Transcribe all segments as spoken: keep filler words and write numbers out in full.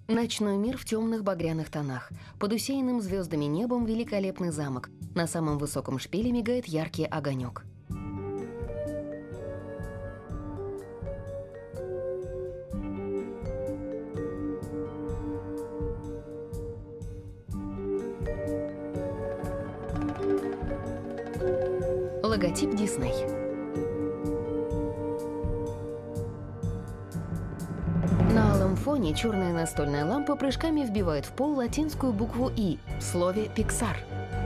Ночной мир в темных багряных тонах. Под усеянным звездами небом великолепный замок. На самом высоком шпиле мигает яркий огонек. Логотип Дисней. На алом фоне черная настольная лампа прыжками вбивает в пол латинскую букву «И» в слове «Pixar».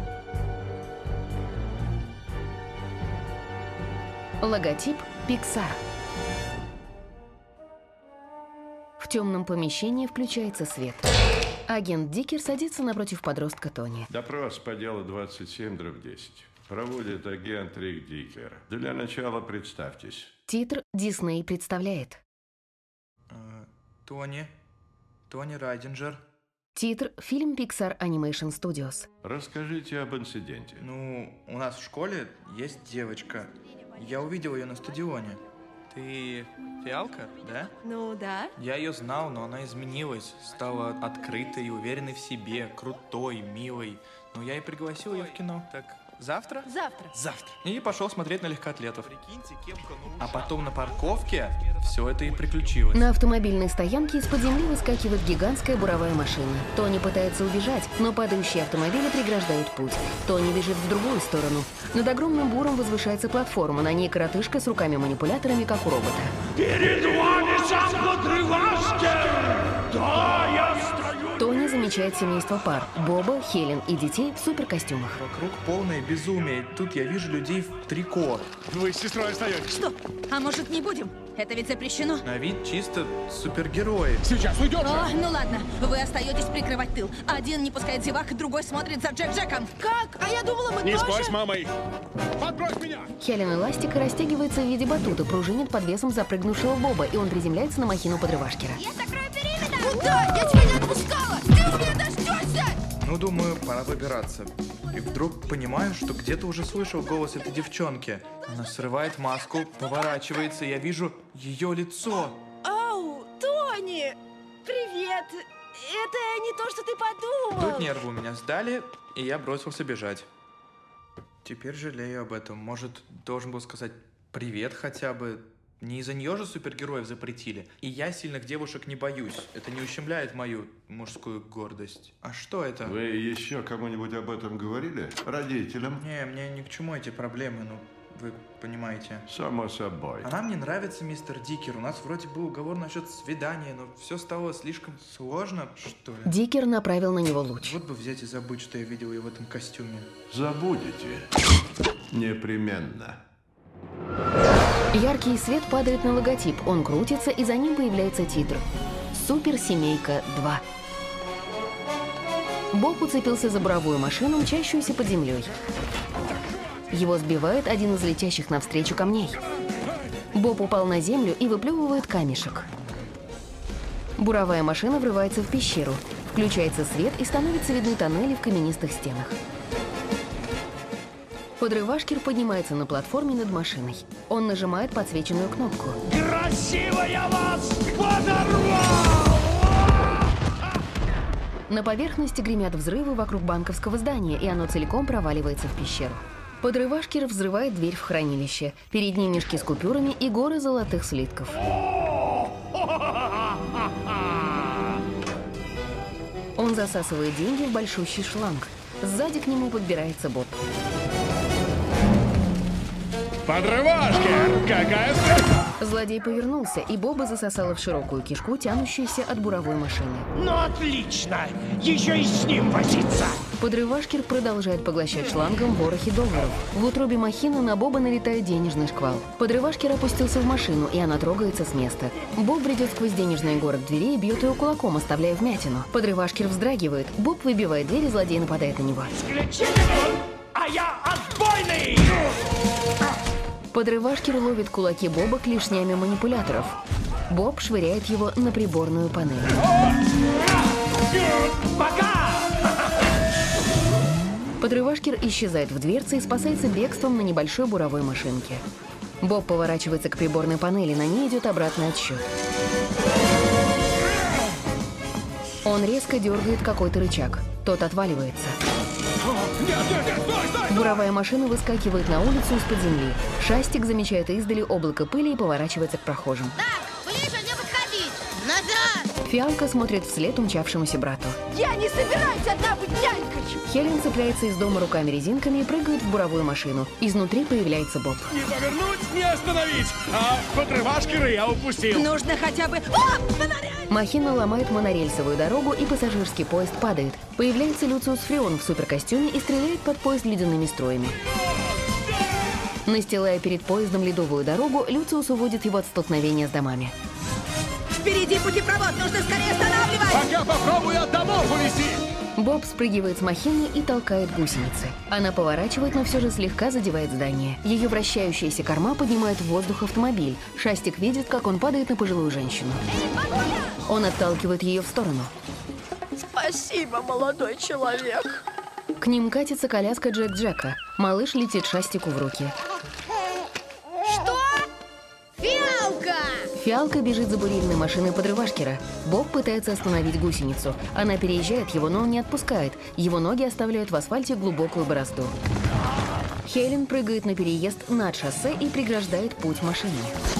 Логотип Pixar. В темном помещении включается свет. Агент Дикер садится напротив подростка Тони. Допрос по делу двадцать семь дробь десять. Проводит агент Рик Дикер. Для начала представьтесь. Титр Дисней представляет. Uh, Тони. Тони Райдинджер. Титр фильм Pixar Animation Studios. Расскажите об инциденте. Ну, у нас в школе есть девочка. Я увидел ее на стадионе. Ты Фиалка, да? Ну, да. Я ее знал, но она изменилась. Стала открытой и уверенной в себе, крутой, милой. Но я и пригласил ее в кино. Так, завтра? Завтра. Завтра. И пошел смотреть на легкоатлетов. А потом на парковке все это и приключилось. На автомобильной стоянке из-под земли выскакивает гигантская буровая машина. Тони пытается убежать, но падающие автомобили преграждают путь. Тони бежит в другую сторону. Над огромным буром возвышается платформа, на ней коротышка с руками-манипуляторами, как у робота. Перед вами сам Подрывашкин! Да, я стою! Тони замечает семейство пар – Боба, Хелен и детей в суперкостюмах. Вокруг полное безумие. Тут я вижу людей в трико. Вы с сестрой остаетесь. Что? А может, не будем? Это ведь запрещено. На вид чисто супергерои. Сейчас уйдет же! О, ну ладно, вы остаетесь прикрывать тыл. Один не пускает зевак, другой смотрит за Джек-Джеком. Как? А я думала, мы Не тоже... спорь с мамой! Подбрось меня! Хелен эластика растягивается в виде батута, пружинит под весом запрыгнувшего Боба, и он приземляется на махину Подрывашкера. Я закрою периметр! Куда? Я тебя не отпускала! Ты у меня дождешься! Ну, думаю, пора выбираться. И вдруг понимаю, что где-то уже слышал голос этой девчонки. Она срывает маску, поворачивается, и я вижу ее лицо. Ау, Тони! Привет! Это не то, что ты подумал. Тут нервы у меня сдали, и я бросился бежать. Теперь жалею об этом. Может, должен был сказать привет хотя бы. Не из-за нее же супергероев запретили. И я сильных девушек не боюсь. Это не ущемляет мою мужскую гордость. А что это? Вы еще кому-нибудь об этом говорили? Родителям? Не, мне ни к чему эти проблемы, ну, вы понимаете. Само собой. Она мне нравится, мистер Дикер. У нас вроде был уговор насчет свидания, но все стало слишком сложно, что ли. Дикер направил на него луч. Вот бы взять и забыть, что я видел ее в этом костюме. Забудете. Непременно. Яркий свет падает на логотип, он крутится, и за ним появляется титр «Суперсемейка два». Боб уцепился за буровую машину, мчащуюся под землей. Его сбивает один из летящих навстречу камней. Боб упал на землю и выплевывает камешек. Буровая машина врывается в пещеру. Включается свет, и становятся видны тоннели в каменистых стенах. Подрывашкер поднимается на платформе над машиной. Он нажимает подсвеченную кнопку. Красиво я вас подорвал! На поверхности гремят взрывы вокруг банковского здания, и оно целиком проваливается в пещеру. Подрывашкер взрывает дверь в хранилище. Перед ним мешки с купюрами и горы золотых слитков. Он засасывает деньги в большущий шланг. Сзади к нему подбирается Боб. Подрывашкин! Какая стрельба! Злодей повернулся, и Боба засосала в широкую кишку, тянущуюся от буровой машины. Ну отлично! Еще и с ним возиться! Подрывашкер продолжает поглощать шлангом ворохи долларов. В утробе махины на Боба налетает денежный шквал. Подрывашкер опустился в машину, и она трогается с места. Боб бредет сквозь денежные горы к двери и бьет ее кулаком, оставляя вмятину. Подрывашкер вздрагивает. Боб выбивает дверь, и злодей нападает на него. Исключительно, а я отбойный! Подрывашкер ловит кулаки Боба клешнями манипуляторов. Боб швыряет его на приборную панель. Пока! Подрывашкер исчезает в дверце и спасается бегством на небольшой буровой машинке. Боб поворачивается к приборной панели, на ней идет обратный отсчет. Он резко дергает какой-то рычаг. Тот отваливается. Нет, нет, нет, стой, стой! Буровая машина выскакивает на улицу из-под земли. Шастик замечает издали облако пыли и поворачивается к прохожим. Так, ближе не подходить! Назад! Фиалка смотрит вслед умчавшемуся брату. Я не собираюсь одна быть нянькой! Хелен цепляется из дома руками-резинками и прыгает в буровую машину. Изнутри появляется Боб. Не повернуть, не остановить! А подрывашкеры я упустил. Нужно хотя бы... О, фонаря! Махина ломает монорельсовую дорогу, и пассажирский поезд падает. Появляется Люциус Фреон в суперкостюме и стреляет под поезд ледяными струями. Настилая перед поездом ледовую дорогу, Люциус уводит его от столкновения с домами. Впереди путепровод, нужно скорее останавливать! Пока попробую от домов увезти. Боб спрыгивает с махины и толкает гусеницы. Она поворачивает, но все же слегка задевает здание. Ее вращающаяся корма поднимает в воздух автомобиль. Шастик видит, как он падает на пожилую женщину. Он отталкивает ее в сторону. Спасибо, молодой человек. К ним катится коляска Джек-Джека. Малыш летит Шастику в руки. Что? Фиалка! Фиалка бежит за бурильной машиной подрывашкера. Боб пытается остановить гусеницу. Она переезжает его, но он не отпускает. Его ноги оставляют в асфальте глубокую борозду. Хелен прыгает на переезд над шоссе и преграждает путь машине.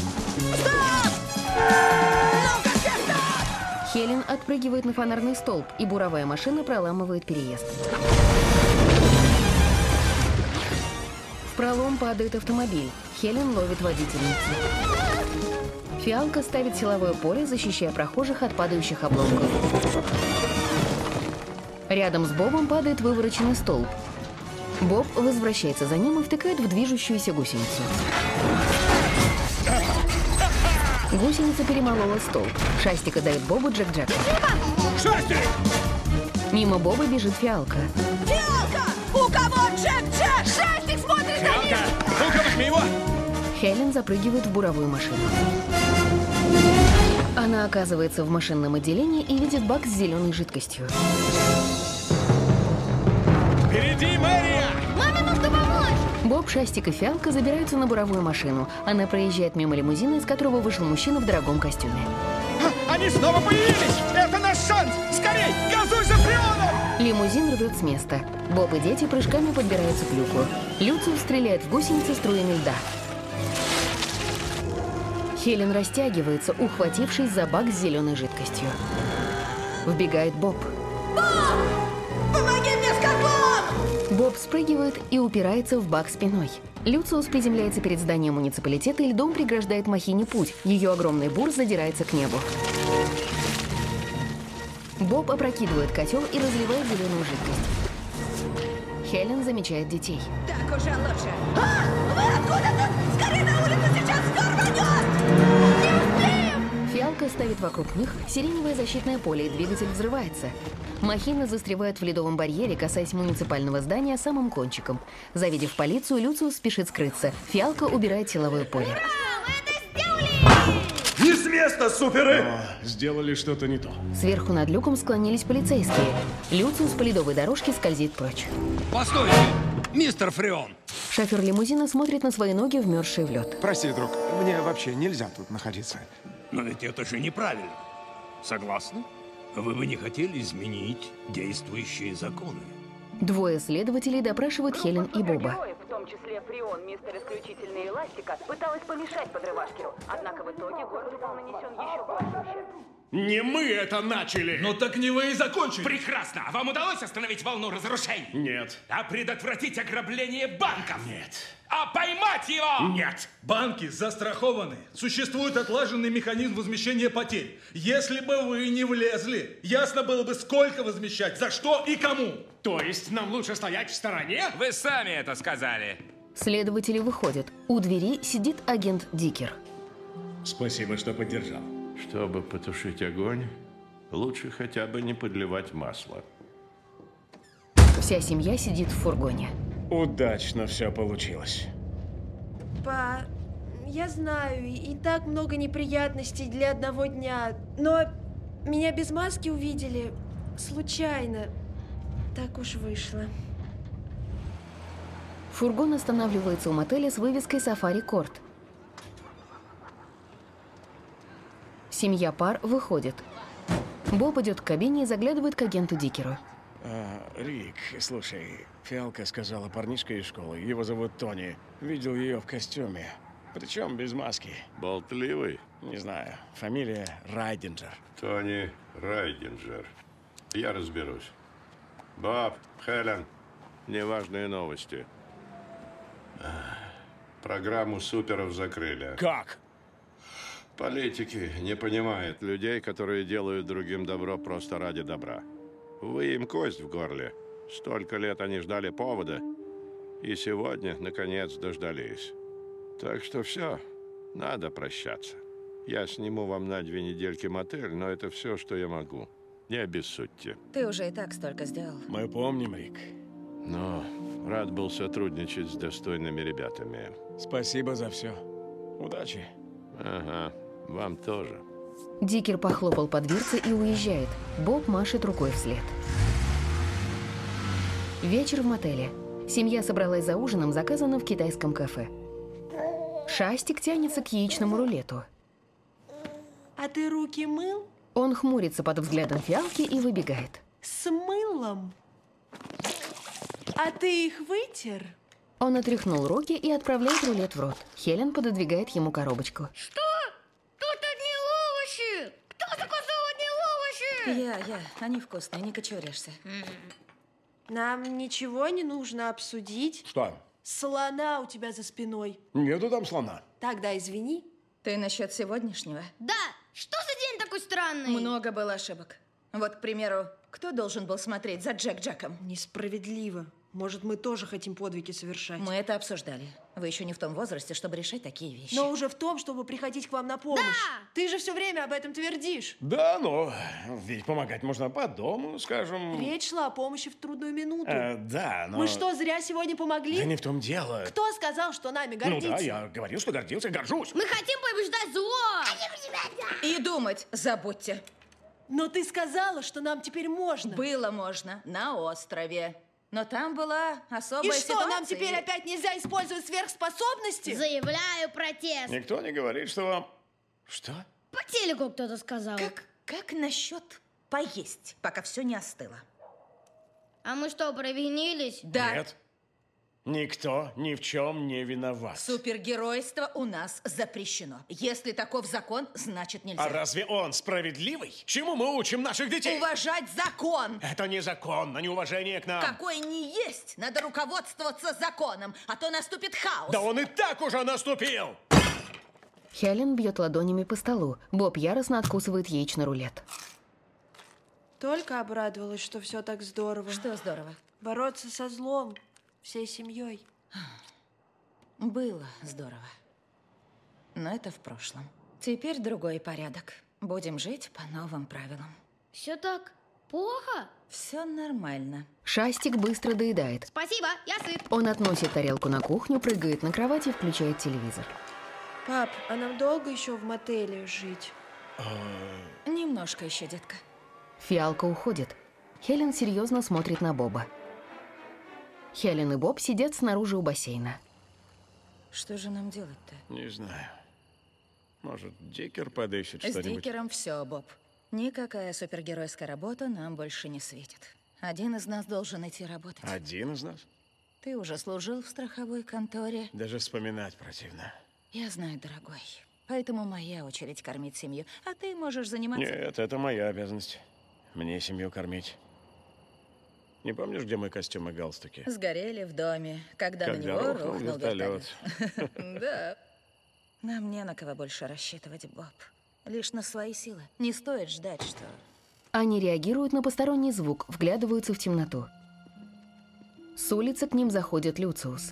Хелен отпрыгивает на фонарный столб, и буровая машина проламывает переезд. В пролом падает автомобиль. Хелен ловит водительницу. Фиалка ставит силовое поле, защищая прохожих от падающих обломков. Рядом с Бобом падает вывороченный столб. Боб возвращается за ним и втыкает в движущуюся гусеницу. Гусеница перемолола столб. Шастика дает Бобу Джек-Джека. Шастик! Мимо Боба бежит Фиалка. Фиалка! У кого Джек-Джек? Шастик смотрит на них! Ну-ка, возьми его! Хелен запрыгивает в буровую машину. Она оказывается в машинном отделении и видит бак с зеленой жидкостью. Впереди мэрия! Маме нужно помочь! Боб, Шастик и Фиалка забираются на буровую машину. Она проезжает мимо лимузина, из которого вышел мужчина в дорогом костюме. А, они снова появились! Это наш шанс! Скорей, газуй за Фреоном! Лимузин рвет с места. Боб и дети прыжками подбираются к люку. Люциус стреляет в гусеницы струями льда. Хелен растягивается, ухватившись за бак с зеленой жидкостью. Вбегает Боб. Помоги мне, Скорпион! Боб спрыгивает и упирается в бак спиной. Люциус приземляется перед зданием муниципалитета, и льдом преграждает махине путь. Ее огромный бур задирается к небу. Боб опрокидывает котел и разливает зеленую жидкость. Хелен замечает детей. Так уже лучше. А! Вы откуда тут? Скорее на улицу, сейчас скорпанет! Не успеем! Фиалка ставит вокруг них сиреневое защитное поле, и двигатель взрывается. Махина застревает в ледовом барьере, касаясь муниципального здания самым кончиком. Завидев полицию, Люциус спешит скрыться. Фиалка убирает силовое поле. Не с места, суперы! О, сделали что-то не то. Сверху над люком склонились полицейские. Люциус по ледовой дорожке скользит прочь. Постойте, мистер Фреон! Шофер лимузина смотрит на свои ноги, вмерзшие в лед. Прости, друг, мне вообще нельзя тут находиться. Но ведь это же неправильно. Согласны? Вы бы не хотели изменить действующие законы? Двое следователей допрашивают Хелен и Боба. В том числе Фреон, мистер Исключительный Эластика, пыталась помешать подрывашкеру. Однако в итоге городу был нанесен еще больший ущерб. Не мы это начали! Ну так не вы и закончили. Прекрасно! А вам удалось остановить волну разрушений? Нет. А предотвратить ограбление банков? Нет. А поймать его? Нет. Банки застрахованы. Существует отлаженный механизм возмещения потерь. Если бы вы не влезли, ясно было бы, сколько возмещать, за что и кому. То есть нам лучше стоять в стороне? Вы сами это сказали. Следователи выходят. У двери сидит агент Дикер. Спасибо, что поддержал. Чтобы потушить огонь, лучше хотя бы не подливать масло. Вся семья сидит в фургоне. Удачно все получилось. Па, я знаю, и так много неприятностей для одного дня, но меня без маски увидели случайно. Так уж вышло. Фургон останавливается у мотеля с вывеской «Сафари Корт». Семья пар выходит. Боб идет к кабине и заглядывает к агенту Дикеру. А, Рик, слушай, Фиалка сказала, парнишка из школы, его зовут Тони. Видел ее в костюме, причем без маски. Болтливый? Не знаю, фамилия Райдинджер. Тони Райдинджер. Я разберусь. Боб, Хелен, неважные новости. Программу суперов закрыли. Как? Политики не понимают людей, которые делают другим добро просто ради добра. Вы им кость в горле. Столько лет они ждали повода. И сегодня, наконец, дождались. Так что все, надо прощаться. Я сниму вам на две недельки мотель, но это все, что я могу. Не обессудьте. Ты уже и так столько сделал. Мы помним, Рик. Но рад был сотрудничать с достойными ребятами. Спасибо за все. Удачи. Ага, вам тоже. Дикер похлопал по дверце и уезжает. Боб машет рукой вслед. Вечер в мотеле. Семья собралась за ужином, заказанным в китайском кафе. Шастик тянется к яичному рулету. А ты руки мыл? Он хмурится под взглядом Фиалки и выбегает. С мылом? А ты их вытер? Он отряхнул руки и отправляет рулет в рот. Хелен пододвигает ему коробочку. Что? Тут одни овощи! Кто заказал одни овощи? Я, я. Они вкусные, не кочуришься. Нам ничего не нужно обсудить. Что? Слона у тебя за спиной. Нету там слона. Тогда извини. Ты насчет сегодняшнего? Да! Что за день такой странный? Много было ошибок. Вот, к примеру, кто должен был смотреть за Джек-Джеком? Несправедливо. Может, мы тоже хотим подвиги совершать? Мы это обсуждали. Вы еще не в том возрасте, чтобы решать такие вещи. Но уже в том, чтобы приходить к вам на помощь. Да! Ты же все время об этом твердишь. Да, но ведь помогать можно по дому, скажем. Речь шла о помощи в трудную минуту. Э, да, но... Мы что, зря сегодня помогли? Да не в том дело. Кто сказал, что нами гордится? Ну да, я говорил, что гордился, горжусь. Мы хотим побеждать зло! И думать забудьте. Но ты сказала, что нам теперь можно. Было можно на острове. Но там была особая И что, ситуация. нам теперь опять нельзя использовать сверхспособности? Заявляю протест. Никто не говорит, что вам... Что? По телеку кто-то сказал. Как, как насчет поесть, пока все не остыло? А мы что, провинились? Да. Нет. Никто ни в чем не виноват. Супергеройство у нас запрещено. Если таков закон, значит нельзя. А разве он справедливый? Чему мы учим наших детей? Уважать закон! Это не закон, а неуважение к нам. Какой не есть! Надо руководствоваться законом, а то наступит хаос. Да он и так уже наступил! Хелен бьет ладонями по столу. Боб яростно откусывает яичный рулет. Только обрадовалась, что все так здорово. Что здорово? Бороться со злом всей семьей. Было здорово. Но это в прошлом. Теперь другой порядок. Будем жить по новым правилам. Все так плохо? Все нормально. Шастик быстро доедает. Спасибо, я сыт. Он относит тарелку на кухню, прыгает на кровать и включает телевизор. Пап, а нам долго еще в мотеле жить? Немножко еще, детка. Фиалка уходит. Хелен серьезно смотрит на Боба. Хелен и Боб сидят снаружи у бассейна. Что же нам делать-то? Не знаю. Может, Дикер подыщет С что-нибудь? Дикером все, Боб. Никакая супергеройская работа нам больше не светит. Один из нас должен идти работать. Один из нас? Ты уже служил в страховой конторе. Даже вспоминать противно. Я знаю, дорогой. Поэтому моя очередь кормить семью, а ты можешь заниматься... Нет, это моя обязанность. Мне семью кормить. Не помнишь, где мой костюм и галстуки? Сгорели в доме, когда, Когда на него рухнул рухнул вертолет. вертолет. Да. Нам не на кого больше рассчитывать, Боб. Лишь на свои силы. Не стоит ждать, что... Они реагируют на посторонний звук, вглядываются в темноту. С улицы к ним заходит Люциус.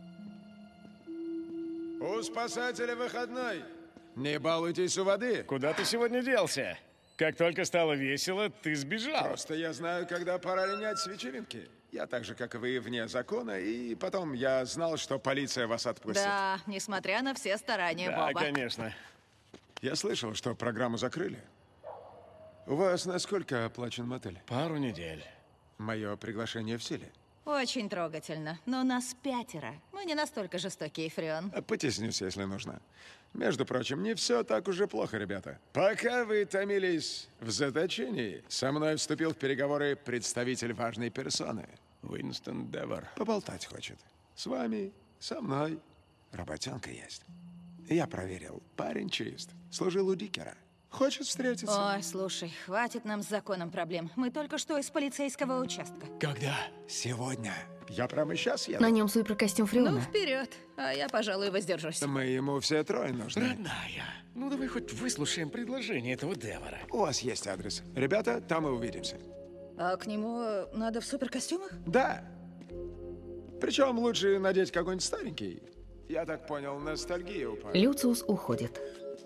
У спасателя выходной. Не балуйтесь у воды. Куда ты сегодня делся? Как только стало весело, ты сбежал. Просто я знаю, когда пора линять с вечеринки. Я так же, как и вы, вне закона, и потом я знал, что полиция вас отпустит. Да, несмотря на все старания Да, Боба. конечно. Я слышал, что программу закрыли. У вас на сколько оплачен мотель? Пару недель. Мое приглашение в силе. Очень трогательно. Но нас пятеро. Мы не настолько жестокие, Фреон. Потеснюсь, если нужно. Между прочим, не все так уже плохо, ребята. Пока вы томились в заточении, со мной вступил в переговоры представитель важной персоны. Уинстон Девер. Поболтать хочет. С вами, со мной. Работенка есть. Я проверил. Парень чист. Служил у Дикера. Хочет встретиться. Ой, слушай, хватит нам с законом проблем. Мы только что из полицейского участка. Когда? Сегодня. Я прямо сейчас еду. На нем суперкостюм Фреона. Ну, вперед. А я, пожалуй, воздержусь. Мы ему все трое нужны. Родная, ну давай хоть выслушаем предложение этого Девера. У вас есть адрес. Ребята, там и увидимся. А к нему надо в суперкостюмах? Да. Причем лучше надеть какой-нибудь старенький. Я так понял, ностальгия упала. Люциус уходит.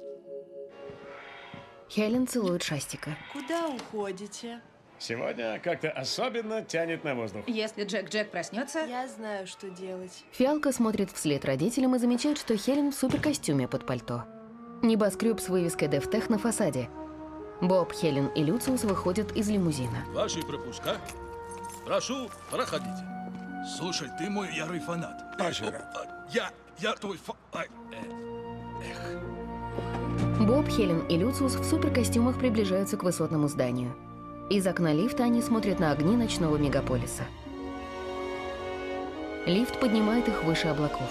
Хелен целует Шастика. Куда уходите? Сегодня как-то особенно тянет на воздух. Если Джек-Джек проснется... Я знаю, что делать. Фиалка смотрит вслед родителям и замечает, что Хелен в суперкостюме под пальто. Небоскреб с вывеской DevTech на фасаде. Боб, Хелен и Люциус выходят из лимузина. Ваши пропуска? Прошу, проходите. Слушай, ты мой ярый фанат. Очень рад. Я, я твой фа... Ай, э, эх. Боб, Хелен и Люциус в суперкостюмах приближаются к высотному зданию. Из окна лифта они смотрят на огни ночного мегаполиса. Лифт поднимает их выше облаков.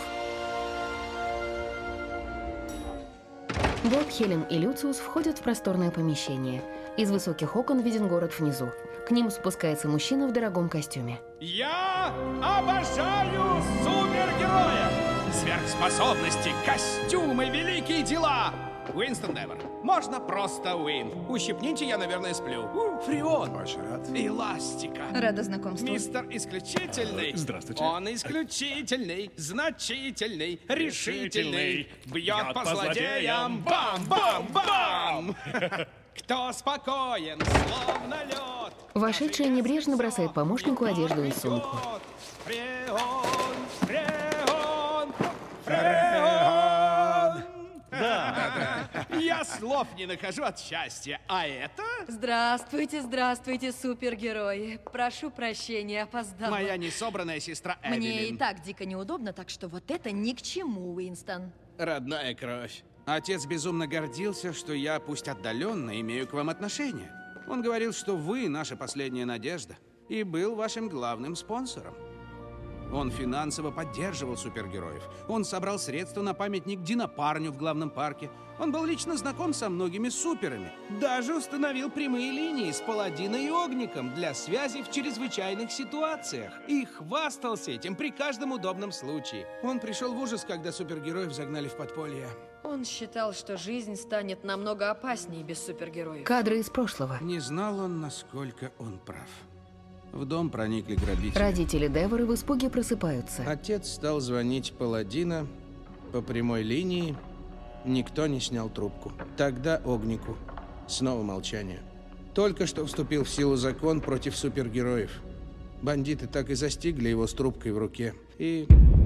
Боб, Хелен и Люциус входят в просторное помещение. Из высоких окон виден город внизу. К ним спускается мужчина в дорогом костюме. Я обожаю супергероев! Сверхспособности, костюмы, великие дела! Уинстон Девер. Можно просто Уин. Ущипните, я, наверное, сплю. У, Фреон. Очень рад. Эластика. Рада знакомству. Мистер Исключительный. Здравствуйте. Он исключительный, значительный, решительный. Бьет Бьет по по злодеям. Бам-бам-бам! Кто спокоен, словно лед. Вошедший небрежно бросает помощнику одежду и сумку. Фреон, Фреон, Фреон. Да, да. Я слов не нахожу от счастья. А это? Здравствуйте, здравствуйте, супергерои. Прошу прощения, опоздала. Моя несобранная сестра Эвелин. Мне и так дико неудобно, так что вот это ни к чему, Уинстон. Родная кровь. Отец безумно гордился, что я, пусть отдаленно, имею к вам отношение. Он говорил, что вы наша последняя надежда, и был вашим главным спонсором. Он финансово поддерживал супергероев. Он собрал средства на памятник Динопарню в главном парке. Он был лично знаком со многими суперами. Даже установил прямые линии с Паладино и Огником для связи в чрезвычайных ситуациях. И хвастался этим при каждом удобном случае. Он пришел в ужас, когда супергероев загнали в подполье. Он считал, что жизнь станет намного опаснее без супергероев. Кадры из прошлого. Не знал он, насколько он прав. В дом проникли грабители. Родители Девера в испуге просыпаются. Отец стал звонить Паладино по прямой линии. Никто не снял трубку. Тогда Огнику. Снова молчание. Только что вступил в силу закон против супергероев. Бандиты так и застигли его с трубкой в руке. И...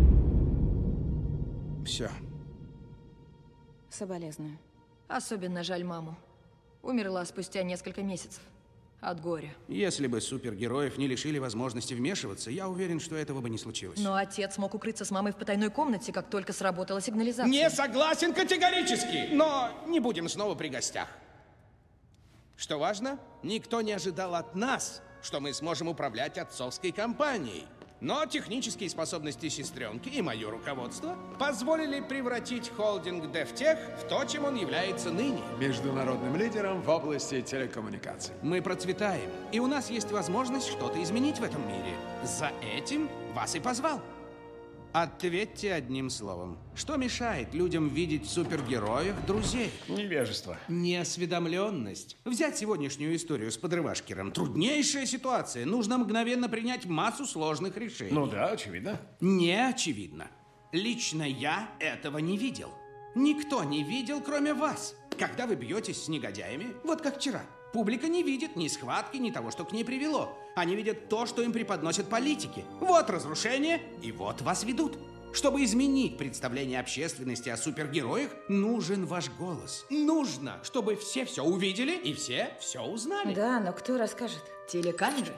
все. Соболезную. Особенно жаль маму. Умерла спустя несколько месяцев. От горя. Если бы супергероев не лишили возможности вмешиваться, я уверен, что этого бы не случилось. Но отец смог укрыться с мамой в потайной комнате, как только сработала сигнализация. Не согласен категорически! Но не будем снова при гостях. Что важно, никто не ожидал от нас, что мы сможем управлять отцовской компанией. Но технические способности сестренки и мое руководство позволили превратить холдинг DevTech в то, чем он является ныне. Международным лидером в области телекоммуникаций. Мы процветаем, и у нас есть возможность что-то изменить в этом мире. За этим вас и позвал. Ответьте одним словом. Что мешает людям видеть в супергероях друзей? Невежество. Неосведомленность. Взять сегодняшнюю историю с подрывашкером. Труднейшая ситуация. Нужно мгновенно принять массу сложных решений. Ну да, очевидно. Не очевидно. Лично я этого не видел. Никто не видел, кроме вас. Когда вы бьетесь с негодяями, вот как вчера, публика не видит ни схватки, ни того, что к ней привело. Они видят то, что им преподносят политики. Вот разрушение, и вот вас ведут. Чтобы изменить представление общественности о супергероях, нужен ваш голос. Нужно, чтобы все все увидели и все все узнали. Да, но кто расскажет? Телекамеры?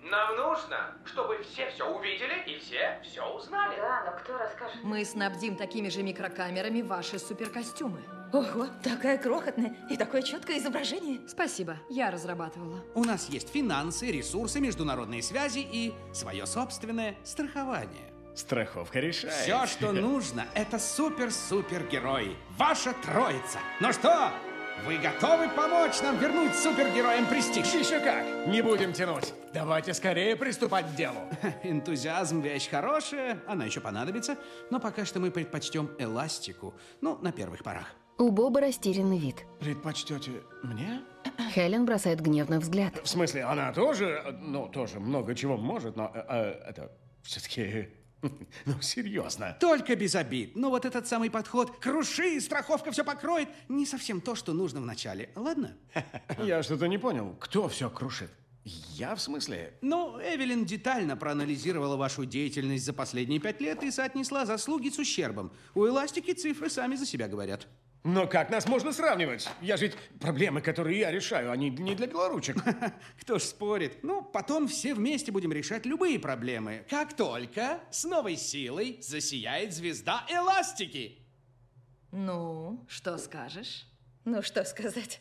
Нам нужно, чтобы все все увидели и все все узнали. Да, но кто расскажет? Мы снабдим такими же микрокамерами ваши суперкостюмы. Ого, такая крохотная и такое четкое изображение. Спасибо, я разрабатывала. У нас есть финансы, ресурсы, международные связи и свое собственное страхование. Страховка решает. Все, что нужно, это супер-супергерой. Ваша троица. Ну что, вы готовы помочь нам вернуть супергероям престиж? Еще как. Не будем тянуть. Давайте скорее приступать к делу. Энтузиазм — вещь хорошая, она еще понадобится, но пока что мы предпочтем эластику. Ну, на первых порах. У Боба растерянный вид. Предпочтете мне? Хелен бросает гневный взгляд. В смысле, она тоже, ну, тоже много чего может, но э, э, это все-таки, ну, серьезно. Только без обид. Но вот этот самый подход «круши, страховка все покроет» не совсем то, что нужно вначале. Ладно? Я что-то не понял. Кто все крушит? Я в смысле? Ну, Эвелин детально проанализировала вашу деятельность за последние пять лет и соотнесла заслуги с ущербом. У эластики цифры сами за себя говорят. Но как нас можно сравнивать? Я же ведь проблемы, которые я решаю, они не для белоручек. Кто ж спорит? Ну, потом все вместе будем решать любые проблемы. Как только с новой силой засияет звезда эластики. Ну, что скажешь? Ну, что сказать?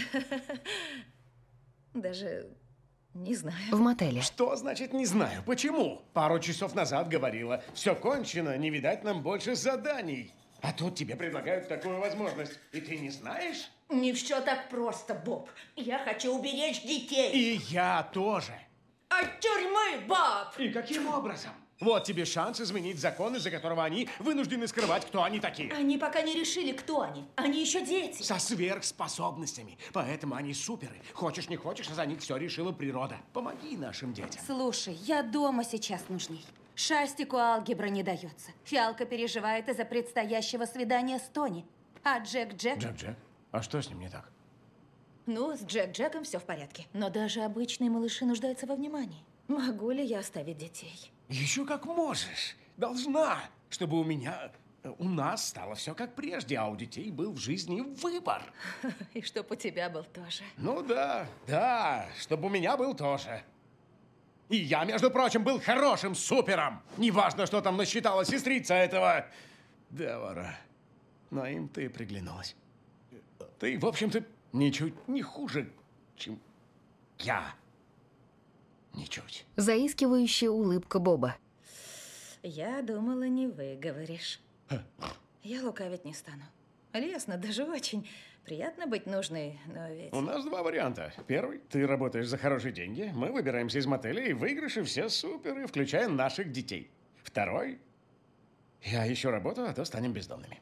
Даже не знаю. В мотеле. Что значит не знаю? Почему? Пару часов назад говорила, все кончено, не видать нам больше заданий. А тут тебе предлагают такую возможность, и ты не знаешь? Не все так просто, Боб. Я хочу уберечь детей. И я тоже. От тюрьмы, Боб! И каким образом? Вот тебе шанс изменить закон, из-за которого они вынуждены скрывать, кто они такие. Они пока не решили, кто они. Они еще дети. Со сверхспособностями. Поэтому они суперы. Хочешь, не хочешь, а за них все решила природа. Помоги нашим детям. Слушай, я дома сейчас нужней. Шастику алгебра не дается. Фиалка переживает из-за предстоящего свидания с Тони. А Джек-Джек... Джек-Джек? А что с ним не так? Ну, с Джек-Джеком все в порядке. Но даже обычные малыши нуждаются во внимании. Могу ли я оставить детей? Еще как можешь. Должна. Чтобы у меня... У нас стало все как прежде, а у детей был в жизни выбор. И чтоб у тебя был тоже. Ну да, да, чтобы у меня был тоже. И я, между прочим, был хорошим супером. Неважно, что там насчитала сестрица этого Девора. Но им ты приглянулась. Ты, в общем-то, ничуть не хуже, чем я. Ничуть. Заискивающая улыбка Боба. Я думала, не выговоришь. Я лукавить не стану. Лестно, даже очень. Приятно быть нужной, но ведь... У нас два варианта. Первый, ты работаешь за хорошие деньги, мы выбираемся из мотеля, и выигрыши все суперы, включая наших детей. Второй, я ищу работу, а то станем бездомными.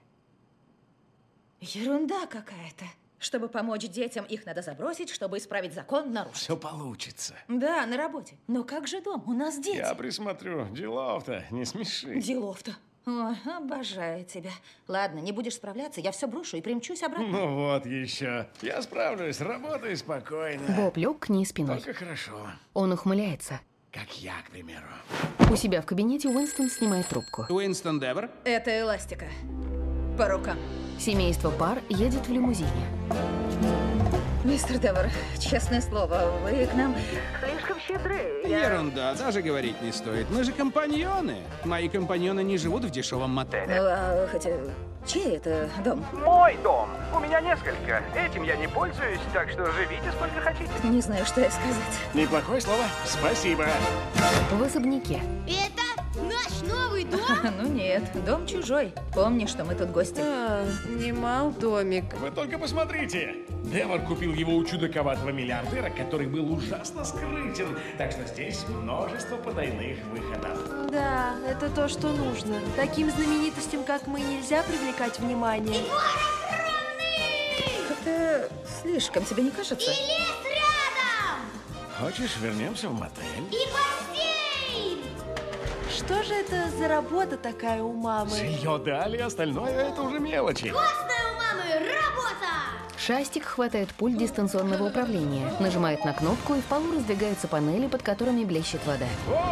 Ерунда какая-то. Чтобы помочь детям, их надо забросить, чтобы исправить закон, нарушить. Все получится. Да, на работе. Но как же дом? У нас дети. Я присмотрю. Делов-то, не смеши. Делов-то. О, обожаю тебя. Ладно, не будешь справляться, я все брошу и примчусь обратно. Ну вот еще. Я справлюсь, работаю спокойно. Боб лег к ней спиной. Только хорошо. Он ухмыляется. Как я, к примеру. У себя в кабинете Уинстон снимает трубку. Уинстон Девор? Это эластика. По рукам. Семейство пар едет в лимузине. Мистер Девор, честное слово, вы к нам... Слишком щедры. Я... Ерунда, даже говорить не стоит. Мы же компаньоны. Мои компаньоны не живут в дешевом мотеле. Ну, а хотя... Чей это дом? Мой дом. У меня несколько. Этим я не пользуюсь, так что живите сколько хотите. Не знаю, что и сказать. Неплохое слово. Спасибо. В особняке. Это наш новый дом? Ну нет, дом чужой. Помни, что мы тут гости. А, немал домик. Вы только посмотрите. Девор купил его у чудаковатого миллиардера, который был ужасно скрытен. Так что здесь множество потайных выходов. Да, это то, что нужно. Таким знаменитостям, как мы, нельзя привлекать внимание. И двор огромный! Как-то слишком, тебе не кажется? И лес рядом! Хочешь, вернемся в мотель? И бассейн! Что же это за работа такая у мамы? Жилье дали, остальное это уже мелочи. Классная у мамы работа! Шастик хватает пульт дистанционного управления, нажимает на кнопку, и в полу раздвигаются панели, под которыми блещет вода.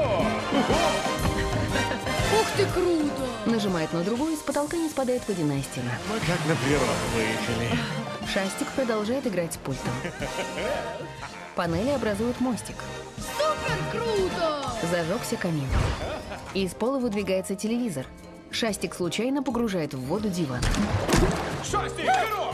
Ух ты, круто! Нажимает на другую, с потолка не спадает водяная стена. Мы как на природу выехали. Шастик продолжает играть с пультом. Панели образуют мостик. Супер круто! Зажегся камин. Из пола выдвигается телевизор. Шастик случайно погружает в воду диван. Шастик, хорош!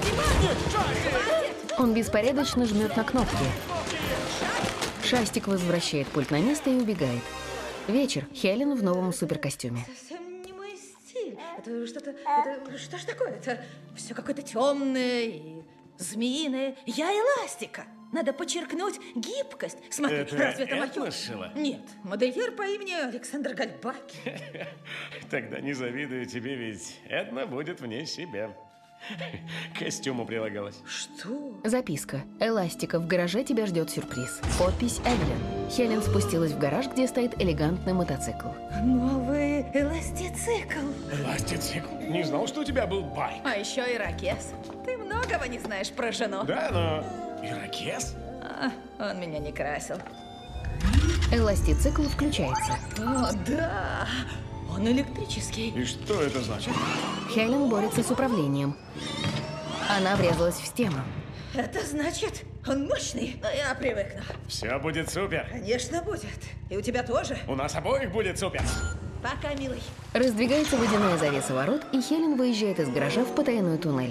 Он беспорядочно жмет на кнопки. Шастик возвращает пульт на место и убегает. Вечер. Хелен в новом суперкостюме. Совсем не мой стиль. Это что-то... Это что ж такое? Это все какое-то темное и змеиное. Я эластика. Надо подчеркнуть гибкость. Смотри, Это разве это Этна мое? сшила? Нет, модельер по имени Александр Гальбаки. Тогда не завидую тебе, ведь Эдна будет вне себя. К костюму прилагалась. Что? Записка. Эластика, в гараже тебя ждет сюрприз. Подпись Эвелин. Хелен спустилась в гараж, где стоит элегантный мотоцикл. Новый эластицикл. Эластицикл. Не знал, что у тебя был байк. А еще ирокез. Ты многого не знаешь про жену. Да, но... Ирокез? А, он меня не красил. Эластицикл включается. О, да! Он электрический. И что это значит? Хелен борется с управлением. Она врезалась в стену. Это значит, он мощный, но я привыкну. Все будет супер. Конечно, будет. И у тебя тоже. У нас обоих будет супер. Пока, милый. Раздвигается водяная завеса ворот, и Хелен выезжает из гаража в потайной туннель.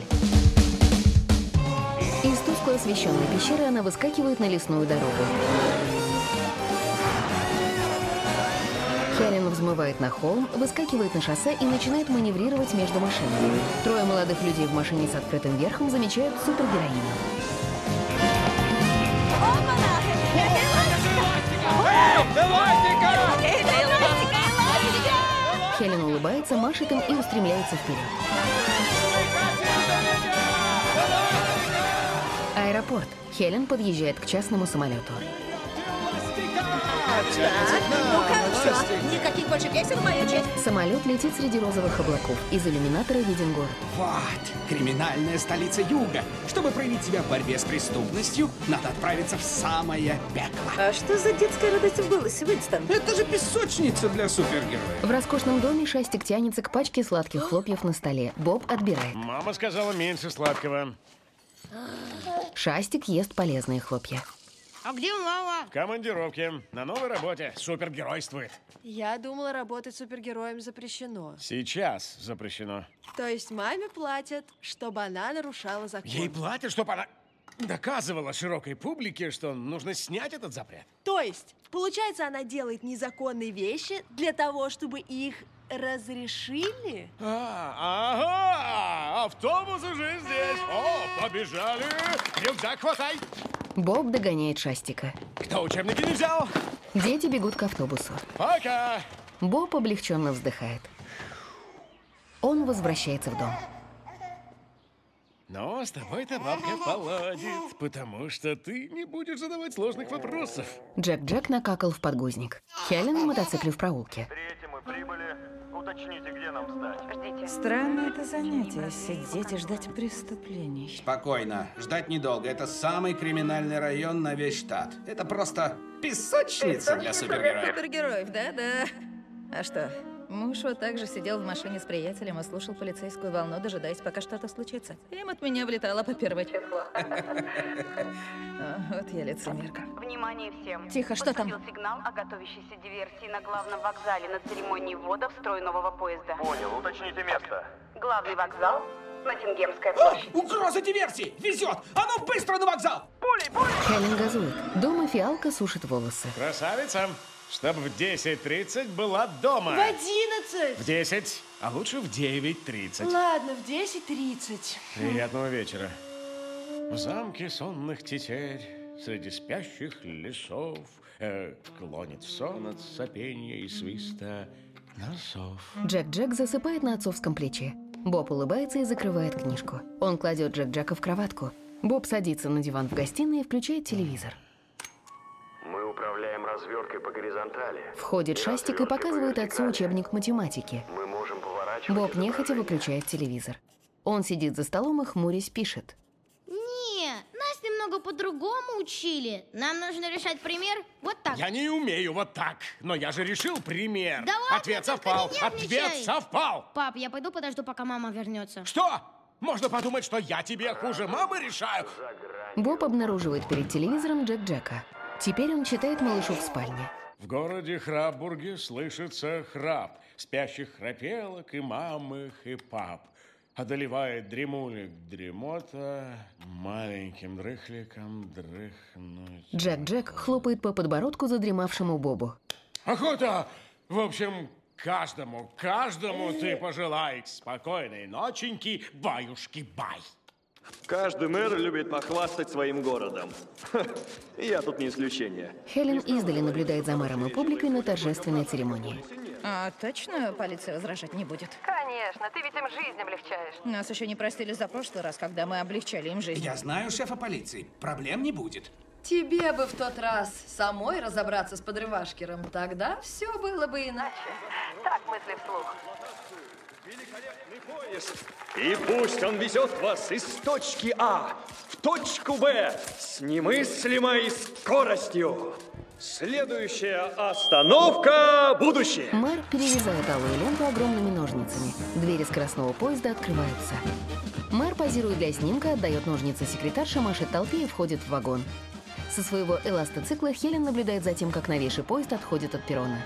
Из тускло освещенной пещеры она выскакивает на лесную дорогу. Хелен взмывает на холм, выскакивает на шоссе и начинает маневрировать между машинами. Трое молодых людей в машине с открытым верхом замечают супергероиню. Хелен улыбается, машет им и устремляется вперед. Аэропорт. Хелен подъезжает к частному самолету. Ну-ка, все. Никаких больше песен в мою честь. Самолет летит среди розовых облаков. Из иллюминатора виден город. Вот, криминальная столица Юга. Чтобы проявить себя в борьбе с преступностью, надо отправиться в самое пекло. А что за детская радость в голосе, Уинстон? Это же песочница для супергероев. В роскошном доме Шастик тянется к пачке сладких хлопьев на столе. Боб отбирает. Мама сказала меньше сладкого. Шастик ест полезные хлопья. А где мама? В командировке. На новой работе. Супергеройствует. Я думала, работать супергероем запрещено. Сейчас запрещено. То есть маме платят, чтобы она нарушала закон. Ей платят, чтобы она доказывала широкой публике, что нужно снять этот запрет. То есть, получается, она делает незаконные вещи для того, чтобы их разрешили? А, ага! Автобус уже здесь. О, побежали! Рюкзак хватай! Боб догоняет Шастика. Кто учебники не взял? Дети бегут к автобусу. Пока! Боб облегченно вздыхает. Он возвращается в дом. Но с тобой-то бабка поладит, потому что ты не будешь задавать сложных вопросов. Джек-Джек накакал в подгузник. Хелен на мотоцикле в проулке. Третье, мы прибыли. Уточните, где нам встать. Ждите. Странное это занятие — сидеть и ждать преступлений. Спокойно, ждать недолго. Это самый криминальный район на весь штат. Это просто песочница для супергероев. Супергероев, да-да. А что, муж вот так же сидел в машине с приятелем и слушал полицейскую волну, дожидаясь, пока что-то случится. Им от меня влетало по первое число. Вот я лицемерка. Внимание всем. Тихо, что там? Поступил сигнал о готовящейся диверсии на главном вокзале на церемонии ввода в строй нового поезда. Понял, уточните место. Главный вокзал, Ноттингемская площадь. Угроза диверсии! Везет! А ну быстро на вокзал! Пули, пули! Хелен газует. Дома фиалка сушит волосы. Красавица! Чтоб в десять тридцать была дома. В одиннадцать! В десять, а лучше в девять тридцать. Ладно, в десять тридцать. Приятного вечера. В замке сонных тетерь, среди спящих лесов, э, клонит в сон от сопения и свиста носов. Джек-Джек засыпает на отцовском плече. Боб улыбается и закрывает книжку. Он кладет Джек-Джека в кроватку. Боб садится на диван в гостиной и включает телевизор. Мы управляем разверткой по горизонтали. Входит Шастик и показывает отцу учебник математики. Мы можем поворачивать. Боб нехотя выключает телевизор. Он сидит за столом и, хмурясь, пишет. Не, нас немного по-другому учили. Нам нужно решать пример вот так. Я не умею вот так, но я же решил пример. Да ладно, Ответ только совпал. не Ответ нервничай. совпал. Пап, я пойду подожду, пока мама вернется. Что? Можно подумать, что я тебе хуже мамы решаю. Боб обнаруживает перед телевизором Джек Джека. Теперь он читает малышу в спальне. В городе Храббурге слышится храп спящих храпелок и мамых, и пап. Одолевает дремулик дремота, маленьким дрыхликом дрыхнуть. Джек Джек хлопает по подбородку задремавшему Бобу. Охота! В общем, каждому, каждому ты пожелай спокойной ноченьки, баюшки-бай. Каждый мэр любит похвастать своим городом. Я тут не исключение. Хелен издали наблюдает за мэром и публикой на торжественной церемонии. А точно полиция возражать не будет? Конечно, ты ведь им жизнь облегчаешь. Нас еще не простили за прошлый раз, когда мы облегчали им жизнь. Я знаю шефа полиции. Проблем не будет. Тебе бы в тот раз самой разобраться с подрывашкером. Тогда все было бы иначе. Так мысли вслух. И пусть он везет вас из точки А в точку Б с немыслимой скоростью. Следующая остановка – будущее. Мэр перерезает алую ленту огромными ножницами. Двери скоростного поезда открываются. Мэр позирует для снимка, отдает ножницы секретарше, машет толпе и входит в вагон. Со своего эластоцикла Хелен наблюдает за тем, как новейший поезд отходит от перрона.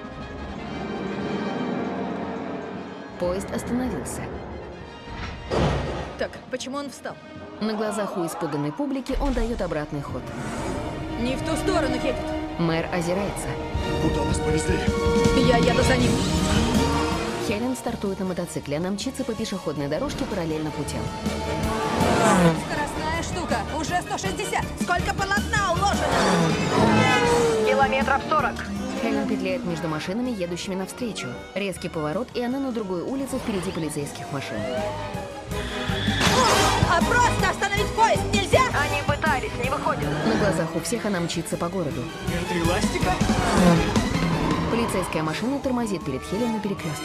Поезд остановился. Так, почему он встал? На глазах у испуганной публики он дает обратный ход. Не в ту сторону едет. Мэр озирается. Куда нас повезли? Я еду за ним. Хелен стартует на мотоцикле, она мчится по пешеходной дорожке параллельно путям. Скоростная штука. Уже сто шестьдесят. Сколько полотна уложено? Километров сорок. Хелен петляет между машинами, едущими навстречу. Резкий поворот, и она на другой улице впереди полицейских машин. А просто остановить поезд нельзя? Они пытались, не выходит. На глазах у всех она мчится по городу. Это эластика? Полицейская машина тормозит перед Хелен на перекрестке.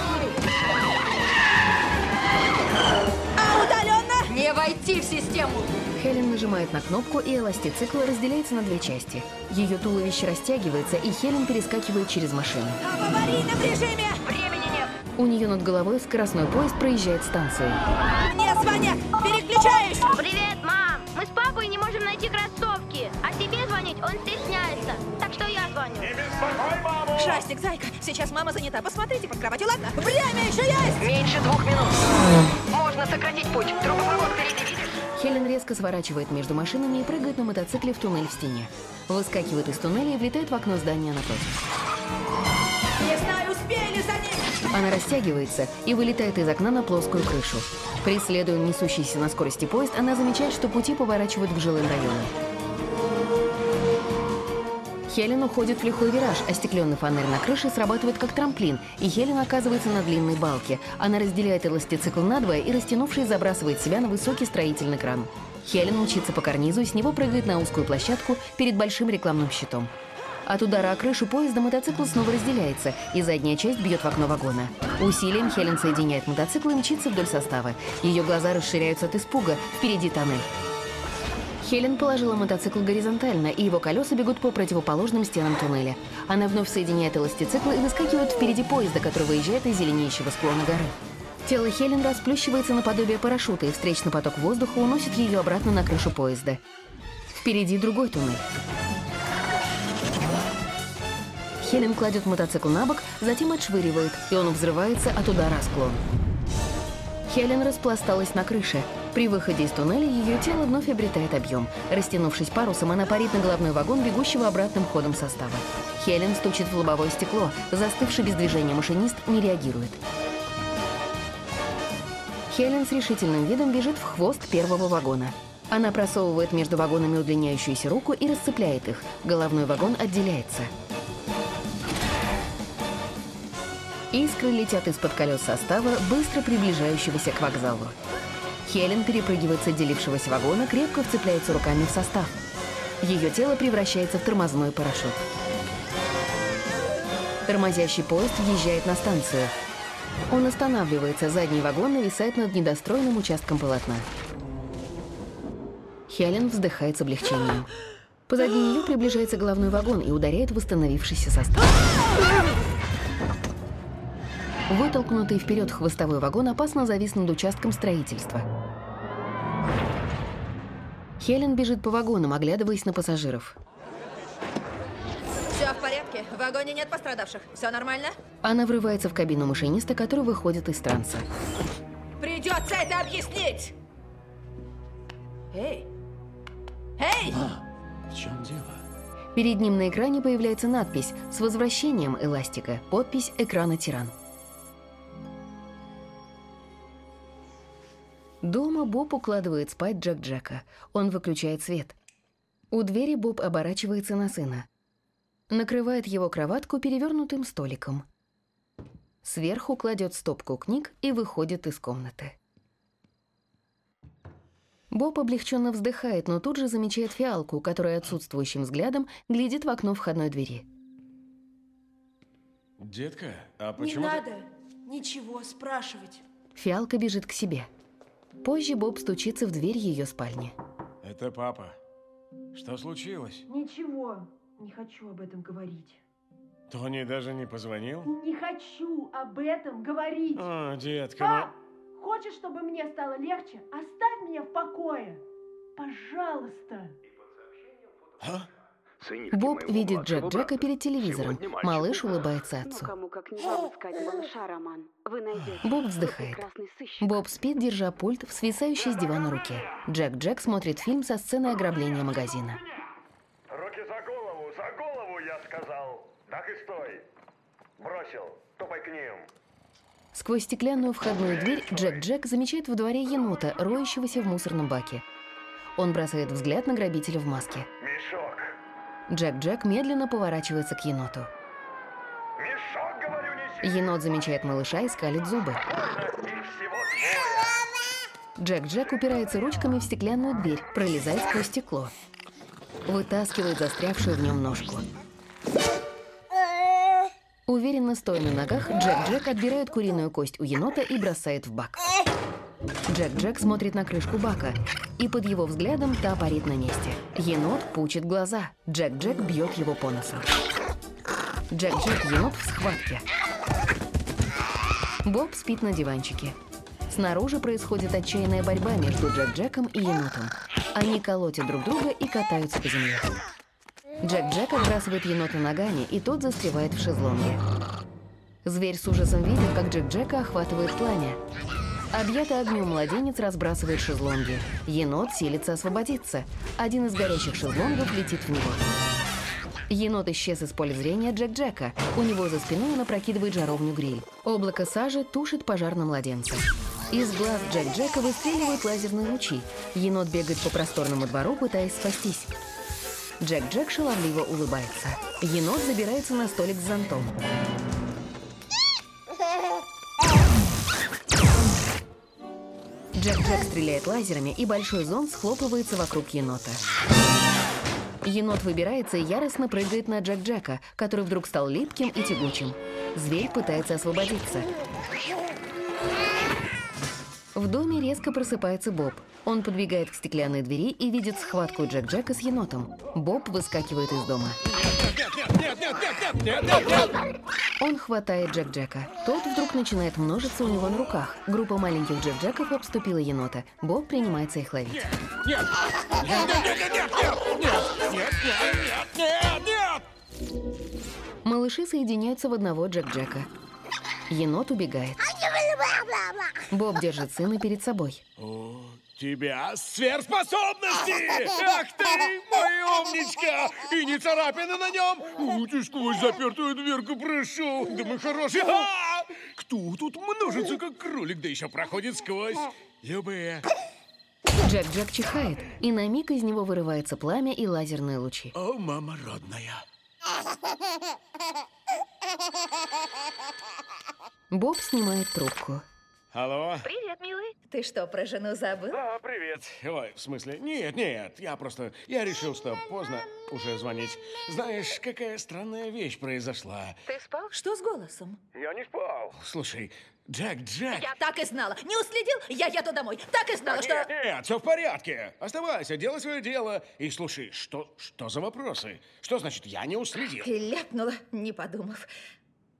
А удаленно? Не войти в систему. Хелен нажимает на кнопку, и эластицикл разделяется на две части. Ее туловище растягивается, и Хелен перескакивает через машину. А в аварийном режиме? Времени нет. У нее над головой скоростной поезд проезжает станцию. Мне звонят! Переключаюсь! Привет, мам! Мы с папой не можем найти кроссовки. А тебе звонить он стесняется. Так что я звоню. Не беспокой маму! Шастик, зайка, сейчас мама занята. Посмотрите под кроватью, ладно? Время еще есть! Меньше двух минут. Можно сократить путь. Трубопровод впереди, видишь? Хелен резко сворачивает между машинами и прыгает на мотоцикле в туннель в стене. Выскакивает из туннеля и влетает в окно здания напротив. Не знаю, успели за ним! Она растягивается и вылетает из окна на плоскую крышу. Преследуя несущийся на скорости поезд, она замечает, что пути поворачивают к жилым районам. Хелен уходит в лихой вираж, остекленный фонарь на крыше срабатывает как трамплин, и Хелен оказывается на длинной балке. Она разделяет эластицикл надвое и, растянувшись, забрасывает себя на высокий строительный кран. Хелен мчится по карнизу и с него прыгает на узкую площадку перед большим рекламным щитом. От удара о крышу поезда мотоцикл снова разделяется, и задняя часть бьет в окно вагона. Усилием Хелен соединяет мотоцикл и мчится вдоль состава. Ее глаза расширяются от испуга. Впереди тоннель. Хелен положила мотоцикл горизонтально, и его колеса бегут по противоположным стенам туннеля. Она вновь соединяет эластицикл и выскакивает впереди поезда, который выезжает из зеленеющего склона горы. Тело Хелен расплющивается наподобие парашюта, и встречный поток воздуха уносит ее обратно на крышу поезда. Впереди другой туннель. Хелен кладет мотоцикл на бок, затем отшвыривает, и он взрывается от удара о склон. Хелен распласталась на крыше. При выходе из туннеля ее тело вновь обретает объем. Растянувшись парусом, она парит на головной вагон, бегущего обратным ходом состава. Хелен стучит в лобовое стекло. Застывший без движения машинист не реагирует. Хелен с решительным видом бежит в хвост первого вагона. Она просовывает между вагонами удлиняющуюся руку и расцепляет их. Головной вагон отделяется. Искры летят из-под колес состава, быстро приближающегося к вокзалу. Хелен перепрыгивает с отделившегося вагона, крепко вцепляется руками в состав. Ее тело превращается в тормозной парашют. Тормозящий поезд въезжает на станцию. Он останавливается, задний вагон нависает над недостроенным участком полотна. Хелен вздыхает с облегчением. Позади нее приближается головной вагон и ударяет в восстановившийся состав. Вытолкнутый вперед хвостовой вагон опасно завис над участком строительства. Хелен бежит по вагонам, оглядываясь на пассажиров. Все в порядке? В вагоне нет пострадавших? Все нормально? Она врывается в кабину машиниста, который выходит из транса. Придется это объяснить! Эй! Эй! В чем дело? Перед ним на экране появляется надпись «С возвращением, Эластика». Подпись экрана «Тиран». Дома Боб укладывает спать Джек-Джека. Он выключает свет. У двери Боб оборачивается на сына. Накрывает его кроватку перевернутым столиком. Сверху кладет стопку книг и выходит из комнаты. Боб облегченно вздыхает, но тут же замечает Фиалку, которая отсутствующим взглядом глядит в окно входной двери. Детка, а Не почему... надо ничего спрашивать. Фиалка бежит к себе. Позже Боб стучится в дверь ее спальни. Это папа. Что случилось? Ничего, не хочу об этом говорить. Тони даже не позвонил? Не хочу об этом говорить. О, детка, Пап, хочешь, чтобы мне стало легче? Оставь меня в покое. Пожалуйста. ну... А? Боб видит Джек-Джека перед телевизором. Малыш улыбается отцу. Кому как не вам искать малыша, Роман. Вы найдете. Боб вздыхает. Боб спит, держа пульт в свисающей с дивана руке. Джек-Джек смотрит фильм со сцены ограбления магазина. Руки за голову, за голову, я сказал. Так и стой. Бросил. Топай к ним. Сквозь стеклянную входную дверь Джек-Джек замечает во дворе енота, роющегося в мусорном баке. Он бросает взгляд на грабителя в маске. Мешок. Джек-Джек медленно поворачивается к еноту. Мешок, говорю, неси. Енот замечает малыша и скалит зубы. Их всего двое. Джек-Джек упирается ручками в стеклянную дверь, пролезает сквозь стекло. Вытаскивает застрявшую в нем ножку. Уверенно стоя на ногах, Джек-Джек отбирает куриную кость у енота и бросает в бак. Джек-Джек смотрит на крышку бака, и под его взглядом та парит на месте. Енот пучит глаза. Джек-Джек бьет его по носу. Джек-Джек и енот в схватке. Боб спит на диванчике. Снаружи происходит отчаянная борьба между Джек-Джеком и енотом. Они колотят друг друга и катаются по земле. Джек-Джек отбрасывает енота ногами, и тот застревает в шезлонге. Зверь с ужасом видит, как Джек-Джека охватывает пламя. Объятый огнем младенец разбрасывает шезлонги. Енот силится освободиться. Один из горящих шезлонгов летит в него. Енот исчез из поля зрения Джек-Джека. У него за спиной он опрокидывает жаровню-гриль. Облако сажи тушит пожар на младенца. Из глаз Джек-Джека выстреливают лазерные лучи. Енот бегает по просторному двору, пытаясь спастись. Джек-Джек шаловливо улыбается. Енот забирается на столик с зонтом. Джек-Джек стреляет лазерами, и большой зонт схлопывается вокруг енота. Енот выбирается и яростно прыгает на Джек-Джека, который вдруг стал липким и тягучим. Зверь пытается освободиться. В доме резко просыпается Боб. Он подбегает к стеклянной двери и видит схватку Джек-Джека с енотом. Боб выскакивает из дома. Нет, нет, нет, нет, нет, нет, нет! Он хватает Джек-Джека. Тот вдруг начинает множиться у него на руках. Группа маленьких Джек-Джеков обступила енота. Боб принимается их ловить. Нет, нет, нет, нет, нет, нет, нет, нет, нет, нет, нет! Малыши соединяются в одного Джек-Джека. Енот убегает. Боб держит сына перед собой. У тебя сверхспособности! Ах ты, мой умничка! И не царапины на нем! У, ты сквозь запертую дверку прошел! Да мы хороший! А! Кто тут множится, как кролик, да еще проходит сквозь? Любые. Джек-Джек чихает, и на миг из него вырывается пламя и лазерные лучи. О, мама родная! Боб снимает трубку. Алло? Привет, милый. Ты что, про жену забыл? Да, привет. Ой, в смысле? Нет, нет, я просто... Я решил, что поздно уже звонить. Знаешь, какая странная вещь произошла. Ты спал? Что с голосом? Я не спал. Слушай, Джек-Джек... Я так и знала. Не уследил? Я еду домой. Так и знала, Да что... Нет, нет, все в порядке. Оставайся, делай свое дело. И слушай, что, что за вопросы? Что значит, я не уследил? И ляпнула, не подумав.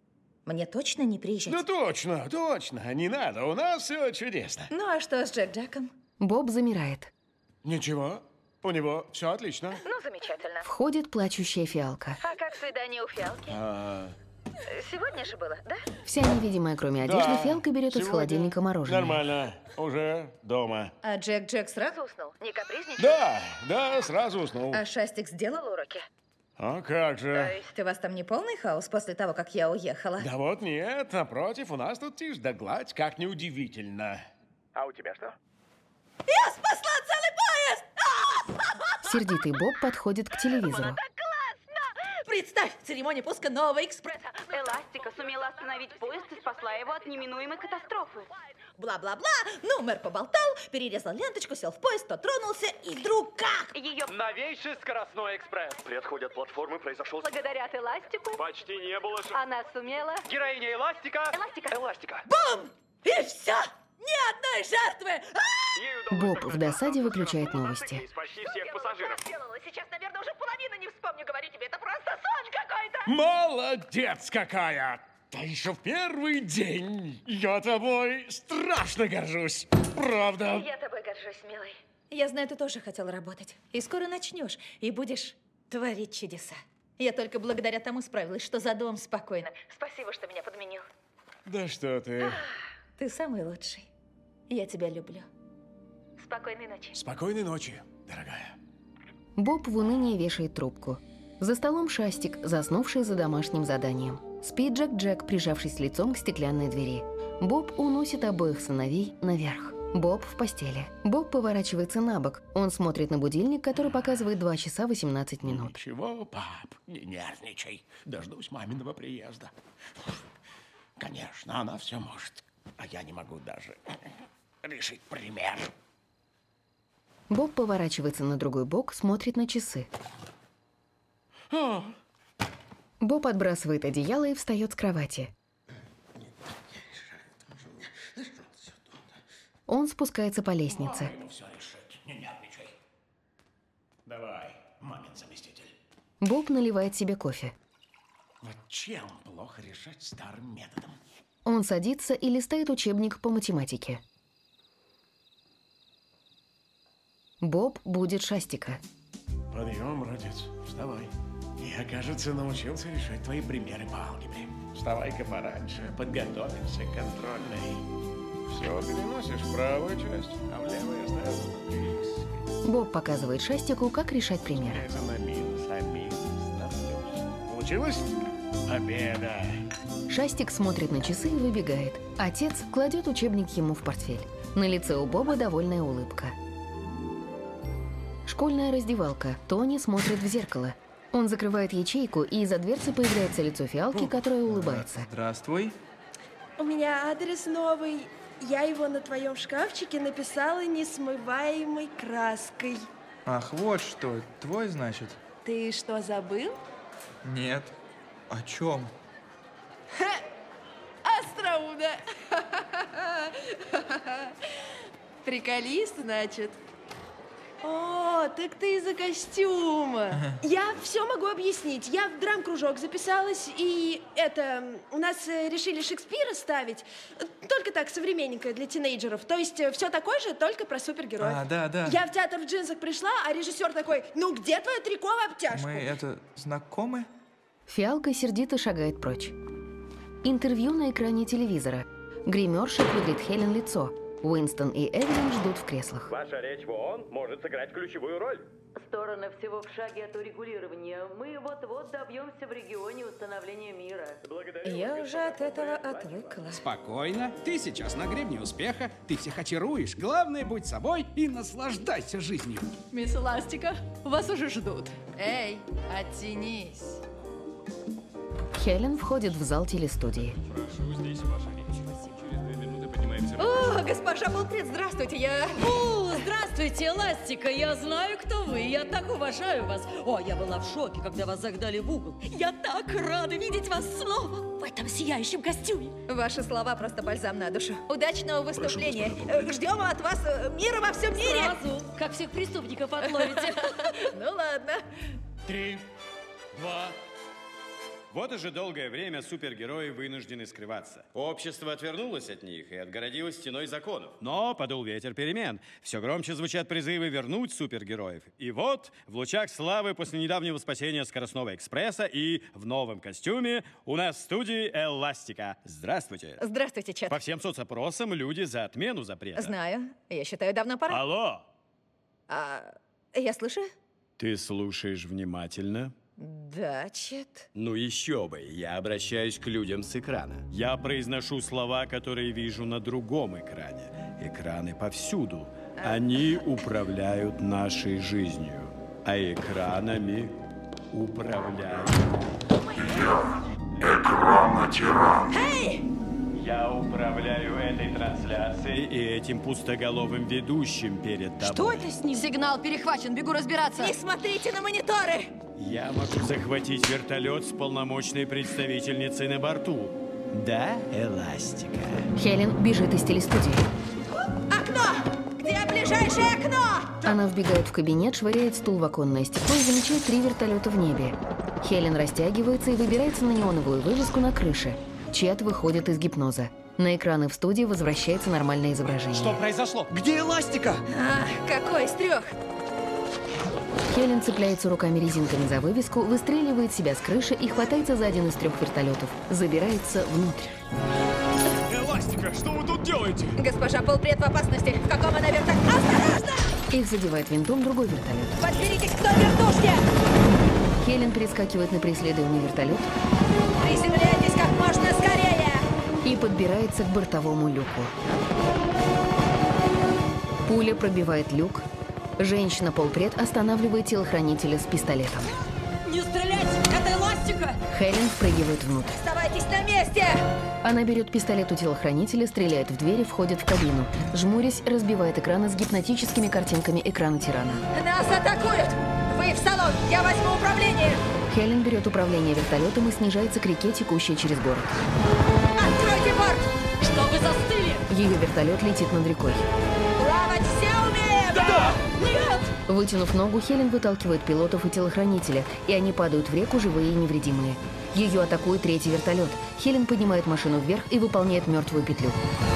Мне точно не приезжать? Ну точно, точно. Не надо, у нас все чудесно. Ну а что с Джек-Джеком? Боб замирает. Ничего, у него все отлично. Ну, замечательно. Входит плачущая Фиалка. А как свидание у Фиалки? А... Сегодня же было, да? Вся невидимая, кроме одежды, Да, Фиалка берет из сегодня холодильника мороженое. Нормально, уже дома. А Джек-Джек сразу уснул? Не капризничал? Да, да, сразу уснул. А Шастик сделал уроки? А как же? Ты у вас там не полный хаос после того, как я уехала? Да вот нет, напротив, у нас тут тишь да гладь, как неудивительно. А у тебя что? Я спасла целый поезд! Сердитый Боб подходит к телевизору. Представь, церемония пуска нового экспресса. Эластика сумела остановить поезд и спасла его от неминуемой катастрофы. Бла-бла-бла, ну, мэр поболтал, перерезал ленточку, сел в поезд, тот тронулся, и вдруг как? Ее... Новейший скоростной экспресс. При отходе от платформы произошел... Благодарят Эластику. Почти не было... Ш... Она сумела... Героиня Эластика. Эластика. Эластика. Бум! И все! Ни одной жертвы! Боб в досаде выключает новости. Почти всех пассажиров. Сейчас, наверное, уже половину не вспомню, говорю тебе, это просто сон какой-то! Молодец какая! Да еще в первый день я тобой страшно горжусь. Правда? Я тобой горжусь, милый. Я знаю, ты тоже хотел работать. И скоро начнешь, и будешь творить чудеса. Я только благодаря тому справилась, что за дом спокойно. Спасибо, что меня подменил. Да что ты. Ты самый лучший. Я тебя люблю. Спокойной ночи. Спокойной ночи, дорогая. Боб в унынии вешает трубку. За столом Шастик, заснувший за домашним заданием. Спит Джек-Джек, прижавшись лицом к стеклянной двери. Боб уносит обоих сыновей наверх. Боб в постели. Боб поворачивается на бок. Он смотрит на будильник, который показывает два часа восемнадцать минут. Ничего, пап, не нервничай. Дождусь маминого приезда. Конечно, она все может. А я не могу даже решить пример. Боб поворачивается на другой бок, смотрит на часы. О. Боб отбрасывает одеяло и встает с кровати. Он спускается по лестнице. Мамину все решить, не нервничай. Давай, мамин заместитель. Боб наливает себе кофе. Вот чем плохо решать старым методом? Он садится и листает учебник по математике. Боб будет Шастика. Подъем, братец, вставай. Я, кажется, научился решать твои примеры по алгебре. Вставай-ка пораньше, подготовимся к контрольной. Все переносишь в правую часть, а в левую оставил. Боб показывает Шастику, как решать примеры. Это на минус, а минус на плюс. Получилось? Победа! Шастик смотрит на часы и выбегает. Отец кладет учебник ему в портфель. На лице у Боба довольная улыбка. Школьная раздевалка. Тони смотрит в зеркало. Он закрывает ячейку, и из-за дверцы появляется лицо Фиалки, которая улыбается. Здравствуй. У меня адрес новый. Я его на твоем шкафчике написала несмываемой краской. Ах, вот что. Твой, значит? Ты что, забыл? Нет. О чем? Ха! Остроумно. Приколист, значит. О, так ты из-за костюма. Я все могу объяснить. Я в драм-кружок записалась, и это... У нас э, решили Шекспира ставить. Только так, современненько, для тинейджеров. То есть э, все такое же, только про супергероев. А, да, да. Я в театр в джинсах пришла, а режиссер такой: ну где твое трико в обтяжку? Мы, это, знакомы? Фиалка сердито шагает прочь. Интервью на экране телевизора. Гримерша пудрит Хелен лицо. Уинстон и Эвелин ждут в креслах. Ваша речь в ООН может сыграть ключевую роль. Стороны всего в шаге от урегулирования. Мы вот-вот добьемся в регионе установления мира. Я уже от этого отвыкла. Спокойно. Ты сейчас на гребне успеха. Ты всех очаруешь. Главное, будь собой и наслаждайся жизнью. Мисс Эластика, вас уже ждут. Эй, оттянись. Хелен входит в зал телестудии. Прошу, здесь ваша речь. Через две минуты поднимаемся. О, госпожа Булпред, здравствуйте, я... О, здравствуйте, Эластика, я знаю, кто вы, я так уважаю вас. О, я была в шоке, когда вас загнали в угол. Я так рада видеть вас снова в этом сияющем костюме. Ваши слова просто бальзам на душу. Удачного выступления. Ждем от вас мира во всем мире. Сразу, как всех преступников отловите. Ну ладно. Три, два, Вот уже долгое время супергерои вынуждены скрываться. Общество отвернулось от них и отгородилось стеной законов. Но подул ветер перемен. Все громче звучат призывы вернуть супергероев. И вот в лучах славы после недавнего спасения скоростного экспресса и в новом костюме у нас в студии Эластика. Здравствуйте. Здравствуйте, Чет. По всем соцопросам люди за отмену запрета. Знаю. Я считаю, давно пора. Алло. А, я слушаю? Ты слушаешь внимательно? Да, Чет. Ну еще бы, я обращаюсь к людям с экрана. Я произношу слова, которые вижу на другом экране. Экраны повсюду. Они управляют нашей жизнью. А экранами управляют... Экрана-тиран. Эй! Я управляю этой трансляцией и этим пустоголовым ведущим перед тобой. Что это с ним? Сигнал перехвачен, бегу разбираться. Не смотрите на мониторы! Я могу захватить вертолет с полномочной представительницей на борту. Да, Эластика? Хелен бежит из телестудии. Окно! Где ближайшее окно? Она вбегает в кабинет, швыряет стул в оконное стекло и замечает три вертолета в небе. Хелен растягивается и выбирается на неоновую вывеску на крыше. Чет выходит из гипноза. На экраны в студии возвращается нормальное изображение. Что произошло? Где Эластика? А, какой из трех? Хелен цепляется руками резинками за вывеску, выстреливает себя с крыши и хватается за один из трех вертолетов. Забирается внутрь. Эластика, что вы тут делаете? Госпожа Полпред в опасности. В каком она вертолете? Осторожно! Их задевает винтом другой вертолет. Подберитесь к той вертушке! Хелен перескакивает на преследуемый вертолет. Приземляйтесь как можно скорее! И подбирается к бортовому люку. Пуля пробивает люк. Женщина Полпред останавливает телохранителя с пистолетом. Не стрелять! Это Эластика! Хелен впрыгивает внутрь. Оставайтесь на месте! Она берет пистолет у телохранителя, стреляет в дверь и входит в кабину. Жмурясь, разбивает экраны с гипнотическими картинками экрана тирана. Нас атакуют! Вы в салон! Я возьму управление! Хелен берет управление вертолетом и снижается к реке, текущей через город. Откройте борт! Что вы застыли? Ее вертолет летит над рекой. Плавать все умеем! Да! Нет! Вытянув ногу, Хелен выталкивает пилотов и телохранителя, и они падают в реку, живые и невредимые. Ее атакует третий вертолет. Хелен поднимает машину вверх и выполняет мертвую петлю.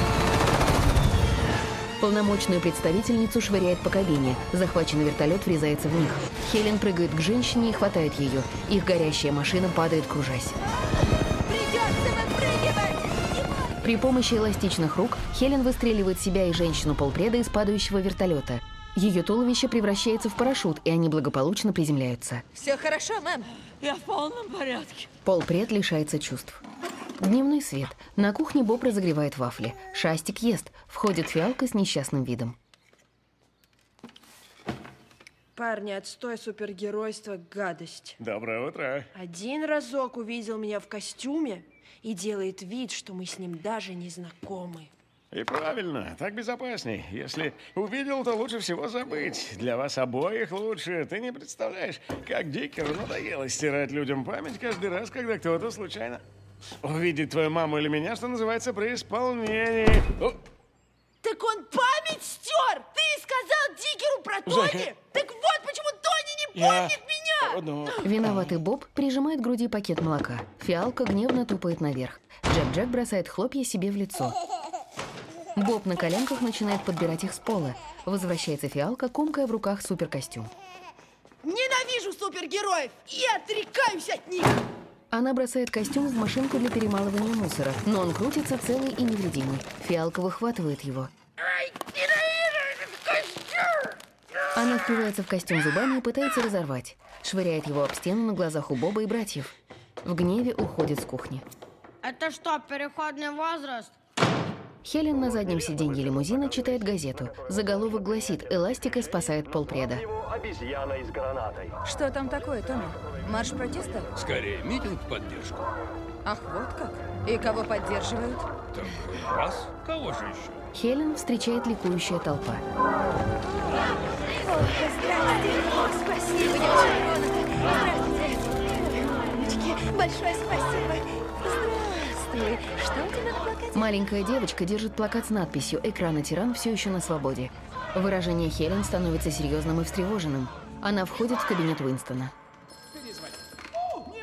Полномочную представительницу швыряет по кабине. Захваченный вертолет врезается в них. Хелен прыгает к женщине и хватает ее. Их горящая машина падает, кружась. Придется выпрыгивать! При помощи эластичных рук Хелен выстреливает себя и женщину Полпреда из падающего вертолета. Ее туловище превращается в парашют, и они благополучно приземляются. Все хорошо, мэм? Я в полном порядке. Полпред лишается чувств. Дневной свет. На кухне Боб разогревает вафли. Шастик ест. Входит Фиалка с несчастным видом. Парни, отстой, супергеройство, гадость. Доброе утро. Один разок увидел меня в костюме и делает вид, что мы с ним даже не знакомы. И правильно, так безопасней. Если увидел, то лучше всего забыть. Для вас обоих лучше. Ты не представляешь, как Дикеру надоело стирать людям память каждый раз, когда кто-то случайно увидит твою маму или меня, что называется, при исполнении. О! Так он память стер! Ты сказал Дикеру про Тони? Жека. Так вот почему Тони не Я... помнит меня! О, ну... Виноватый Боб прижимает к груди пакет молока. Фиалка гневно тупает наверх. Джек-Джек бросает хлопья себе в лицо. Боб на коленках начинает подбирать их с пола. Возвращается Фиалка, комкая в руках суперкостюм. Ненавижу супергероев и отрекаюсь от них! Она бросает костюм в машинку для перемалывания мусора, но он крутится целый и невредимый. Фиалка выхватывает его. Она впивается в костюм зубами и пытается разорвать. Швыряет его об стену на глазах у Боба и братьев. В гневе уходит с кухни. Это что, переходный возраст? Хелен на заднем сиденье лимузина читает газету. Заголовок гласит: «Эластика спасает Полпреда». Обезьяна из гранатой. Что там такое, Томми? Марш протеста? Скорее, митинг в поддержку. Ах, вот как? И кого поддерживают? Так раз, кого же еще? Хелен встречает ликующая толпа. О, здрасте! О, спасибо, девчонка! Здравствуйте! Большое спасибо! Здравствуй! Что у тебя на плакате? Маленькая девочка держит плакат с надписью «Экрана-тиран все еще на свободе». Выражение Хелен становится серьезным и встревоженным. Она входит в кабинет Уинстона. О, не может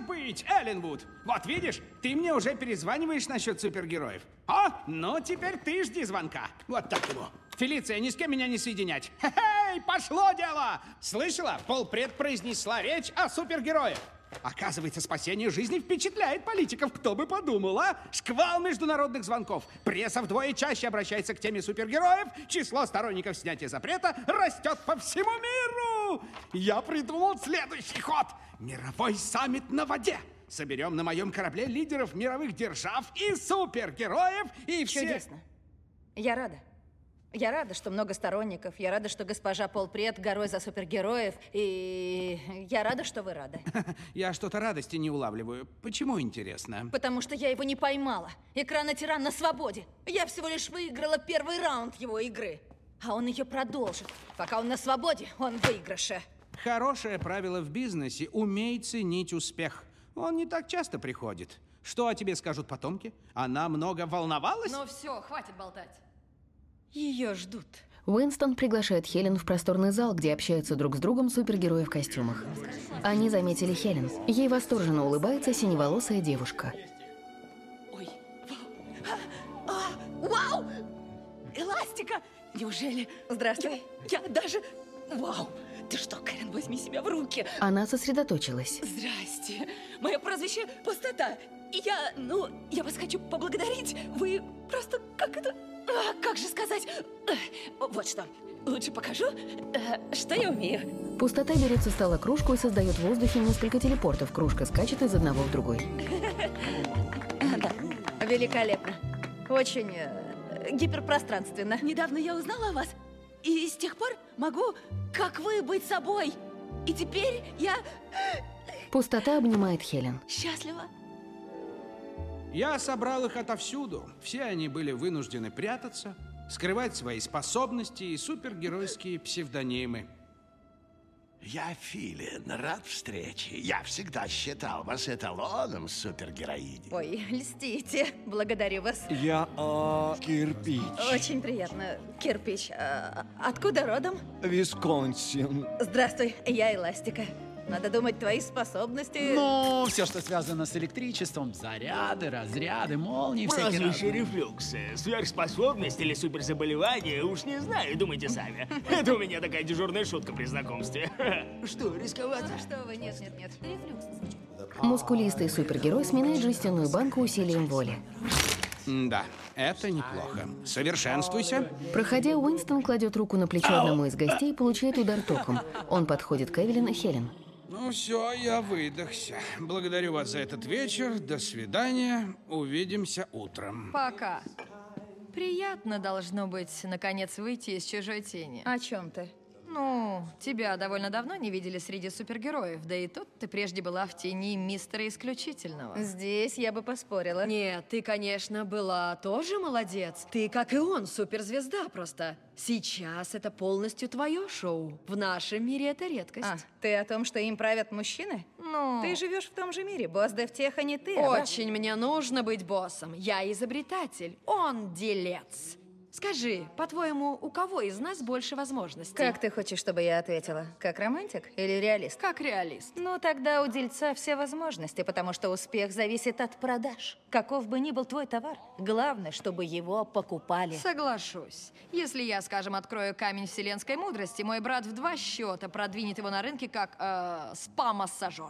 быть, Элленвуд? Вот видишь, ты мне уже перезваниваешь насчет супергероев. О, ну теперь ты жди звонка. Вот так его. Фелиция, ни с кем меня не соединять. Хе-хей, пошло дело! Слышала? Полпред произнесла речь о супергероях. Оказывается, спасение жизни впечатляет политиков. Кто бы подумал, а? Шквал международных звонков. Пресса вдвое чаще обращается к теме супергероев. Число сторонников снятия запрета растет по всему миру. Я придумал следующий ход. Мировой саммит на воде. Соберем на моем корабле лидеров мировых держав и супергероев, и все... Чудесно. Я рада. Я рада, что много сторонников. Я рада, что госпожа Полпред горой за супергероев. И я рада, что вы рады. Я что-то радости не улавливаю. Почему, интересно? Потому что я его не поймала. Экрана-тиран на свободе. Я всего лишь выиграла первый раунд его игры. А он ее продолжит. Пока он на свободе, он в выигрыше. Хорошее правило в бизнесе – умей ценить успех. Он не так часто приходит. Что о тебе скажут потомки? Она много волновалась? Ну все, хватит болтать. Ее ждут. Уинстон приглашает Хелен в просторный зал, где общаются друг с другом супергерои в костюмах. Они заметили Хелен. Ей восторженно улыбается синеволосая девушка. Ой, вау. А, вау! Эластика! Неужели? Здравствуй. Я, я даже... Вау! Ты что, Кэрен, возьми себя в руки. Она сосредоточилась. Здрасте. Мое прозвище Пустота. И я, ну, я вас хочу поблагодарить. Вы просто, как это... А, как же сказать? Вот что. Лучше покажу, что я умею. Пустота берет со стола кружку и создает в воздухе несколько телепортов. Кружка скачет из одного в другой. Да. Великолепно. Очень э, гиперпространственно. Недавно я узнала о вас. И с тех пор могу, как вы, быть собой. И теперь я... Пустота обнимает Хелен. Счастлива. Я собрал их отовсюду. Все они были вынуждены прятаться, скрывать свои способности и супергеройские псевдонимы. Я Филин, рад встрече. Я всегда считал вас эталоном супергероини. Ой, льстите. Благодарю вас. Я а, Кирпич. Очень приятно. Кирпич. А, откуда родом? Висконсин. Здравствуй, я Эластика. Надо думать, твои способности... Ну, все, что связано с электричеством, заряды, разряды, молнии, всякие Разве разные. рефлюксы, сверхспособность или суперзаболевание, уж не знаю, думайте сами. Это у меня такая дежурная шутка при знакомстве. Что, рисковать? Ну что вы, нет, нет, нет. Рефлюкс. Мускулистый супергерой сминает жестяную банку усилием воли. Да, это неплохо. Совершенствуйся. Проходя, Уинстон кладет руку на плечо одному из гостей и получает удар током. Он подходит к Эвелин и Хелен. Ну все, я выдохся. Благодарю вас за этот вечер. До свидания. Увидимся утром. Пока. Приятно должно быть, наконец, выйти из чужой тени. О чем ты? Ну, тебя довольно давно не видели среди супергероев, да и тут ты прежде была в тени мистера Исключительного. Здесь я бы поспорила. Нет, ты, конечно, была тоже молодец. Ты, как и он, суперзвезда просто. Сейчас это полностью твое шоу. В нашем мире это редкость. А, ты о том, что им правят мужчины? Ну... Ты живешь в том же мире. Босс Девтеха не ты, Очень мне нужно быть боссом. Я изобретатель, он делец. Скажи, по-твоему, у кого из нас больше возможностей? Как ты хочешь, чтобы я ответила? Как романтик или реалист? Как реалист. Ну, тогда у дельца все возможности, потому что успех зависит от продаж. Каков бы ни был твой товар, главное, чтобы его покупали. Соглашусь. Если я, скажем, открою камень вселенской мудрости, мой брат в два счета продвинет его на рынке как э, спа-массажер.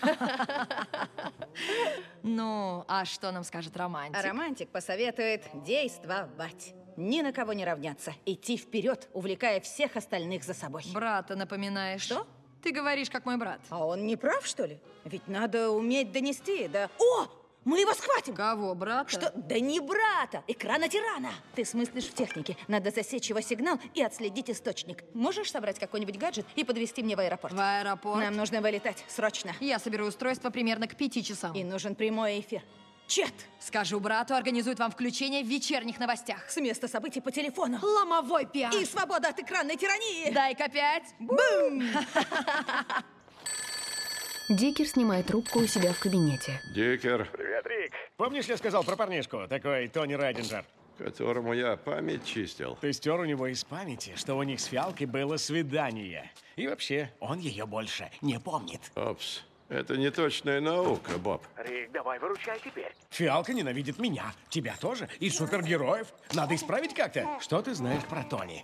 Ну, а что нам скажет романтик? А романтик посоветует действовать. Ни на кого не равняться. Идти вперед, увлекая всех остальных за собой. Брата напоминаешь. Что? Ты говоришь, как мой брат. А он не прав, что ли? Ведь надо уметь донести, да... О! Мы его схватим! Кого, брата? Что? Да не брата! Экрана-тирана! Ты смыслишь в технике. Надо засечь его сигнал и отследить источник. Можешь собрать какой-нибудь гаджет и подвезти мне в аэропорт? В аэропорт? Нам нужно вылетать. Срочно. Я соберу устройство примерно к пяти часам. И нужен прямой эфир. Чет! Скажу брату, организует вам включение в вечерних новостях. С места событий по телефону. Ломовой пиар. И свобода от экранной тирании. Дай-ка пять. Бум! Дикер снимает трубку у себя в кабинете. Дикер. Привет, Рик. Помнишь, я сказал про парнишку, такой Тони Райдинджер? Которому я память чистил. Ты стер у него из памяти, что у них с Фиалкой было свидание. И вообще, он ее больше не помнит. Опс. Это не точная наука, Боб. Рик, давай выручай теперь. Фиалка ненавидит меня, тебя тоже и супергероев. Надо исправить как-то. Что ты знаешь про Тони?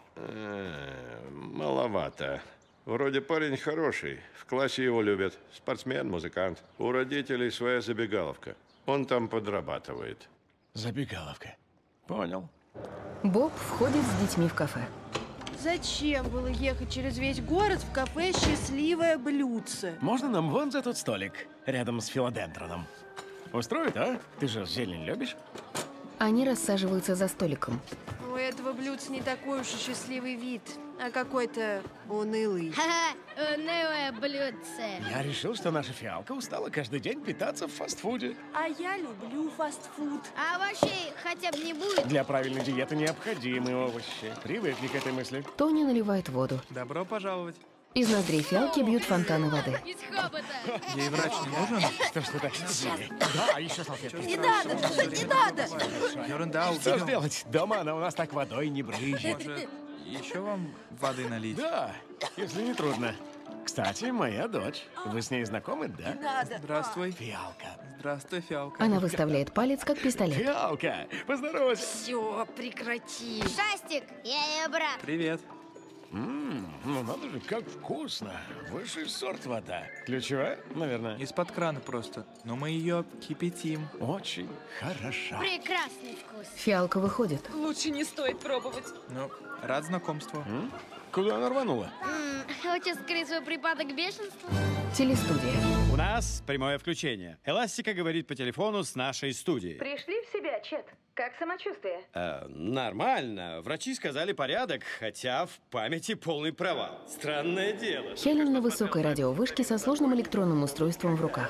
Э, маловато. Вроде парень хороший. В классе его любят. Спортсмен, музыкант. У родителей своя забегаловка. Он там подрабатывает. Забегаловка. Понял. Боб входит с детьми в кафе. Зачем было ехать через весь город в кафе «Счастливое блюдце»? Можно нам вон за тот столик, рядом с филодендроном? Устроит, а? Ты же зелень любишь? Они рассаживаются за столиком. У этого блюдца не такой уж и счастливый вид, а какой-то унылый. Ха-ха, унылое блюдце. Я решил, что наша фиалка устала каждый день питаться в фастфуде. А я люблю фастфуд. А овощей хотя бы не будет? Для правильной диеты необходимы овощи. Привыкли к этой мысли. Тони наливает воду. Добро пожаловать. Из ноздрей фиалки бьют фонтаны воды. Из хобота. Ей врач не нужен? Что ж ты так сделали? Да, еще салфетки. Не надо, не надо! Ерунда, Что уберем. сделать? Дома она у нас так водой не брызжет. Может, еще вам воды налить? Да, если не трудно. Кстати, моя дочь. Вы с ней знакомы, да? Надо. Здравствуй. Фиалка. Здравствуй, Фиалка. Она выставляет палец, как пистолет. Фиалка, поздоровайся. Все, прекрати. Шастик, я ее брат. Привет. Ммм, ну надо же, как вкусно. Высший сорт вода. Ключевая, наверное? Из-под крана просто. Но мы ее кипятим. Очень хорошо. Прекрасный вкус. Фиалка выходит. Лучше не стоит пробовать. Ну, рад знакомству. М? Куда она рванула? М, Хочешь скрыть свой припадок бешенства? Телестудия. У нас прямое включение. Эластика говорит по телефону с нашей студией. Пришли в себя, Чет. Как самочувствие? Э, нормально. Врачи сказали порядок, хотя в памяти полный провал. Странное дело. Хелен на высокой радиовышке со сложным электронным устройством в руках.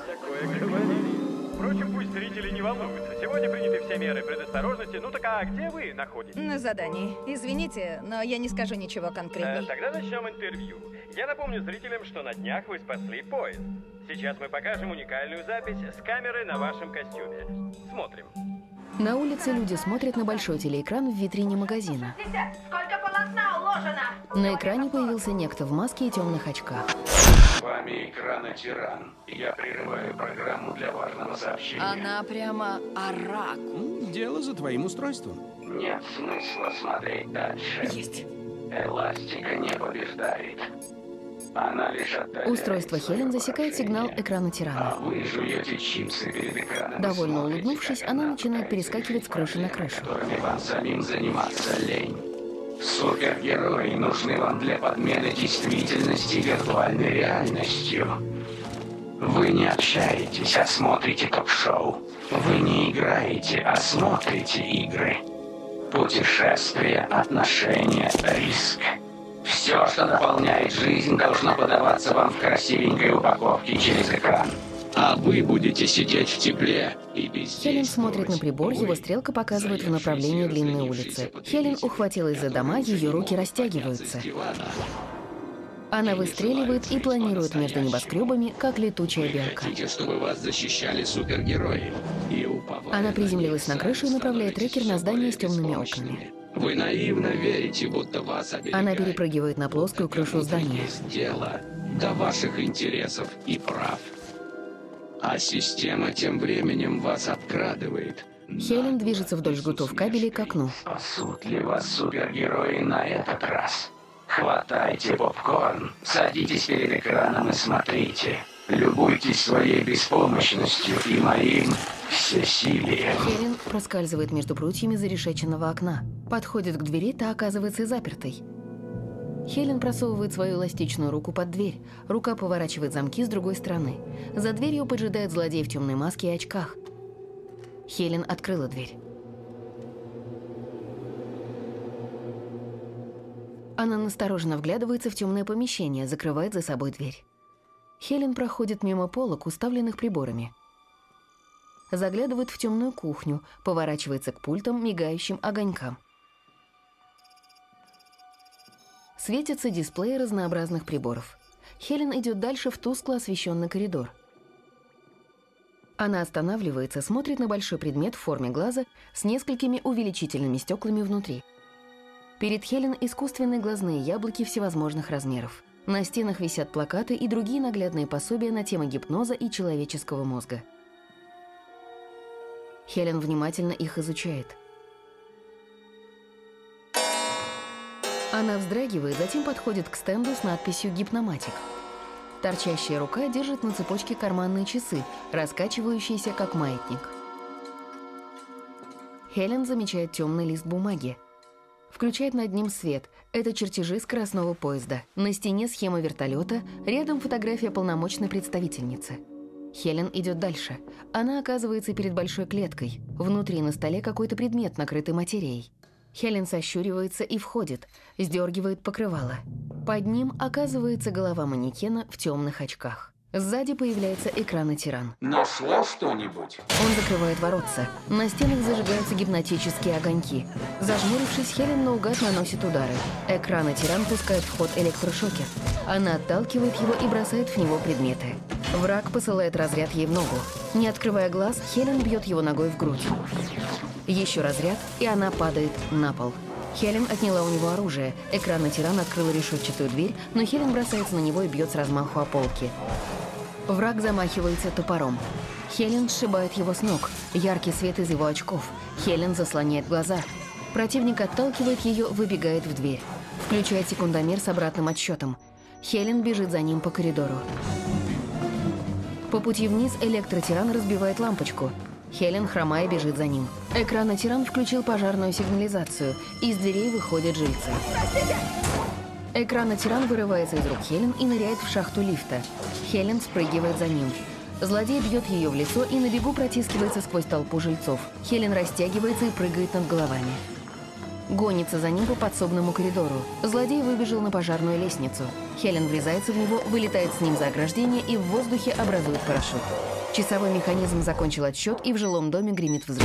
Впрочем, пусть зрители не волнуются. Сегодня приняты все меры предосторожности. Ну так а где вы находитесь? На задании. Извините, но я не скажу ничего Э, конкретней. тогда начнем интервью. Я напомню зрителям, что на днях вы спасли поезд. Сейчас мы покажем уникальную запись с камеры на вашем костюме. Смотрим. На улице люди смотрят на большой телеэкран в витрине магазина. Сколько полотна уложено? На экране появился некто в маске и темных очках. С вами экрана «Тиран». Я прерываю программу для важного сообщения. Она прямо орак. Дело за твоим устройством. Нет смысла смотреть дальше. Есть. Эластика не побеждает. Она лишь отдаляет. Устройство Хелен засекает сигнал экрана А тирана. вы жуете чипсы перед экраном. Довольно Смотрите, улыбнувшись, как она она начинает пытается перескакивать с крыши на крышу. которыми вам самим заниматься лень. Супергерои нужны вам для подмены действительности виртуальной реальностью. Вы не общаетесь, а смотрите ток-шоу. Вы не играете, а смотрите игры. Путешествия, отношения, риск. Все, что наполняет жизнь, должно подаваться вам в красивенькой упаковке через экран. А вы будете сидеть в тепле и бездействовать. Хелен смотрит на прибор, его стрелка показывает в направлении длинной улицы. Хелен ухватилась за дома, ее руки растягиваются. Она выстреливает и планирует между небоскребами, как летучая белка. Хотите, чтобы вас защищали супергерои? И уповая Она приземлилась на крышу и направляет трекер на здание с темными окнами. Вы наивно верите, будто вас оберегает. Она перепрыгивает на плоскую крышу здания. Есть дело до ваших интересов и прав. А система тем временем вас обкрадывает. Хелен движется вдоль жгутов кабелей к окну. Спасут ли вас супергерои на этот раз? Хватайте попкорн, садитесь перед экраном и смотрите. Любуйтесь своей беспомощностью и моим всесилием. Хелен проскальзывает между прутьями зарешеченного окна. Подходит к двери, та оказывается запертой. Хелен просовывает свою эластичную руку под дверь. Рука поворачивает замки с другой стороны. За дверью поджидает злодей в темной маске и очках. Хелен открыла дверь. Она настороженно вглядывается в темное помещение, закрывает за собой дверь. Хелен проходит мимо полок, уставленных приборами. Заглядывает в темную кухню, поворачивается к пультам, мигающим огонькам. Светятся дисплеи разнообразных приборов. Хелен идет дальше в тускло освещенный коридор. Она останавливается, смотрит на большой предмет в форме глаза с несколькими увеличительными стеклами внутри. Перед Хелен искусственные глазные яблоки всевозможных размеров. На стенах висят плакаты и другие наглядные пособия на темы гипноза и человеческого мозга. Хелен внимательно их изучает. Она вздрагивает, затем подходит к стенду с надписью «Гипноматик». Торчащая рука держит на цепочке карманные часы, раскачивающиеся как маятник. Хелен замечает темный лист бумаги. Включает над ним свет. Это чертежи скоростного поезда. На стене схема вертолета, рядом фотография полномочной представительницы. Хелен идет дальше. Она оказывается перед большой клеткой. Внутри на столе какой-то предмет, накрытый материей. Хелен сощуривается и входит, сдергивает покрывало. Под ним оказывается голова манекена в темных очках. Сзади появляется экран-тиран. Нашла что-нибудь? Он закрывает воротца. На стенах зажигаются гипнотические огоньки. Зажмурившись, Хелен наугад наносит удары. Экран-тиран пускает в ход электрошокер. Она отталкивает его и бросает в него предметы. Враг посылает разряд ей в ногу. Не открывая глаз, Хелен бьет его ногой в грудь. Еще разряд, и она падает на пол. Хелен отняла у него оружие. Экран-тиран открыл решетчатую дверь, но Хелен бросается на него и бьет с размаху о полки. Враг замахивается топором. Хелен сшибает его с ног. Яркий свет из его очков. Хелен заслоняет глаза. Противник отталкивает ее, выбегает в дверь. Включает секундомер с обратным отсчетом. Хелен бежит за ним по коридору. По пути вниз электротиран разбивает лампочку. Хелен, хромая, бежит за ним. Экран-тиран включил пожарную сигнализацию. Из дверей выходят жильцы. Экран-тиран вырывается из рук Хелен и ныряет в шахту лифта. Хелен спрыгивает за ним. Злодей бьет ее в лицо и на бегу протискивается сквозь толпу жильцов. Хелен растягивается и прыгает над головами. Гонится за ним по подсобному коридору. Злодей выбежал на пожарную лестницу. Хелен врезается в него, вылетает с ним за ограждение и в воздухе образует парашют. Часовой механизм закончил отсчет, и в жилом доме гремит взрыв.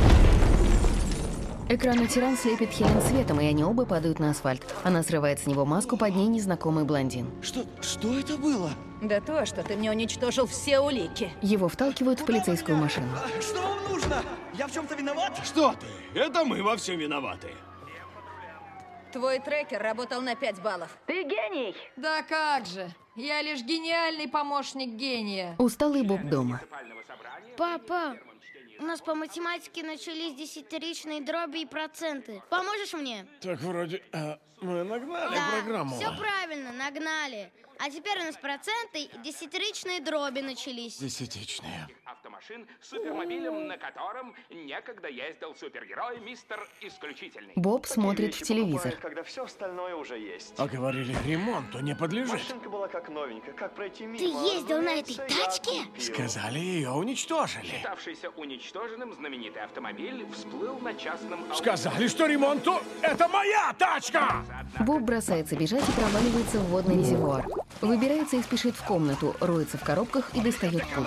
Экран-тиран слепит Хелен светом, и они оба падают на асфальт. Она срывает с него маску, под ней незнакомый блондин. Что, что это было? Да то, что ты мне уничтожил все улики. Его вталкивают в полицейскую машину. Что вам нужно? Я в чем-то виноват? Что ты? Это мы во всем виноваты. Твой трекер работал на пять баллов. Ты гений! Да как же! Я лишь гениальный помощник гения. Усталый Боб дома. Папа, у нас по математике начались десятиричные дроби и проценты. Поможешь мне? Так вроде а, мы нагнали Да, программу. все правильно, нагнали. А теперь у нас проценты и десятиричные дроби начались. Десятичные. Автомашин с супермобилем, на котором некогда ездил супергерой мистер Исключительный. Боб смотрит в телевизор. Когда все остальное уже есть. А говорили, ремонту не подлежит. Машинка была как новенькая, как пройти мимо. Ты ездил на этой тачке? Сказали, ее уничтожили. Считавшийся уничтоженным знаменитый автомобиль всплыл на частном... Сказали, что ремонту это моя тачка! Боб бросается бежать и проваливается в водный резервуар. Выбирается и спешит в комнату, роется в коробках и достает пульт.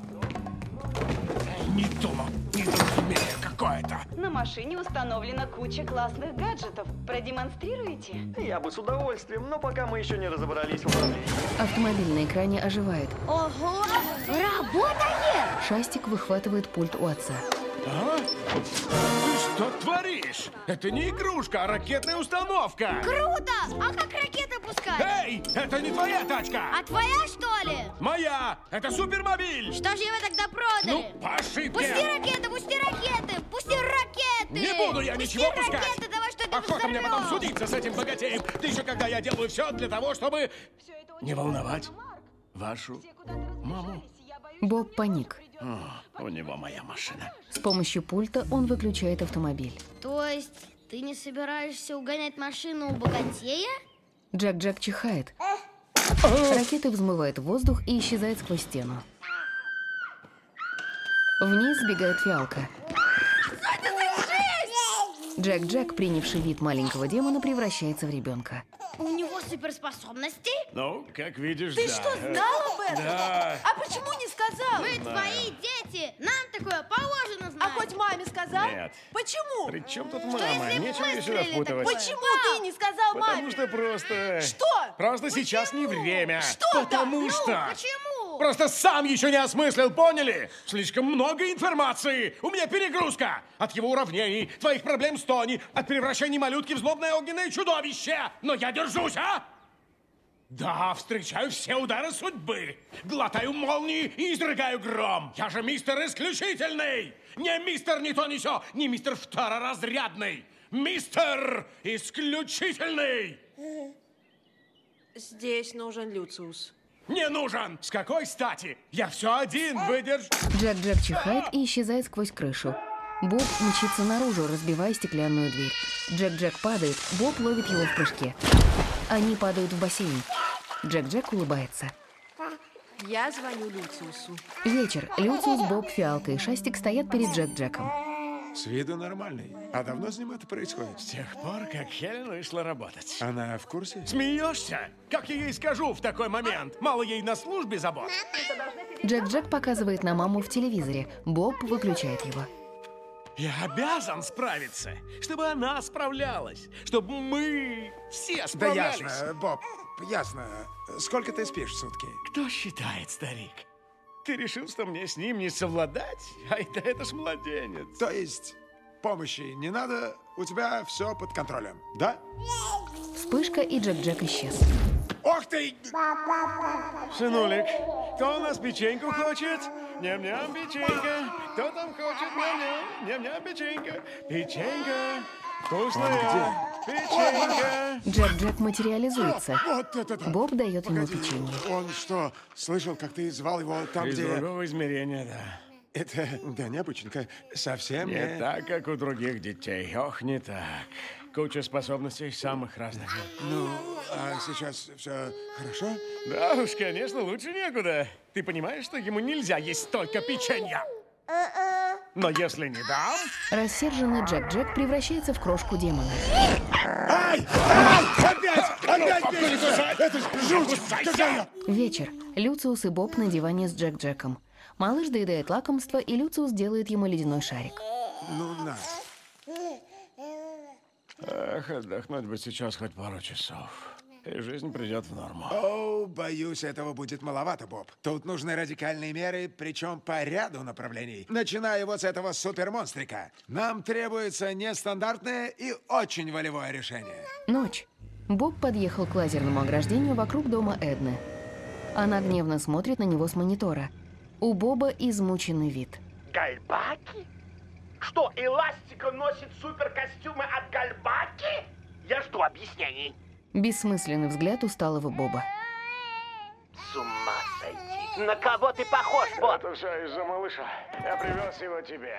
Не думал, недоразумение какое-то. На машине установлена куча классных гаджетов. Продемонстрируете? Я бы с удовольствием, но пока мы еще не разобрались в управлении. Автомобиль на экране оживает. Ого! Работает! Шастик выхватывает пульт у отца. А? Ты что творишь? Это не игрушка, а ракетная установка. Круто! А как ракеты пускать? Эй, это не твоя тачка! А твоя, что ли? Моя! Это супермобиль! Что же его тогда продали? Ну, по ошибке! Пусти ракеты, пусти ракеты! Пусти ракеты! Не буду я пусти ничего ракеты, пускать! давай что-то Охота мне потом взорвем! судиться с этим богатеем! Ты еще когда я делаю все для того, чтобы не волновать вашу маму. Боб паник. О, у него моя машина. С помощью пульта он выключает автомобиль. То есть ты не собираешься угонять машину у богатея? Джек-Джек чихает. Ракеты взмывают в воздух и исчезают сквозь стену. Вниз сбегает фиалка. Джек-Джек, принявший вид маленького демона, превращается в ребенка. У него суперспособности? Ну, как видишь, Ты да. что, знал об этом? Да. А почему не сказал? Мы Да. твои дети, нам такое положено знать. А хоть маме сказал? Нет. Почему? При чем тут Что, мама? если Нечего ее сюда выстрелили впутывать. такое? Почему ты не сказал Потому маме? что просто... Что? Просто сейчас не время. Что Потому так? что... Ну, почему? Просто сам еще не осмыслил, поняли? Слишком много информации. У меня перегрузка. От его уравнений, твоих проблем с Тони, от превращения малютки в злобное огненное чудовище. Но я держусь, а? Да, встречаю все удары судьбы. Глотаю молнии и изрыгаю гром. Я же мистер Исключительный. Не мистер ни то ни сё, не мистер Второразрядный. Мистер Исключительный. Здесь нужен Люциус. Не нужен! С какой стати? Я все один выдержу. Джек-Джек чихает и исчезает сквозь крышу. Боб мчится наружу, разбивая стеклянную дверь. Джек-Джек падает, Боб ловит его в прыжке. Они падают в бассейн. Джек-Джек улыбается. Я звоню Люциусу. Вечер. Люциус, Боб, Фиалка и Шастик стоят перед Джек-Джеком. С виду нормальный. А давно с ним это происходит? С тех пор, как Хелен вышла работать. Она в курсе? Смеешься? Как я ей скажу в такой момент? Мало ей на службе забот. Джек-Джек показывает на маму в телевизоре. Боб выключает его. Я обязан справиться, чтобы она справлялась, чтобы мы все справлялись. Да ясно, Боб, ясно. Сколько ты спишь в сутки? Кто считает, старик? Ты решил, что мне с ним не совладать? Ай, да это ж младенец. То есть помощи не надо, у тебя все под контролем, да? Вспышка, и Джек-Джек исчез. Ох ты! Сынулик, кто у нас печеньку хочет? Ням-ням, печенька. Кто там хочет? Ням-ням, ням-ням, печенька. Печенька. Вкусная. Печенька. Джек-Джек материализуется. Вот это да. Боб дает Погоди, ему печенье. Он что, слышал, как ты звал его там, Из где... другого измерения, да. Это, да, необычненько. Совсем Не не... так, как у других детей. Ох, не так. Куча способностей самых разных. Ну, а сейчас все хорошо? Да уж, конечно, лучше некуда. Ты понимаешь, что ему нельзя есть столько печенья? Но если не дам... Рассерженный Джек-Джек превращается в крошку демона. Ай! Ай! Опять! Опять бесится! Это ж жуть! Какая! Вечер. Люциус и Боб на диване с Джек-Джеком. Малыш доедает лакомство, и Люциус делает ему ледяной шарик. Ну, на. Эх, отдохнуть бы сейчас хоть пару часов. И жизнь придет в норму. О, боюсь, этого будет маловато, Боб. Тут нужны радикальные меры, причем по ряду направлений. Начиная вот с этого супермонстрика. Нам требуется нестандартное и очень волевое решение. Ночь. Боб подъехал к лазерному ограждению вокруг дома Эдны. Она гневно смотрит на него с монитора. У Боба измученный вид. Гальбаки? Что, Эластика носит суперкостюмы от Гальбаки? Я жду объяснений. Бессмысленный взгляд усталого Боба. С ума сойти. На кого ты похож, Боб? Это все из-за малыша. Я привез его тебе.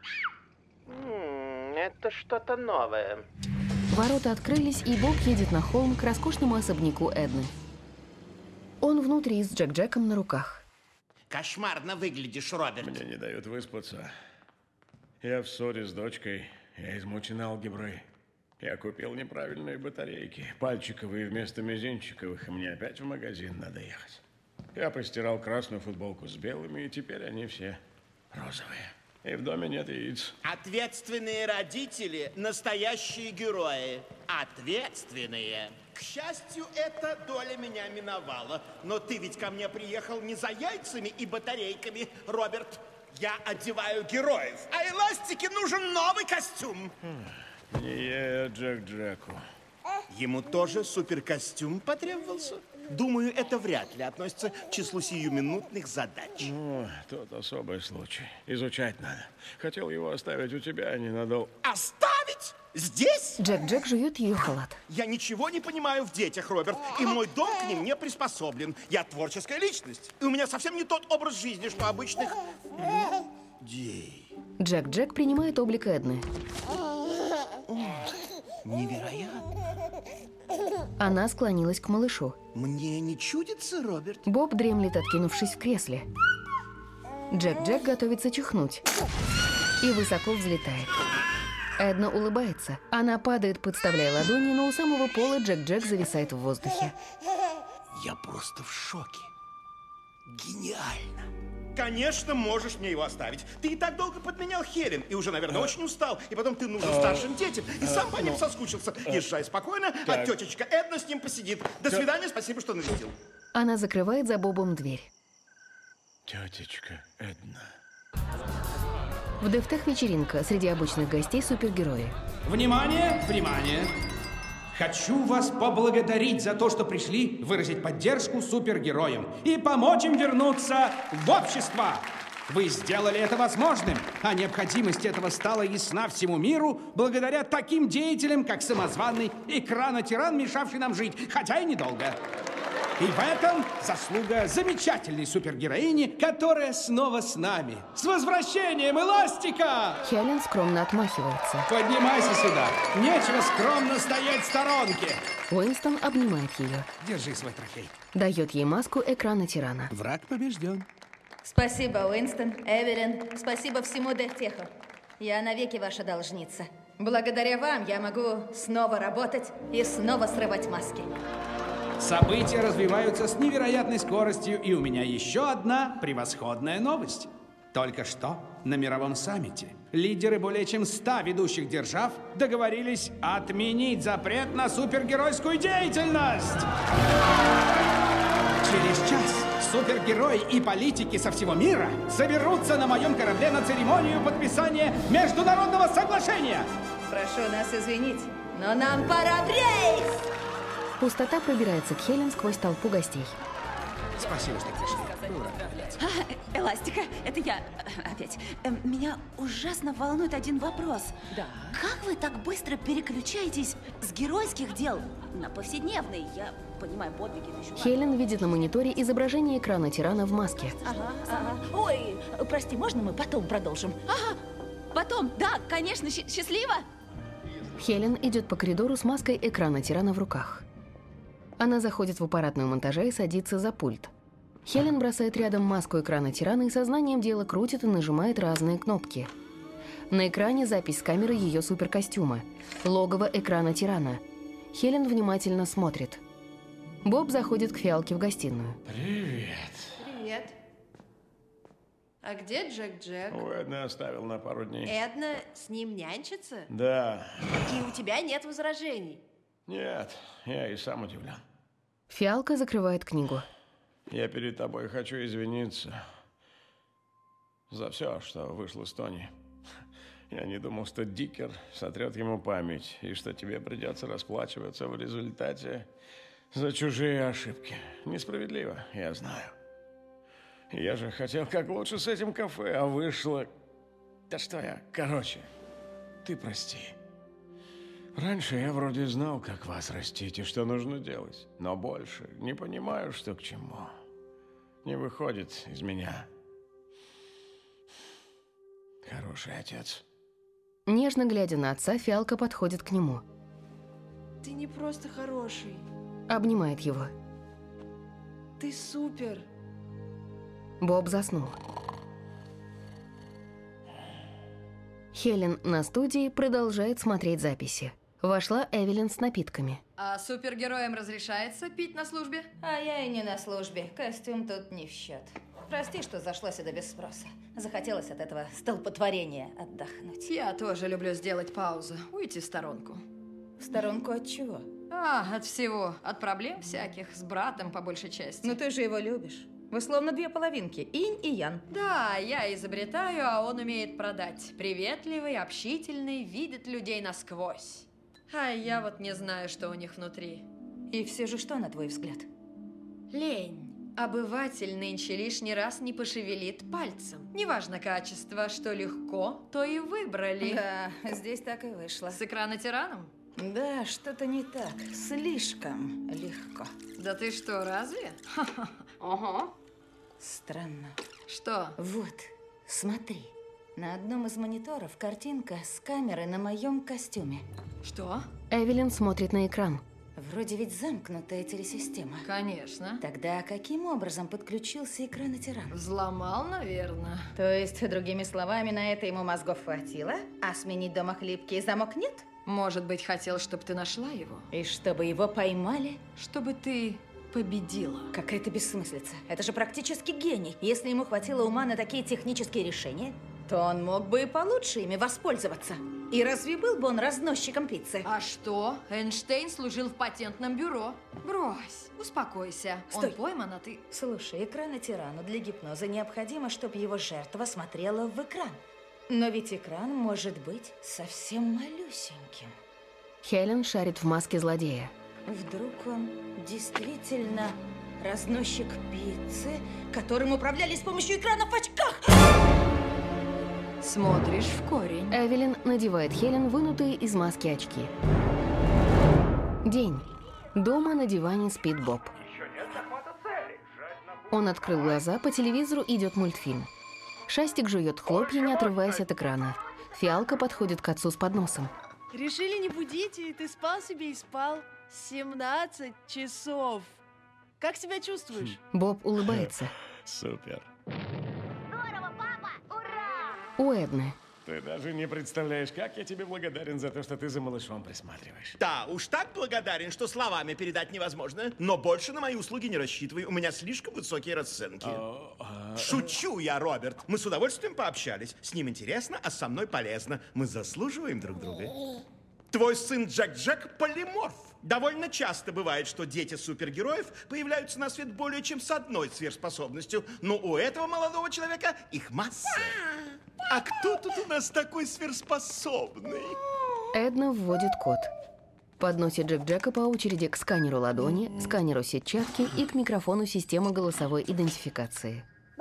М-м, это что-то новое. Ворота открылись, и Боб едет на холм к роскошному особняку Эдны. Он внутри с Джек-Джеком на руках. Кошмарно выглядишь, Роберт. Мне не дают выспаться. Я в ссоре с дочкой. Я измучен алгеброй. Я купил неправильные батарейки. Пальчиковые вместо мизинчиковых. И мне опять в магазин надо ехать. Я постирал красную футболку с белыми, и теперь они все розовые. И в доме нет яиц. Ответственные родители – настоящие герои. Ответственные. К счастью, эта доля меня миновала. Но ты ведь ко мне приехал не за яйцами и батарейками, Роберт. Я одеваю героев, а Эластике нужен новый костюм. Не я, Джек-Джеку. Ему тоже суперкостюм потребовался? Думаю, это вряд ли относится к числу сиюминутных задач. Ну, тот особый случай. Изучать надо. Хотел его оставить у тебя, а не надол. Оставить? Здесь? Джек-Джек жует ее халат. Я ничего не понимаю в детях, Роберт, и мой дом к ним не приспособлен. Я творческая личность, и у меня совсем не тот образ жизни, что обычных людей. Джек-Джек принимает облик Эдны. Невероятно. Она склонилась к малышу. Мне не чудится, Роберт? Боб дремлет, откинувшись в кресле. Джек-Джек готовится чихнуть и высоко взлетает. Эдна улыбается. Она падает, подставляя ладони, но у самого пола Джек-Джек зависает в воздухе. Я просто в шоке. Гениально. Конечно, можешь мне его оставить. Ты и так долго подменял Хелен, и уже, наверное, очень устал. И потом ты нужен старшим детям, и сам по ним соскучился. Езжай спокойно, а тетечка Эдна с ним посидит. До свидания, спасибо, что навестил. Она закрывает за Бобом дверь. Тетечка Эдна. В Дефтех вечеринка. Среди обычных гостей супергерои. Внимание, внимание! Хочу вас поблагодарить за то, что пришли выразить поддержку супергероям и помочь им вернуться в общество. Вы сделали это возможным, а необходимость этого стала ясна всему миру благодаря таким деятелям, как самозваный Экрано-тиран, мешавший нам жить, хотя и недолго. И в этом заслуга замечательной супергероини, которая снова с нами. С возвращением, Эластика! Хелен скромно отмахивается. Поднимайся сюда. Нечего скромно стоять в сторонке. Уинстон обнимает ее. Держи свой трофей. Дает ей маску Экрано-тирана. Враг побежден. Спасибо, Уинстон, Эвелин. Спасибо всему Дефтеху. Я навеки ваша должница. Благодаря вам я могу снова работать и снова срывать маски. События развиваются с невероятной скоростью, и у меня еще одна превосходная новость. Только что на мировом саммите лидеры более чем ста ведущих держав договорились отменить запрет на супергеройскую деятельность. Через час супергерои и политики со всего мира соберутся на моем корабле на церемонию подписания международного соглашения. Прошу нас извинить, но нам пора в рейс! Пустота пробирается к Хелен сквозь толпу гостей. Спасибо, что пришли. А, Эластика, это я опять. Эм, Меня ужасно волнует один вопрос. Да. Как вы так быстро переключаетесь с геройских дел на повседневные? Я понимаю, подвиги это еще... Хелен видит на мониторе изображение Экрано-тирана в маске. Ага, ага. Ой, прости, можно мы потом продолжим? Ага, потом, да, конечно, щ- счастливо. Хелен идет по коридору с маской Экрано-тирана в руках. Она заходит в аппаратную монтажа и садится за пульт. Хелен бросает рядом маску Экрано-тирана и сознанием дела крутит и нажимает разные кнопки. На экране запись с камеры ее суперкостюма. Логово Экрано-тирана. Хелен внимательно смотрит. Боб заходит к фиалке в гостиную. Привет. Привет. А где Джек-Джек? У Эдны оставил на пару дней. Эдна с ним нянчится? Да. И у тебя нет возражений? Нет, я и сам удивлен. Фиалка закрывает книгу. Я перед тобой хочу извиниться за все, что вышло с Тони. Я не думал, что Дикер сотрет ему память, и что тебе придется расплачиваться в результате за чужие ошибки. Несправедливо, я знаю. Я же хотел как лучше с этим кафе, а вышло... Да что я... Короче, ты прости. Раньше я вроде знал, как вас растить и что нужно делать, но больше не понимаю, что к чему. Не выходит из меня. Хороший отец. Нежно глядя на отца, фиалка подходит к нему. Ты не просто хороший. Обнимает его. Ты супер. Боб заснул. Хелен на студии продолжает смотреть записи. Вошла Эвелин с напитками. А супергероям разрешается пить на службе? А я и не на службе. Костюм тут не в счет. Прости, что зашла сюда без спроса. Захотелось от этого столпотворения отдохнуть. Я тоже люблю сделать паузу, уйти в сторонку. В сторонку от чего? А, от всего. От проблем всяких, с братом по большей части. Ну ты же его любишь. Вы словно две половинки, инь и ян. Да, я изобретаю, а он умеет продать. Приветливый, общительный, видит людей насквозь. А я вот не знаю, что у них внутри. И все же что, на твой взгляд? Лень. Обыватель нынче лишний раз не пошевелит пальцем. Неважно качество, что легко, то и выбрали. Да, здесь так и вышло. С Экрано-тираном? Да, что-то не так. Слишком легко. Да ты что, разве? Ага. Странно. Что? Вот, смотри. На одном из мониторов картинка с камеры на моем костюме. Что? Эвелин смотрит на экран. Вроде ведь замкнутая телесистема. Конечно. Тогда каким образом подключился Экрано-тиран? Взломал, наверное. То есть, другими словами, на это ему мозгов хватило, а сменить дома хлипкий замок нет? Может быть, хотел, чтобы ты нашла его? И чтобы его поймали? Чтобы ты победила. Какая-то бессмыслица. Это же практически гений. Если ему хватило ума на такие технические решения, то он мог бы и получше ими воспользоваться. И разве был бы он разносчиком пиццы? А что? Эйнштейн служил в патентном бюро. Брось, успокойся. Стой. Он пойман, а ты... Слушай, Экрано-тирану для гипноза необходимо, чтобы его жертва смотрела в экран. Но ведь экран может быть совсем малюсеньким. Хелен шарит в маске злодея. Вдруг он действительно разносчик пиццы, которым управляли с помощью экрана в очках? Смотришь в корень. Эвелин надевает Хелен вынутые из маски очки. День. Дома на диване спит Боб. Он открыл глаза, по телевизору идет мультфильм. Шастик жует хлопья, не отрываясь от экрана. Фиалка подходит к отцу с подносом. Решили не будить, и ты спал себе и спал. семнадцать часов. Как себя чувствуешь? Боб улыбается. Супер. У Эдны. Ты даже не представляешь, как я тебе благодарен за то, что ты за малышом присматриваешь. Да, уж так благодарен, что словами передать невозможно. Но больше на мои услуги не рассчитывай. У меня слишком высокие расценки. А, а... Шучу я, Роберт. Мы с удовольствием пообщались. С ним интересно, а со мной полезно. Мы заслуживаем друг друга. Твой сын Джек-Джек полиморф. Довольно часто бывает, что дети супергероев появляются на свет более чем с одной сверхспособностью. Но у этого молодого человека их масса. А кто тут у нас такой сверхспособный? Эдна вводит код. Подносит Джек-Джека по очереди к сканеру ладони, сканеру сетчатки и к микрофону системы голосовой идентификации.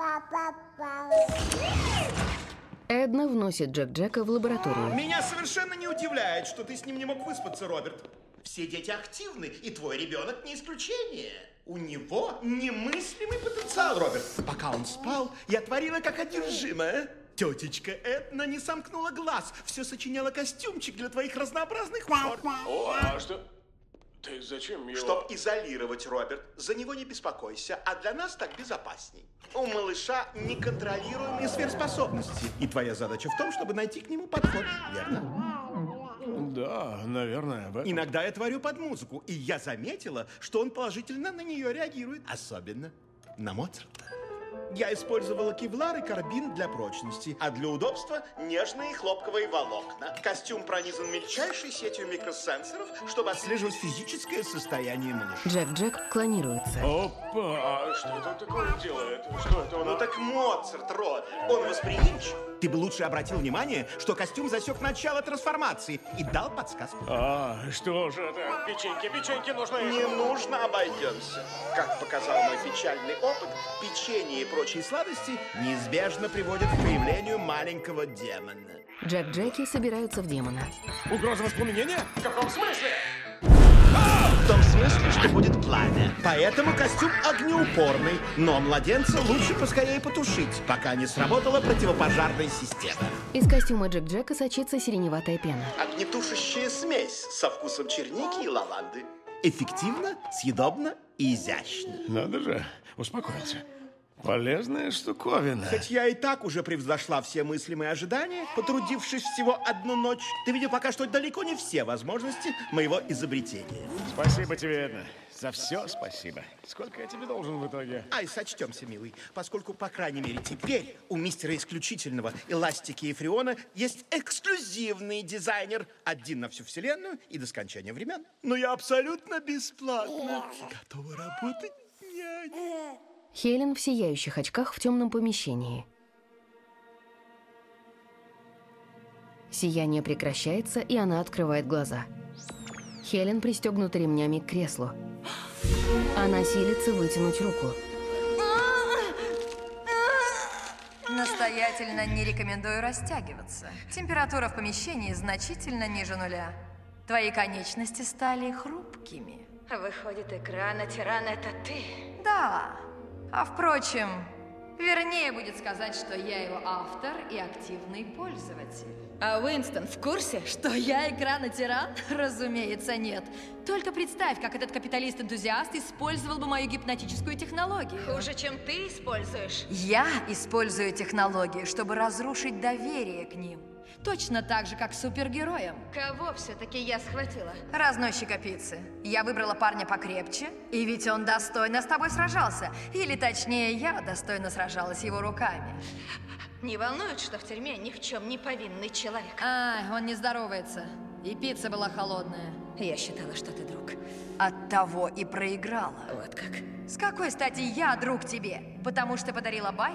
Эдна вносит Джек-Джека в лабораторию. Меня совершенно не удивляет, что ты с ним не мог выспаться, Роберт. Все дети активны, и твой ребенок не исключение. У него немыслимый потенциал, Роберт. Пока он спал, я творила как одержимая. Тетечка Эдна не сомкнула глаз. Все сочиняла костюмчик для твоих разнообразных форм. О, а что? Ты зачем его? Чтоб изолировать, Роберт. За него не беспокойся, а для нас так безопасней. У малыша неконтролируемые сверхспособности. И твоя задача в том, чтобы найти к нему подход, верно? Да, наверное. В этом. Иногда я творю под музыку, и я заметила, что он положительно на нее реагирует. Особенно на Моцарта. Я использовала кевлар и карбин для прочности, а для удобства нежные хлопковые волокна. Костюм пронизан мельчайшей сетью микросенсоров, чтобы отслеживать физическое состояние малыша. Джек-Джек клонируется. Опа, а что это такое делает? Что это он? Ну так Моцарт, Роберт, он восприимчив. Ты бы лучше обратил внимание, что костюм засек начало трансформации и дал подсказку. А, что же это? Печеньки, печеньки нужны. Не нужно, обойдемся. Как показал мой печальный опыт, печенье и прочие сладости неизбежно приводят к появлению маленького демона. Джек-Джеки собираются в демона. Угроза воспламенения? В каком смысле? В том смысле, что будет пламя. Поэтому костюм огнеупорный, но младенца лучше поскорее потушить, пока не сработала противопожарная система. Из костюма Джек-Джека сочится сиреневатая пена. Огнетушащая смесь со вкусом черники и лаванды. Эффективно, съедобно и изящно. Надо же, успокоился. Полезная штуковина. Хоть я и так уже превзошла все мыслимые ожидания, потрудившись всего одну ночь, ты видел пока что далеко не все возможности моего изобретения. Спасибо тебе, Эдна. За все спасибо. Сколько я тебе должен в итоге? Ай, сочтемся, милый, поскольку, по крайней мере, теперь у мистера Исключительного Эластики и Фреона есть эксклюзивный дизайнер. Один на всю вселенную и до скончания времен. Но я абсолютно бесплатно готова работать няней. Хелен в сияющих очках в темном помещении. Сияние прекращается, и она открывает глаза. Хелен пристегнута ремнями к креслу. Она силится вытянуть руку. Настоятельно не рекомендую растягиваться. Температура в помещении значительно ниже нуля. Твои конечности стали хрупкими. Выходит, экрана тиран это ты? Да. А впрочем, вернее будет сказать, что я его автор и активный пользователь. А Уинстон в курсе, Что я экрана-тиран? Разумеется, нет. Только представь, как этот капиталист-энтузиаст использовал бы мою гипнотическую технологию. Хуже, чем ты используешь? Я использую технологии, чтобы разрушить доверие к ним. Точно так же, как супергероям. Кого все-таки я схватила? Разносчика пиццы. Я выбрала парня покрепче, и ведь он достойно с тобой сражался. Или точнее, я достойно сражалась его руками. Не волнует, что в тюрьме ни в чем не повинный человек? Ай, он не здоровается. И пицца была холодная. Я считала, что ты друг. Оттого и проиграла. Вот как? С какой стати я друг тебе? Потому что подарила байк?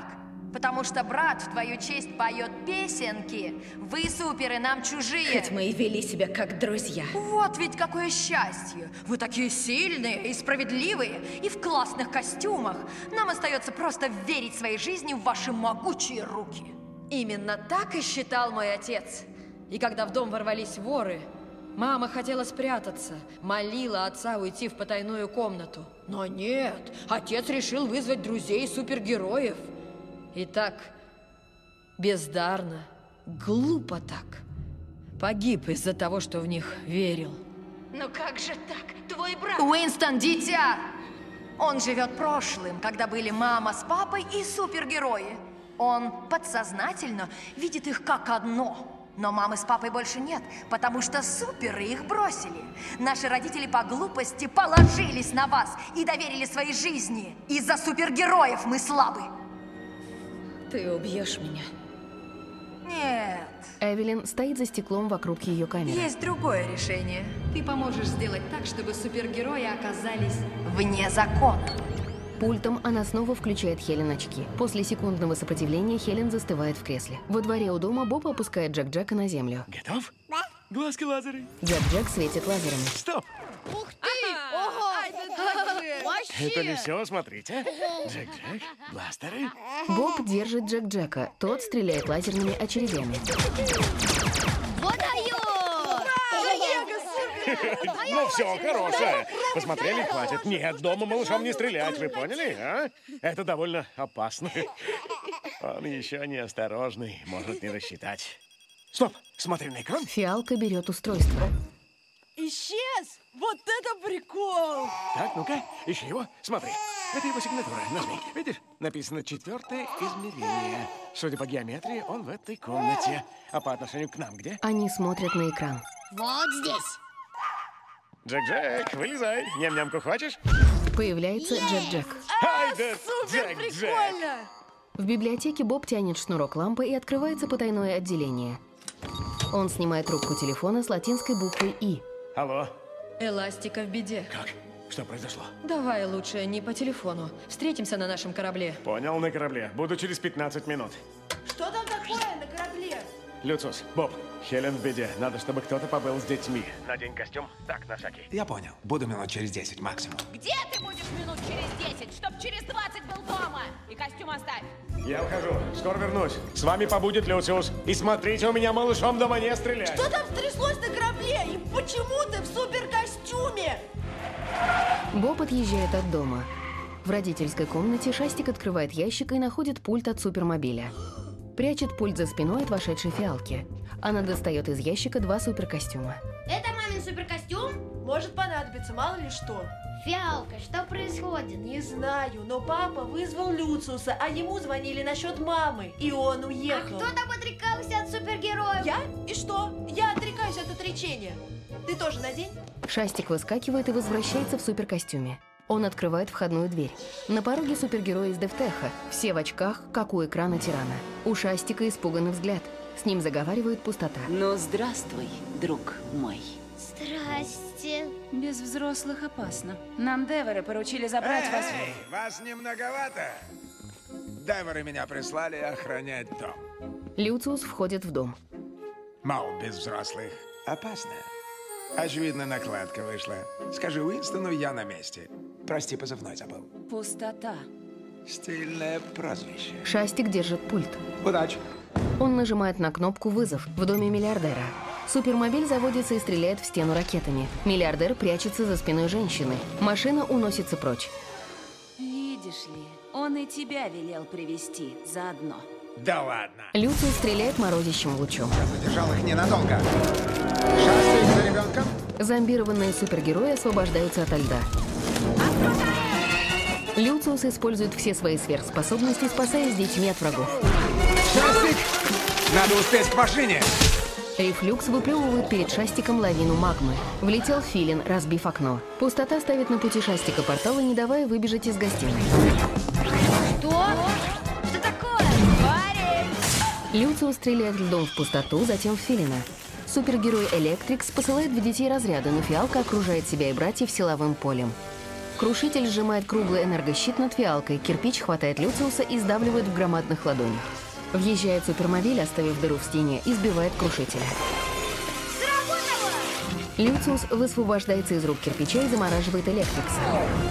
Потому что брат в твою честь поет песенки. Вы, суперы, нам чужие. Хоть мы и вели себя как друзья. Вот ведь какое счастье. Вы такие сильные и справедливые, и в классных костюмах. Нам остается просто верить своей жизни в ваши могучие руки. Именно так и считал мой отец. И когда в дом ворвались воры, мама хотела спрятаться, молила отца уйти в потайную комнату. Но нет, отец решил вызвать друзей супергероев. И так бездарно, глупо так. Погиб из-за того, что в них верил. Ну как же так? Твой брат... Уинстон, дитя! Он живет прошлым, когда были мама с папой и супергерои. Он подсознательно видит их как одно. Но мамы с папой больше нет, потому что суперы их бросили. Наши родители по глупости положились на вас и доверили своей жизни. Из-за супергероев мы слабы. Ты убьешь меня. Нет. Эвелин стоит за стеклом вокруг ее камеры. Есть другое решение. Ты поможешь сделать так, чтобы супергерои оказались вне закона. Пультом она снова включает Хелен очки. После секундного сопротивления Хелен застывает в кресле. Во дворе у дома Боб опускает Джек-Джека на землю. Готов? Глазки лазеры. Джек-Джек светит лазерами. Стоп! Ух ты! Ого! Вообще! Это не все, смотрите. Джек-Джек, бластеры. Боб держит Джек-Джека. Тот стреляет лазерными очередями. Вот даю! Ну все, хорошее. Посмотрели, хватит. Нет, дома малышом не стрелять, вы поняли, а? Это довольно опасно. Он еще неосторожный, может не рассчитать. Стоп, смотри на экран. Фиалка берет устройство. Исчез! Вот это прикол! Так, ну-ка, ищи его. Смотри. Это его сигнатура. Нажми. Видишь? Написано четвертое измерение. Судя по геометрии, он в этой комнате. А по отношению к нам где? Они смотрят на экран. Вот здесь. Джек-Джек, вылезай. Ням-нямку хочешь? Появляется Джек-Джек. Ай да, Супер прикольно! В библиотеке Боб тянет шнурок лампы и открывается потайное отделение. Он снимает трубку телефона с латинской буквой «И». Алло. Эластика в беде. Как? Что произошло? Давай лучше не по телефону. Встретимся на нашем корабле. Понял, на корабле. Буду через пятнадцать минут. Что там такое на корабле? Люциус, Боб, Хелен в беде. Надо, чтобы кто-то побыл с детьми. Надень костюм. Так, на всякий. Я понял. Буду минут через десять максимум. Где ты будешь минут через десять? Чтоб через двадцать был дома. И костюм оставь. Я ухожу. Скоро вернусь. С вами побудет Люциус. И смотрите, у меня малышом дома не стрелять. Что там стряслось на корабле? И почему ты в суперкостюме? Боб отъезжает от дома. В родительской комнате Шастик открывает ящик и находит пульт от супермобиля. Прячет пульт за спиной от вошедшей Фиалки. Она достает из ящика два суперкостюма. Это мамин суперкостюм? Может понадобиться, мало ли что. Фиалка, что происходит? Не знаю, но папа вызвал Люциуса, а ему звонили насчет мамы, и он уехал. А кто там отрекался от супергероев? Я? И что? Я отрекаюсь от отречения. Ты тоже надень? Шастик выскакивает и возвращается в суперкостюме. Он открывает входную дверь. На пороге супергерои из Девтеха. Все в очках, как у экрана тирана. У Шастика испуганный взгляд. С ним заговаривает пустота. Ну, здравствуй, друг мой. Здрасте. Без взрослых опасно. Нам Деворы поручили забрать Эй, вас... вас не многовато? Деворы меня прислали охранять дом. Люциус входит в дом. Мало без взрослых. Опасно. Очевидно, накладка вышла. Скажи Уинстону, я на месте. Прости, позывной забыл. Пустота. Стильное прозвище. Шастик держит пульт. Удачи. Он нажимает на кнопку «Вызов» в доме миллиардера. Супермобиль заводится и стреляет в стену ракетами. Миллиардер прячется за спиной женщины. Машина уносится прочь. Видишь ли, он и тебя велел привести заодно. Да ладно. Люциус стреляет морозящим лучом. Я задержал их ненадолго. Шастик за ребенком. Зомбированные супергерои освобождаются ото льда. Люциус использует все свои сверхспособности, спасая с детьми от врагов. Шастик! Надо успеть к машине! Рефлюкс выплевывает перед Шастиком лавину магмы. Влетел Филин, разбив окно. Пустота ставит на пути Шастика портал, не давая выбежать из гостиной. Что? Что такое? Парень! Люциус стреляет льдом в пустоту, затем в Филина. Супергерой Электрикс посылает в детей разряды, но Фиалка окружает себя и братьев силовым полем. Крушитель сжимает круглый энергощит над фиалкой, кирпич хватает Люциуса и сдавливает в громадных ладонях. Въезжает супермобиль, оставив дыру в стене, и сбивает крушителя. Люциус высвобождается из рук кирпича и замораживает Электрикса.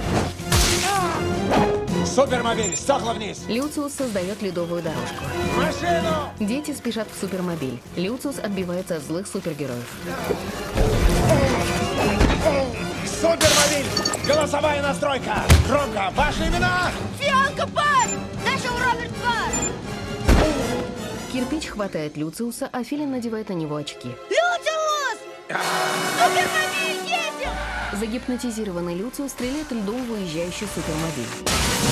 Супермобиль, стекла вниз! Люциус создает ледовую дорожку. Машину! Дети спешат в супермобиль. Люциус отбивается от злых супергероев. Супермобиль! Голосовая настройка! Громко! Ваши имена! Фиалка Пар! Нашел Роберт Пар! Кирпич хватает Люциуса, а Филин надевает на него очки. Люциус! Супермобиль, едем! Загипнотизированный Люциус стреляет льдом в уезжающий супермобиль.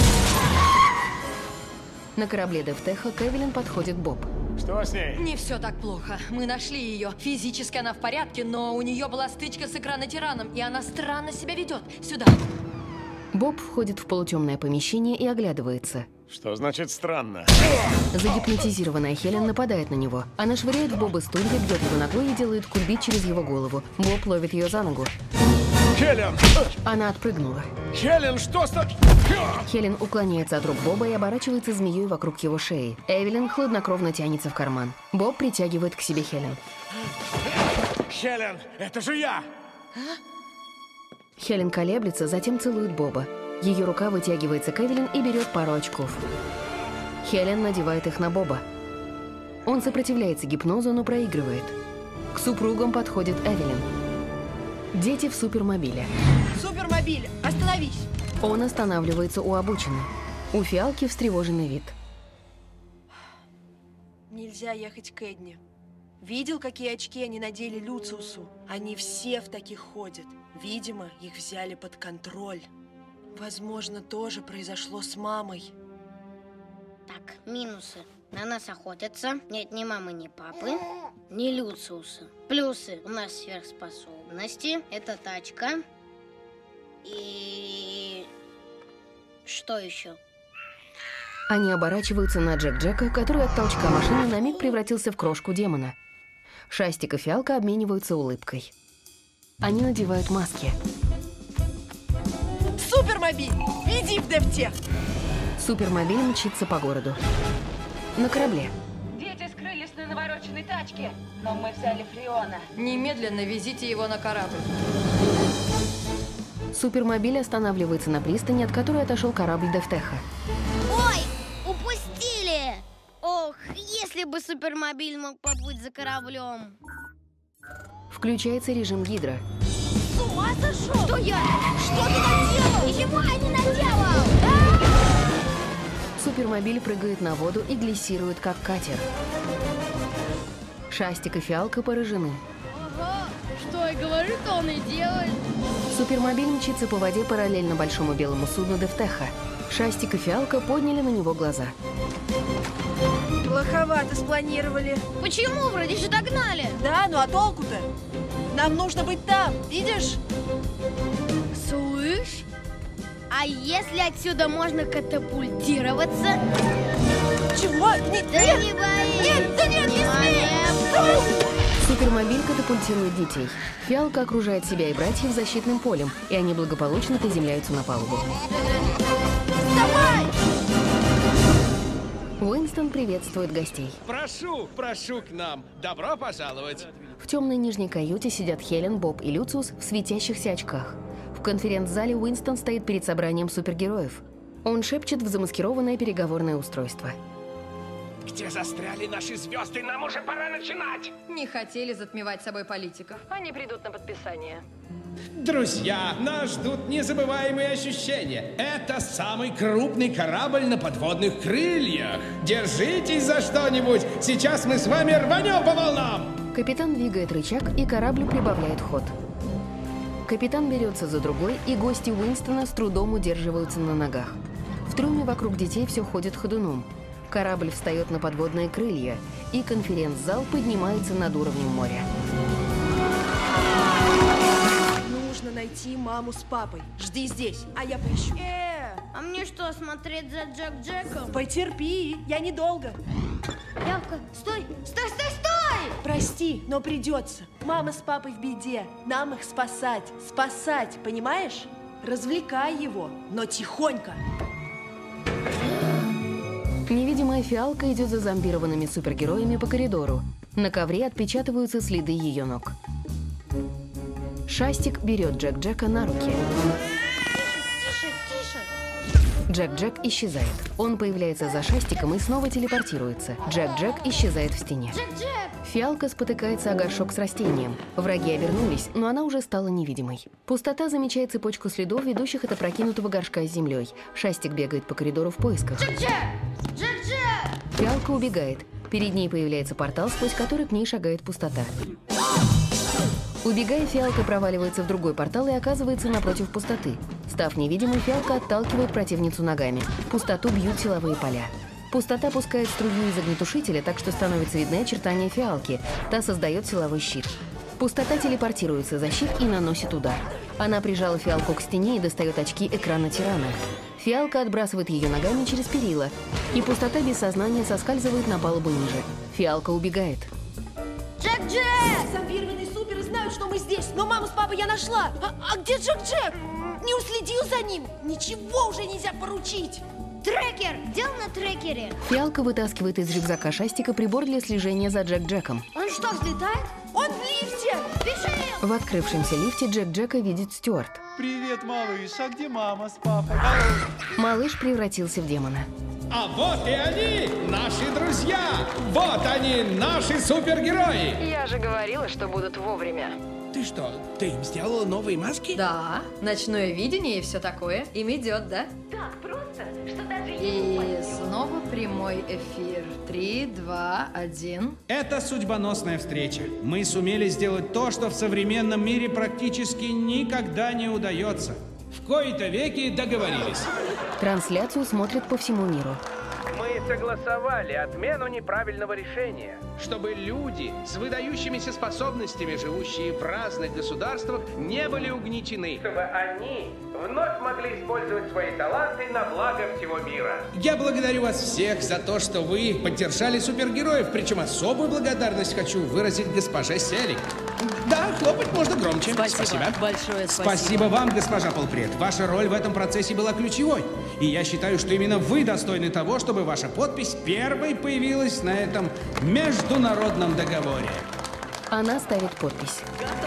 На корабле Дефтеха к Эвелин подходит Боб. Что с ней? Не все так плохо. Мы нашли ее. Физически она в порядке, но у нее была стычка с экрано-тираном, и она странно себя ведет. Сюда. Боб входит в полутемное помещение и оглядывается. Что значит странно? Загипнотизированная Хелен нападает на него. Она швыряет в Боба стулья, бьет его ногой и делает кульбит через его голову. Боб ловит ее за ногу. Хелен! Она отпрыгнула. Хелен, что с тобой? Хелен уклоняется от рук Боба и оборачивается змеей вокруг его шеи. Эвелин хладнокровно тянется в карман. Боб притягивает к себе Хелен. Хелен, это же я! Хелен колеблется, затем целует Боба. Ее рука вытягивается к Эвелин и берет пару очков. Хелен надевает их на Боба. Он сопротивляется гипнозу, но проигрывает. К супругам подходит Эвелин. Дети в супермобиле. Супермобиль, остановись! Он останавливается у обочины. У фиалки встревоженный вид. Нельзя ехать к Эдне. Видел, какие очки они надели Люциусу? Они все в таких ходят. Видимо, их взяли под контроль. Возможно, тоже произошло с мамой. Так, минусы. На нас охотятся. Нет ни мамы, ни папы, ни Люциуса. Плюсы. У нас сверхспособности. Это тачка. И... что еще? Они оборачиваются на Джек-Джека, который от толчка машины на миг превратился в крошку демона. Шастик и Фиалка обмениваются улыбкой. Они надевают маски. Супермобиль! Иди в Дефтех! Супермобиль мчится по городу. На корабле. Дети скрылись на навороченной тачке, но мы взяли Фриона. Немедленно везите его на корабль. Супермобиль останавливается на пристани, от которой отошел корабль Дефтеха. Ой, упустили! Ох, если бы супермобиль мог поплыть за кораблем. Включается режим Гидра. С ума сошел? Что я? Что ты наделал? Ничего я не наделал! Супермобиль прыгает на воду и глиссирует, как катер. Шастик и Фиалка поражены. Ага, что и говорит, он и делает. Супермобиль мчится по воде параллельно большому белому судну Дефтеха. Шастик и Фиалка подняли на него глаза. Плоховато спланировали. Почему? Вроде же догнали. Да, ну а толку-то? Нам нужно быть там, видишь? Слышь? А если отсюда можно катапультироваться? Чего? Нет, да нет, не боись. Нет, да нет, не смей! Супермобиль катапультирует детей. Фиалка окружает себя и братьев защитным полем, и они благополучно приземляются на палубу. Давай! Уинстон приветствует гостей. Прошу, прошу к нам. Добро пожаловать. В темной нижней каюте сидят Хелен, Боб и Люциус в светящихся очках. В конференц-зале Уинстон стоит перед собранием супергероев. Он шепчет в замаскированное переговорное устройство. Где застряли наши звезды? Нам уже пора начинать! Не хотели затмевать собой политиков. Они придут на подписание. Друзья, нас ждут незабываемые ощущения. Это самый крупный корабль на подводных крыльях. Держитесь за что-нибудь. Сейчас мы с вами рванем по волнам. Капитан двигает рычаг, и корабль прибавляет ход. Капитан берется за другой, и гости Уинстона с трудом удерживаются на ногах. В трюме вокруг детей все ходит ходуном. Корабль встает на подводные крылья, и конференц-зал поднимается над уровнем моря. Нужно найти маму с папой. Жди здесь, а я поищу. Э, а мне что, смотреть за Джек-Джеком? Потерпи, я недолго. Явка, стой, стой, стой, стой! Прости, но придется. Мама с папой в беде. Нам их спасать, спасать, понимаешь? Развлекай его, но тихонько. Невидимая фиалка идет за зомбированными супергероями по коридору. На ковре отпечатываются следы ее ног. Шастик берет Джек-Джека на руки. Тише, тише. Джек-Джек исчезает. Он появляется за Шастиком и снова телепортируется. Джек-Джек исчезает в стене. Джек-Джек! Фиалка спотыкается о горшок с растением. Враги обернулись, но она уже стала невидимой. Пустота замечает цепочку следов, ведущих от опрокинутого горшка с землей. Шастик бегает по коридору в поисках. Джек-Джек! Джек-Джек! Фиалка убегает. Перед ней появляется портал, сквозь который к ней шагает пустота. Убегая, Фиалка проваливается в другой портал и оказывается напротив пустоты. Став невидимой, Фиалка отталкивает противницу ногами. Пустоту бьют силовые поля. Пустота пускает струю из огнетушителя, так что становятся видны очертания Фиалки. Та создает силовой щит. Пустота телепортируется за щит и наносит удар. Она прижала Фиалку к стене и достает очки экрана тирана. Фиалка отбрасывает ее ногами через перила, и пустота без сознания соскальзывает на палубу ниже. Фиалка убегает. Джек-Джек! Зомбированные суперы знают, что мы здесь, но маму с папой я нашла. А, а где Джек-Джек? Не уследил за ним? Ничего уже нельзя поручить. Трекер! Дело на трекере. Фиалка вытаскивает из рюкзака Шастика прибор для слежения за Джек-Джеком. Он что, взлетает? Он в лифте! Бежим! В открывшемся лифте Джек-Джека видит Стюарт. Привет, малыш. А где мама с папой? Малыш превратился в демона. А вот и они, наши друзья! Вот они, наши супергерои! Я же говорила, что будут вовремя. Ты что, ты им сделала новые маски? Да, ночное видение и все такое. Им идет, да? Так просто, что даже И снова прямой эфир. Три, два, один. Это судьбоносная встреча. Мы сумели сделать то, что в современном мире практически никогда не удается. В кои-то веки договорились. Трансляцию смотрят по всему миру. Мы согласовали отмену неправильного решения. Чтобы люди с выдающимися способностями, живущие в разных государствах, не были угнетены. Чтобы они вновь могли использовать свои таланты на благо всего мира. Я благодарю вас всех за то, что вы поддержали супергероев, причем особую благодарность хочу выразить госпоже Селик. Да, хлопать можно громче. Спасибо. Спасибо. Большое спасибо. Спасибо вам, госпожа полпред. Ваша роль в этом процессе была ключевой. И я считаю, что именно вы достойны того, чтобы ваша подпись первой появилась на этом международном договоре. Она ставит подпись.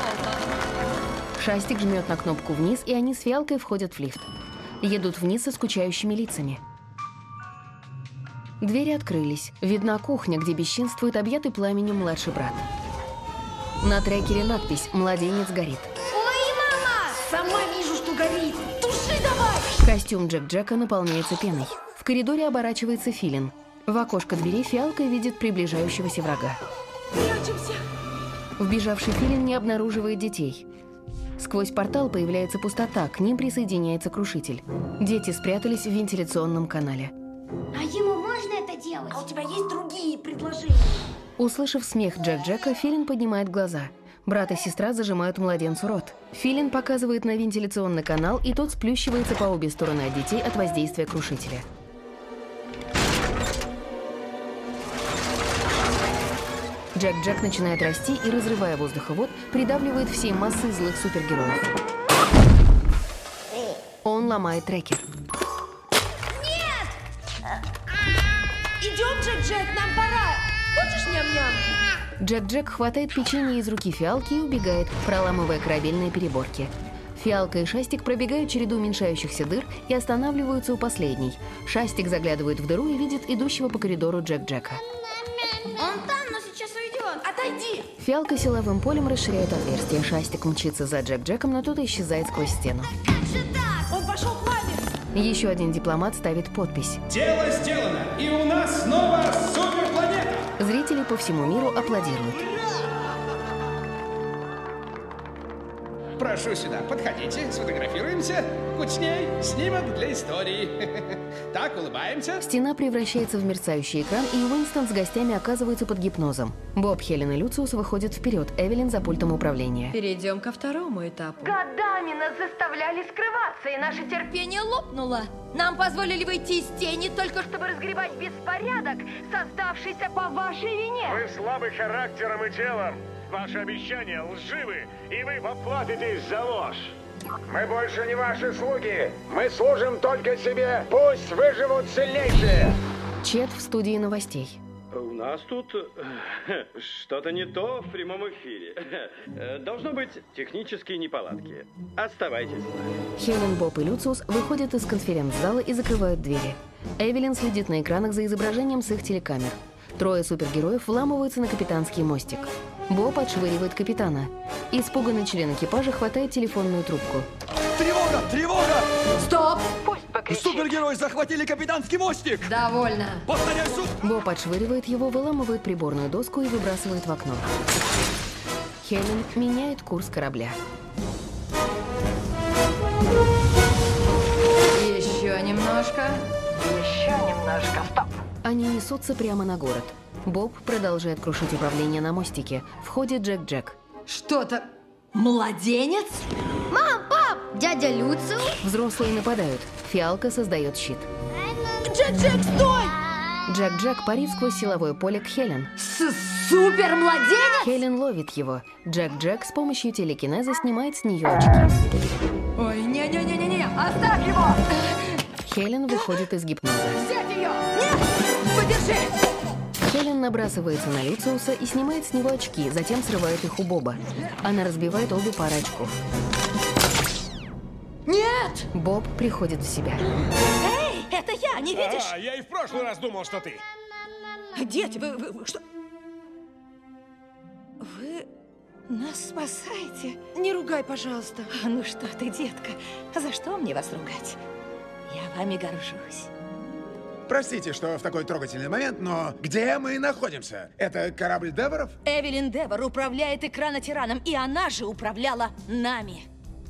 Шастик жмет на кнопку вниз, и они с Фиалкой входят в лифт. Едут вниз со скучающими лицами. Двери открылись. Видна кухня, где бесчинствует объятый пламенем младший брат. На трекере надпись «Младенец горит». Ой, мама! Сама вижу, что горит. Туши давай! Костюм Джек-Джека наполняется пеной. В коридоре оборачивается Филин. В окошко двери Фиалка видит приближающегося врага. Прячемся! Вбежавший Филин не обнаруживает детей. Сквозь портал появляется пустота, к ним присоединяется Крушитель. Дети спрятались в вентиляционном канале. А ему можно это делать? А у тебя есть другие предложения? Услышав смех Джек-Джека, Филин поднимает глаза. Брат и сестра зажимают младенцу рот. Филин показывает на вентиляционный канал, и тот сплющивается по обе стороны от детей от воздействия Крушителя. Джек-Джек начинает расти и, разрывая воздуховод, придавливает всей массой злых супергероев. Он ломает трекер. Нет! Идем, Джек-Джек, нам пора! Хочешь ням-ням? Джек-Джек хватает печенье из руки Фиалки и убегает, проламывая корабельные переборки. Фиалка и Шастик пробегают череду уменьшающихся дыр и останавливаются у последней. Шастик заглядывает в дыру и видит идущего по коридору Джек-Джека. Он там, но сейчас уйдет. Отойди! Фиалка силовым полем расширяет отверстие. Шастик мчится за Джек-Джеком, но тот исчезает сквозь стену. Как же так? Он пошел к маме! Еще один дипломат ставит подпись. Дело сделано, и у нас снова суперпланета! Зрители по всему миру аплодируют. Прошу сюда, подходите, сфотографируемся. Кучней, снимок для истории. Так, улыбаемся. Стена превращается в мерцающий экран, и Уинстон с гостями оказывается под гипнозом. Боб, Хелен и Люциус выходят вперед, Эвелин за пультом управления. Перейдем ко второму этапу. Годами нас заставляли скрываться, и наше терпение лопнуло. Нам позволили выйти из тени, только чтобы разгребать беспорядок, создавшийся по вашей вине. Вы слабы характером и телом. Ваши обещания лживы, и вы поплатитесь за ложь. Мы больше не ваши слуги. Мы служим только себе. Пусть выживут сильнейшие. Чет в студии новостей. У нас тут э, что-то не то в прямом эфире. Э, Должно быть технические неполадки. Оставайтесь. Хелен, Боб и Люциус выходят из конференц-зала и закрывают двери. Эвелин следит на экранах за изображением с их телекамер. Трое супергероев вламываются на капитанский мостик. Боб отшвыривает капитана. Испуганный член экипажа хватает телефонную трубку. Тревога! Тревога! Стоп! Супергерои захватили капитанский мостик! Довольно. Повторяй, суп! Боб отшвыривает его, выламывает приборную доску и выбрасывает в окно. Хелен меняет курс корабля. Еще немножко. Еще немножко. Стоп. Они несутся прямо на город. Боб продолжает крушить управление на мостике. Входит Джек-Джек. Что-то... Младенец? Мам, пап, дядя Люциус. Взрослые нападают. Фиалка создает щит. Джек-Джек, стой! Джек-Джек парит сквозь силовое поле к Хелен. Супер-младенец? Хелен ловит его. Джек-Джек с помощью телекинеза снимает с нее очки. Ой, не-не-не-не-не, оставь его! Хелен выходит из гипноза. Взять ее! Нет! Подержи! Хелен набрасывается на Люциуса и снимает с него очки, затем срывает их у Боба. Она разбивает обе пары очков. Нет! Боб приходит в себя. Эй, это я, не видишь? А, я и в прошлый раз думал, что ты. Дети, вы, вы, вы что? Вы нас спасаете? Не ругай, пожалуйста. Ну что ты, детка, за что мне вас ругать? Я вами горжусь. Простите, что в такой трогательный момент, но где мы находимся? Это корабль Деворов? Эвелин Девор управляет экрано-тираном, и она же управляла нами.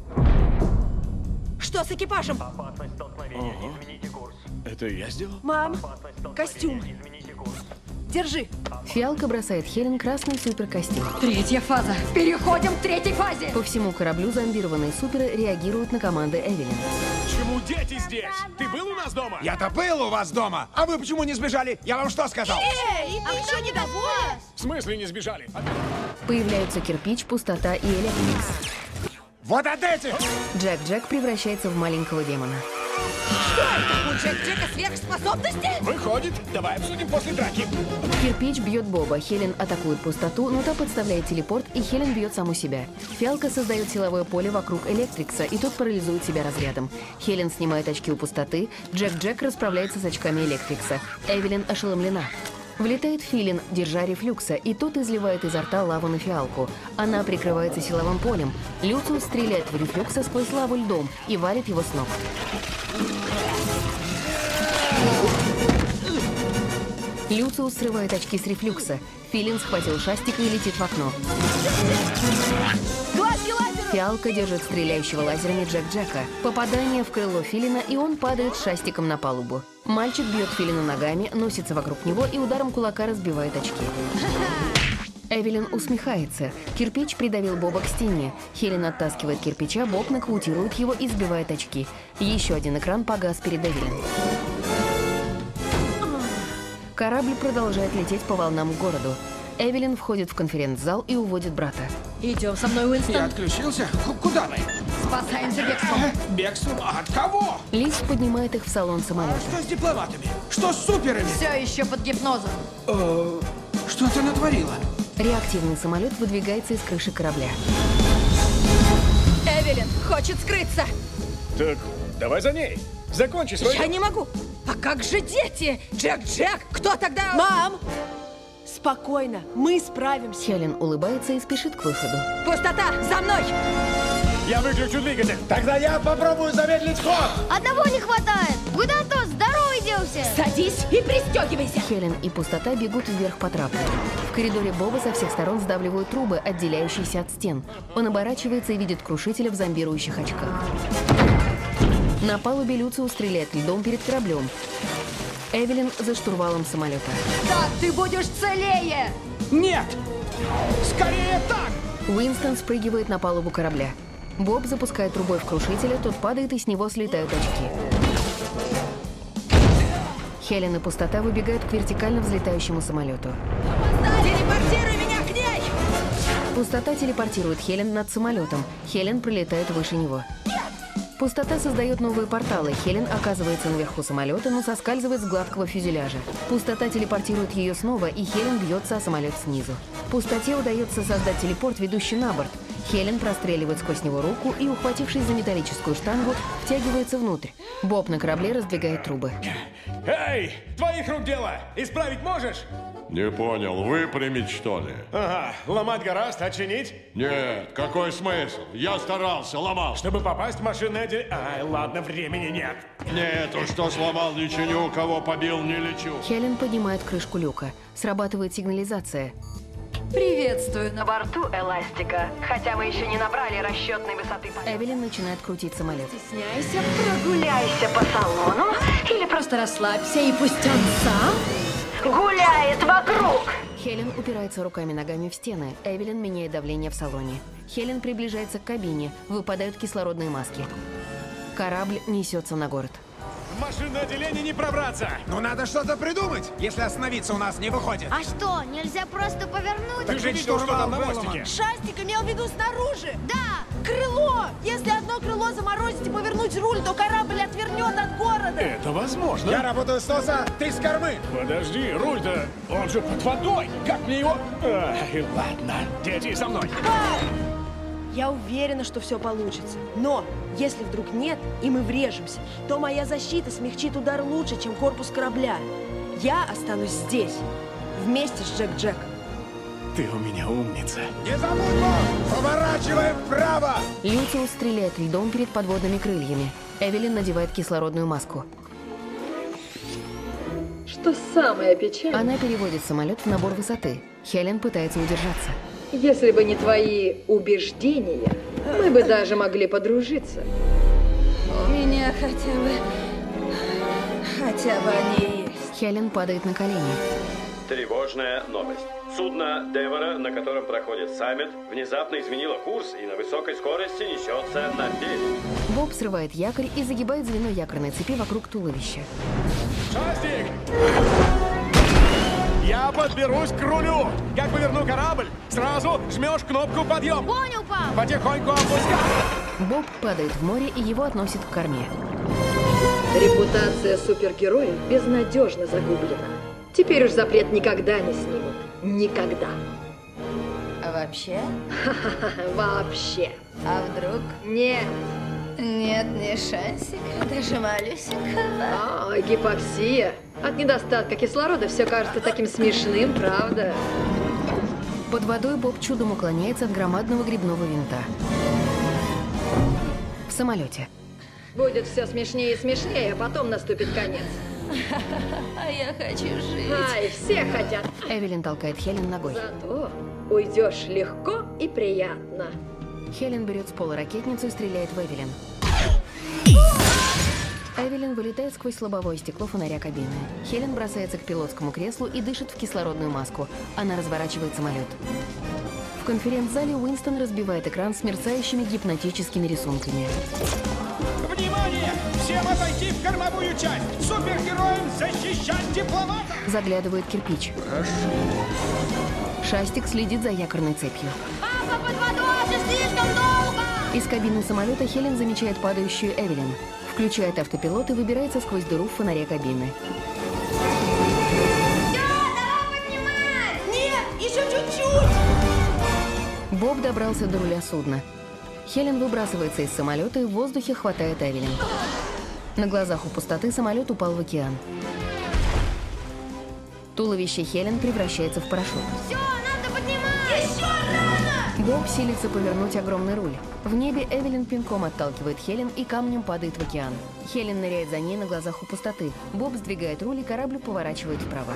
Что с экипажем? Опасность столкновения. Измените курс. Это я сделал? Мам, костюм. Держи. Фиалка бросает Хелен красный суперкостюм. Третья фаза. Переходим к третьей фазе. По всему кораблю зомбированные суперы реагируют на команды Эвелин. Почему дети здесь? Ты был у нас дома? Я-то был у вас дома! А вы почему не сбежали? Я вам что сказал? Эй, ты еще недоволен? В смысле не сбежали? Появляются кирпич, пустота и электрикс. Вот от этих! Джек-Джек превращается в маленького демона. Что это? У Джек-Джека сверхспособности? Выходит. Давай обсудим после драки. Кирпич бьет Боба, Хелен атакует пустоту, но та подставляет телепорт, и Хелен бьет саму себя. Фиалка создает силовое поле вокруг Электрикса, и тот парализует себя разрядом. Хелен снимает очки у пустоты, Джек-Джек расправляется с очками Электрикса. Эвелин ошеломлена. Влетает Филин, держа рефлюкса, и тот изливает изо рта лаву на Фиалку. Она прикрывается силовым полем. Люциус стреляет в рефлюкса сквозь лаву льдом и валит его с ног. Люциус срывает очки с рефлюкса. Филин схватил шастик и летит в окно. Фиалка держит стреляющего лазерами Джек-Джека. Попадание в крыло Филина, и он падает шастиком на палубу. Мальчик бьет Филина ногами, носится вокруг него и ударом кулака разбивает очки. Эвелин усмехается. Кирпич придавил Боба к стене. Хелен оттаскивает кирпича, Боб нокаутирует его и сбивает очки. Еще один экран погас перед Эвелин. Корабль продолжает лететь по волнам к городу. Эвелин входит в конференц-зал и уводит брата. Идем со мной, Уинстон. Я отключился? Куда мы? Спасаемся бегством. Бегством? От кого? Лис поднимает их в салон самолета. Что с дипломатами? Что с суперами? Все еще под гипнозом. Э, что ты натворила? Реактивный самолет выдвигается из крыши корабля. Эвелин хочет скрыться. Так, давай за ней. Закончи свой... Я не могу. А как же дети? Джек-Джек, кто тогда... Мам! Спокойно, мы справимся. Хелен улыбается и спешит к выходу. Пустота, за мной! Я выключу двигатель. Тогда я попробую замедлить ход. Одного не хватает. Куда то здоровый делся? Садись и пристегивайся. Хелен и пустота бегут вверх по трапу. В коридоре Боба со всех сторон сдавливают трубы, отделяющиеся от стен. Он оборачивается и видит крушителя в зомбирующих очках. На палубе Люциус стреляет льдом перед кораблем. Эвелин за штурвалом самолета. Так ты будешь целее! Нет! Скорее так! Уинстон спрыгивает на палубу корабля. Боб запускает трубой в крушителя, тот падает, и с него слетают очки. Хелен и пустота выбегают к вертикально взлетающему самолету. Телепортируй меня к ней! Пустота телепортирует Хелен над самолетом. Хелен пролетает выше него. Нет! Пустота создает новые порталы. Хелен оказывается наверху самолета, но соскальзывает с гладкого фюзеляжа. Пустота телепортирует ее снова, и Хелен бьется о самолет снизу. Пустоте удается создать телепорт, ведущий на борт. Хелен простреливает сквозь него руку и, ухватившись за металлическую штангу, втягивается внутрь. Боб на корабле раздвигает трубы. Эй, твоих рук дело! Исправить можешь? Не понял, выпрямить что ли? Ага, ломать гораздо, а чинить? Нет, какой смысл? Я старался, ломал. Чтобы попасть в машинное отделение... Ай, ладно, времени нет. Нет, уж что сломал, не чиню, кого побил, не лечу. Хелен поднимает крышку люка. Срабатывает сигнализация. Приветствую на борту Эластика. Хотя мы еще не набрали расчетной высоты. Эвелин начинает крутить самолет. Стесняйся, прогуляйся по салону. Или просто расслабься, и пусть он сам гуляет вокруг. Хелен упирается руками-ногами в стены. Эвелин меняет давление в салоне. Хелен приближается к кабине. Выпадают кислородные маски. Корабль несется на город. В машинное отделение не пробраться! Ну надо что-то придумать, если остановиться у нас не выходит. А что, нельзя просто повернуть? Ты же видел, что там на мостике? Шастик имел в виду снаружи. Да! Крыло! Если одно крыло заморозить и повернуть руль, то корабль отвернет от города. Это возможно. Я работаю с носа, ты с кормы. Подожди, руль-то, он же под водой. Как мне его... Ай, ладно, дети, со мной. Я уверена, что все получится. Но если вдруг нет, и мы врежемся, то моя защита смягчит удар лучше, чем корпус корабля. Я останусь здесь, вместе с Джек-Джек. Ты у меня умница. Не забудь, Боб! Поворачиваем вправо! Люциус стреляет льдом перед подводными крыльями. Эвелин надевает кислородную маску. Что самое печальное? Она переводит самолет в набор высоты. Хелен пытается удержаться. Если бы не твои убеждения, мы бы даже могли подружиться. У меня хотя бы... хотя бы они есть. Хелен падает на колени. Тревожная новость. Судно Девора, на котором проходит саммит, внезапно изменило курс и на высокой скорости несется на берег. Боб срывает якорь и загибает звено якорной цепи вокруг туловища. Шастик! Я подберусь к рулю. Как поверну корабль, сразу жмешь кнопку подъем. Понял, пап. Потихоньку опускай. Боб падает в море и его относят к корме. Репутация супергероя безнадежно загублена. Теперь уж запрет никогда не снимут. Никогда. А вообще? Вообще. А вдруг? Нет. Нет, не шансика, даже малюсенького. А, гипоксия. От недостатка кислорода все кажется таким смешным, правда? Под водой Боб чудом уклоняется от громадного грибного винта. В самолете. Будет все смешнее и смешнее, а потом наступит конец. А я хочу жить. Ай, все хотят. Эвелин толкает Хелен ногой. Зато уйдешь легко и приятно. Хелен берет с пола ракетницу и стреляет в Эвелин. Эвелин вылетает сквозь лобовое стекло фонаря кабины. Хелен бросается к пилотскому креслу и дышит в кислородную маску. Она разворачивает самолет. В конференц-зале Уинстон разбивает экран с мерцающими гипнотическими рисунками. Внимание! Всем отойти в кормовую часть! Супергероям защищать дипломатов! Заглядывает кирпич. Шастик следит за якорной цепью. Папа, под водой уже слишком долго! Из кабины самолета Хелен замечает падающую Эвелин. Включает автопилот и выбирается сквозь дыру в фонаре кабины. Все, давай поднимай! Нет, еще чуть-чуть! Боб добрался до руля судна. Хелен выбрасывается из самолета и в воздухе хватает Эвелин. На глазах у пустоты самолет упал в океан. Туловище Хелен превращается в парашют. Все, надо поднимать! Еще рано! Боб силится повернуть огромный руль. В небе Эвелин пинком отталкивает Хелен и камнем падает в океан. Хелен ныряет за ней на глазах у пустоты. Боб сдвигает руль и корабль поворачивает вправо.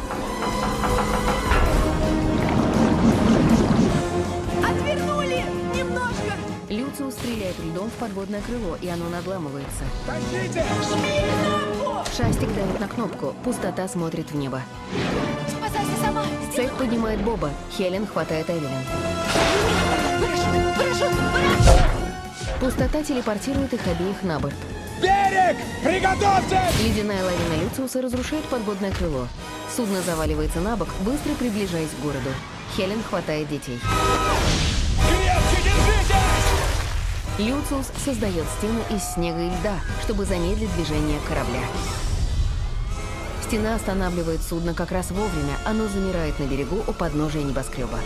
Отвернули! Немножко! Люциус стреляет льдом в подводное крыло, и оно надламывается. Тащите! Жми кнопку! Шастик давит на кнопку. Пустота смотрит в небо. Спасайся сама! Цепь поднимает Боба. Хелен хватает Эвелин. Парашют! Парашют! Парашют! Пустота телепортирует их обеих на борт. Берег! Приготовьтесь! Ледяная лавина Люциуса разрушает подводное крыло. Судно заваливается на бок, быстро приближаясь к городу. Хелен хватает детей. Крепче держитесь! Люциус создает стену из снега и льда, чтобы замедлить движение корабля. Стена останавливает судно как раз вовремя, оно замирает на берегу у подножия небоскреба.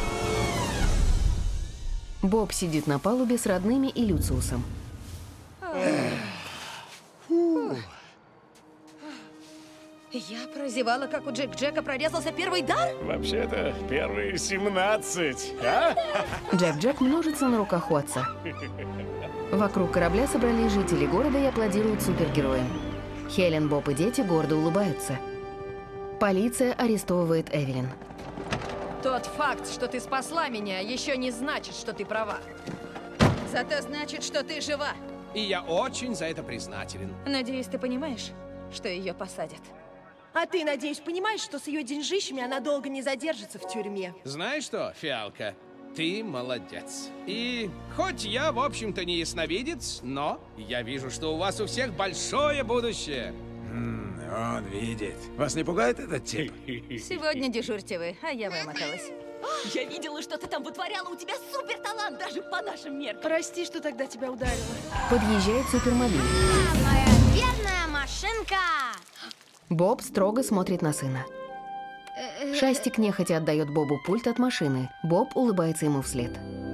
Боб сидит на палубе с родными и Люциусом. Я прозевала, как у Джек-Джека прорезался первый дар? Вообще-то, первые семнадцать, а? Джек-Джек множится на руках у отца. Вокруг корабля собрались жители города и аплодируют супергероям. Хелен, Боб и дети гордо улыбаются. Полиция арестовывает Эвелин. Тот факт, что ты спасла меня, еще не значит, что ты права. Зато значит, что ты жива. И я очень за это признателен. Надеюсь, ты понимаешь, что ее посадят. А ты, надеюсь, понимаешь, что с ее деньжищами она долго не задержится в тюрьме? Знаешь что, Фиалка, ты молодец. И хоть я, в общем-то, не ясновидец, но я вижу, что у вас у всех большое будущее. М, он видит. Вас не пугает этот тип? Сегодня дежурьте вы, а я вымоталась. Я видела, что ты там вытворяла, у тебя супер талант, даже по нашим меркам. Прости, что тогда тебя ударила. Подъезжает супермобиль. Моя верная машинка! Боб строго смотрит на сына. Шастик нехотя отдает Бобу пульт от машины. Боб улыбается ему вслед.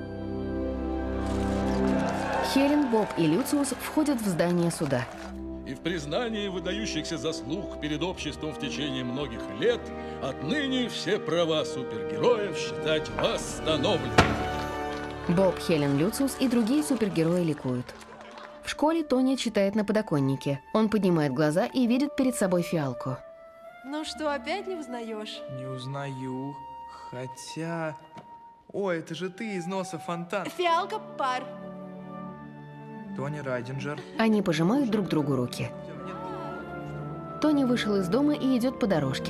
Хелен, Боб и Люциус входят в здание суда. И в признании выдающихся заслуг перед обществом в течение многих лет отныне все права супергероев считать восстановлены. Боб, Хелен, Люциус и другие супергерои ликуют. В школе Тони читает на подоконнике. Он поднимает глаза и видит перед собой Фиалку. Ну что, опять не узнаешь? Не узнаю. Хотя... Ой, это же ты из носа фонтан. Фиалка, пар. Тони Райдинджер. Они пожимают друг другу руки. Тони вышел из дома и идет по дорожке.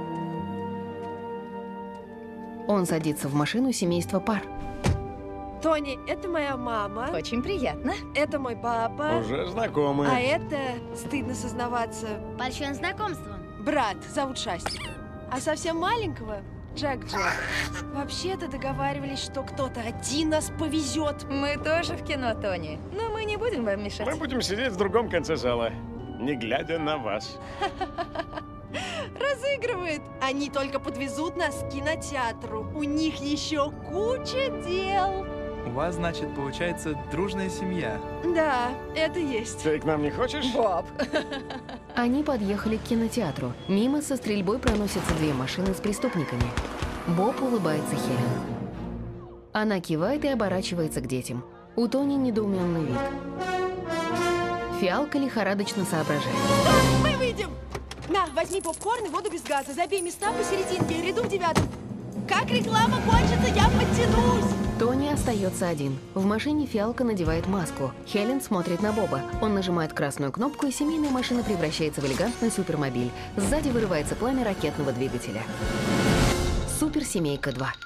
Он садится в машину семейства Пар. Тони, это моя мама. Очень приятно. Это мой папа. Уже знакомы. А это, стыдно сознаваться, Большое знакомство. брат, зовут Шастик. А совсем маленького Джек-Джек. Вообще-то договаривались, что кто-то один нас повезет. Мы тоже в кино, Тони. Но мы не будем вам мешать. Мы будем сидеть в другом конце зала, не глядя на вас. Разыгрывают. Они только подвезут нас к кинотеатру. У них еще куча дел. У вас, значит, получается дружная семья. Да, это есть. Ты к нам не хочешь? Боб. Они подъехали к кинотеатру. Мимо со стрельбой проносятся две машины с преступниками. Боб улыбается Хелен. Она кивает и оборачивается к детям. У Тони недоуменный вид. Фиалка лихорадочно соображает. Мы выйдем! На, возьми попкорн и воду без газа. Забей места посерединке, ряду в девятом. Как реклама кончится, я подтянусь! Тони остается один. В машине Фиалка надевает маску. Хелен смотрит на Боба. Он нажимает красную кнопку, и семейная машина превращается в элегантный супермобиль. Сзади вырывается пламя ракетного двигателя. Суперсемейка два.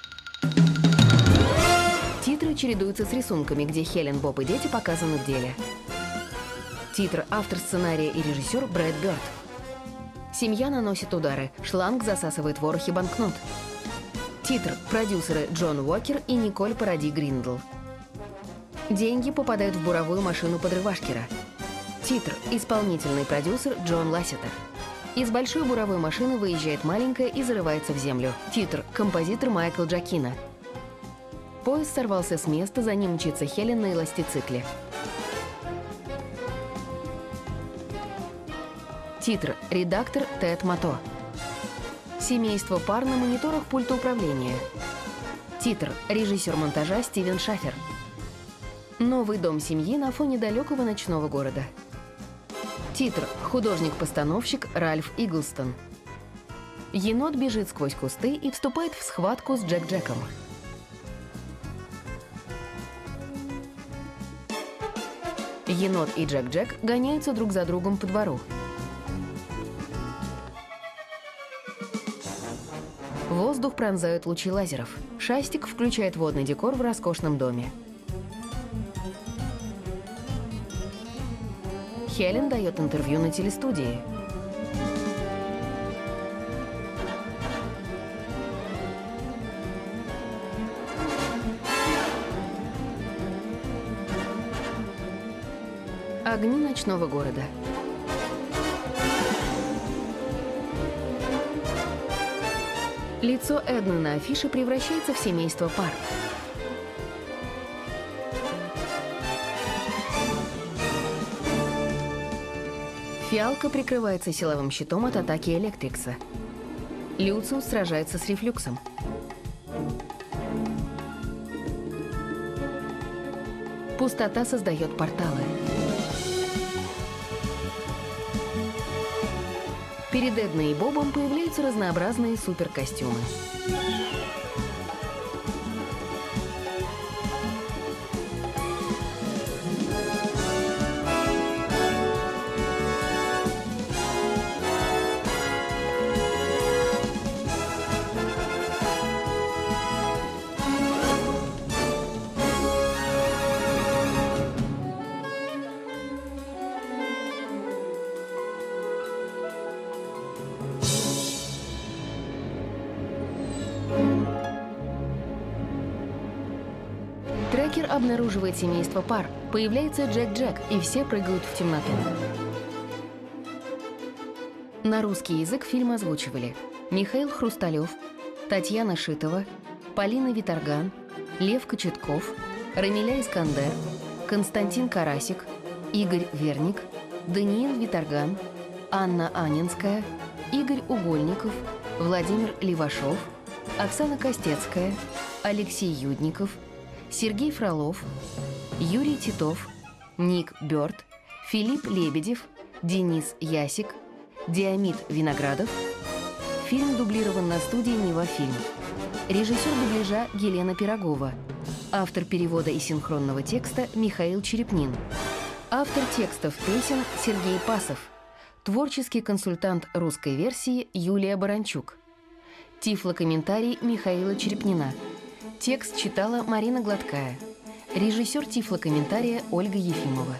Титры чередуются с рисунками, где Хелен, Боб и дети показаны в деле. Титр, автор сценария и режиссер Брэд Бёрд. Семья наносит удары. Шланг засасывает ворох и банкнот. Титр, продюсеры Джон Уокер и Николь Паради-Гриндл. Деньги попадают в буровую машину подрывашкера. Титр, исполнительный продюсер Джон Лассетер. Из большой буровой машины выезжает маленькая и зарывается в землю. Титр, композитор Майкл Джакина. Поезд сорвался с места, за ним мчится Хелен на эластицикле. Титр, редактор Тед Мато. Семейство Пар на мониторах пульта управления. Титр, режиссер монтажа Стивен Шафер. Новый дом семьи на фоне далекого ночного города. Титр, художник-постановщик Ральф Иглстон. Енот бежит сквозь кусты и вступает в схватку с Джек-Джеком. Енот и Джек-Джек гоняются друг за другом по двору. Воздух пронзают лучи лазеров. Шастик включает водный декор в роскошном доме. Хелен дает интервью на телестудии. Огни ночного города. Лицо Эдны на афише превращается в семейство Пар. Фиалка прикрывается силовым щитом от атаки Электрикса. Люциус сражается с Рефлюксом. Пустота создает порталы. Перед Эдной и Бобом появляются разнообразные суперкостюмы. Трекер обнаруживает семейство Пар. Появляется Джек-Джек, и все прыгают в темноту. На русский язык фильм озвучивали Михаил Хрусталев, Татьяна Шитова, Полина Виторган, Лев Кочетков, Рамиля Искандер, Константин Карасик, Игорь Верник, Даниил Виторган, Анна Анинская, Игорь Угольников, Владимир Левашов, Оксана Костецкая, Алексей Юдников, Сергей Фролов, Юрий Титов, Ник Бёрд, Филипп Лебедев, Денис Ясик, Диамид Виноградов. Фильм дублирован на студии «Нева Фильм». Режиссер дубляжа Елена Пирогова. Автор перевода и синхронного текста Михаил Черепнин. Автор текстов песен Сергей Пасов. Творческий консультант русской версии Юлия Баранчук. Тифлокомментарий Михаила Черепнина. Текст читала Марина Гладкая. Режиссер тифлокомментария Ольга Ефимова.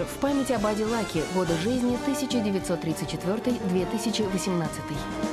в память об Аде Лаки, годы жизни тысяча девятьсот тридцать четвёртый — две тысячи восемнадцатый.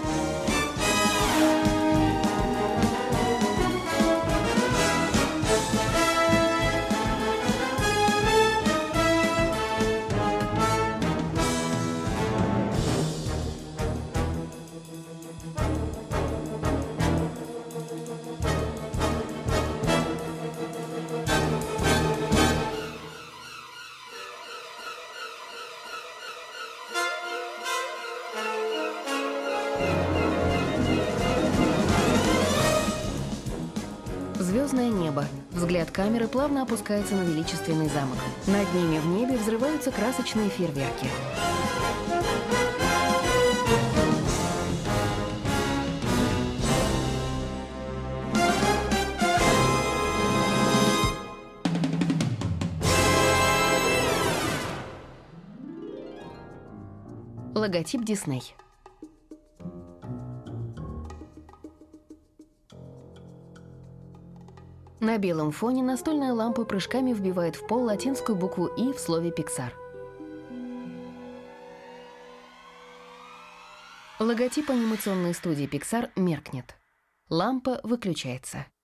Звездное небо. Взгляд камеры плавно опускается на величественный замок. Над ними в небе взрываются красочные фейерверки. Логотип Дисней. На белом фоне настольная лампа прыжками вбивает в пол латинскую букву «И» в слове «Пиксар». Логотип анимационной студии Pixar меркнет. Лампа выключается.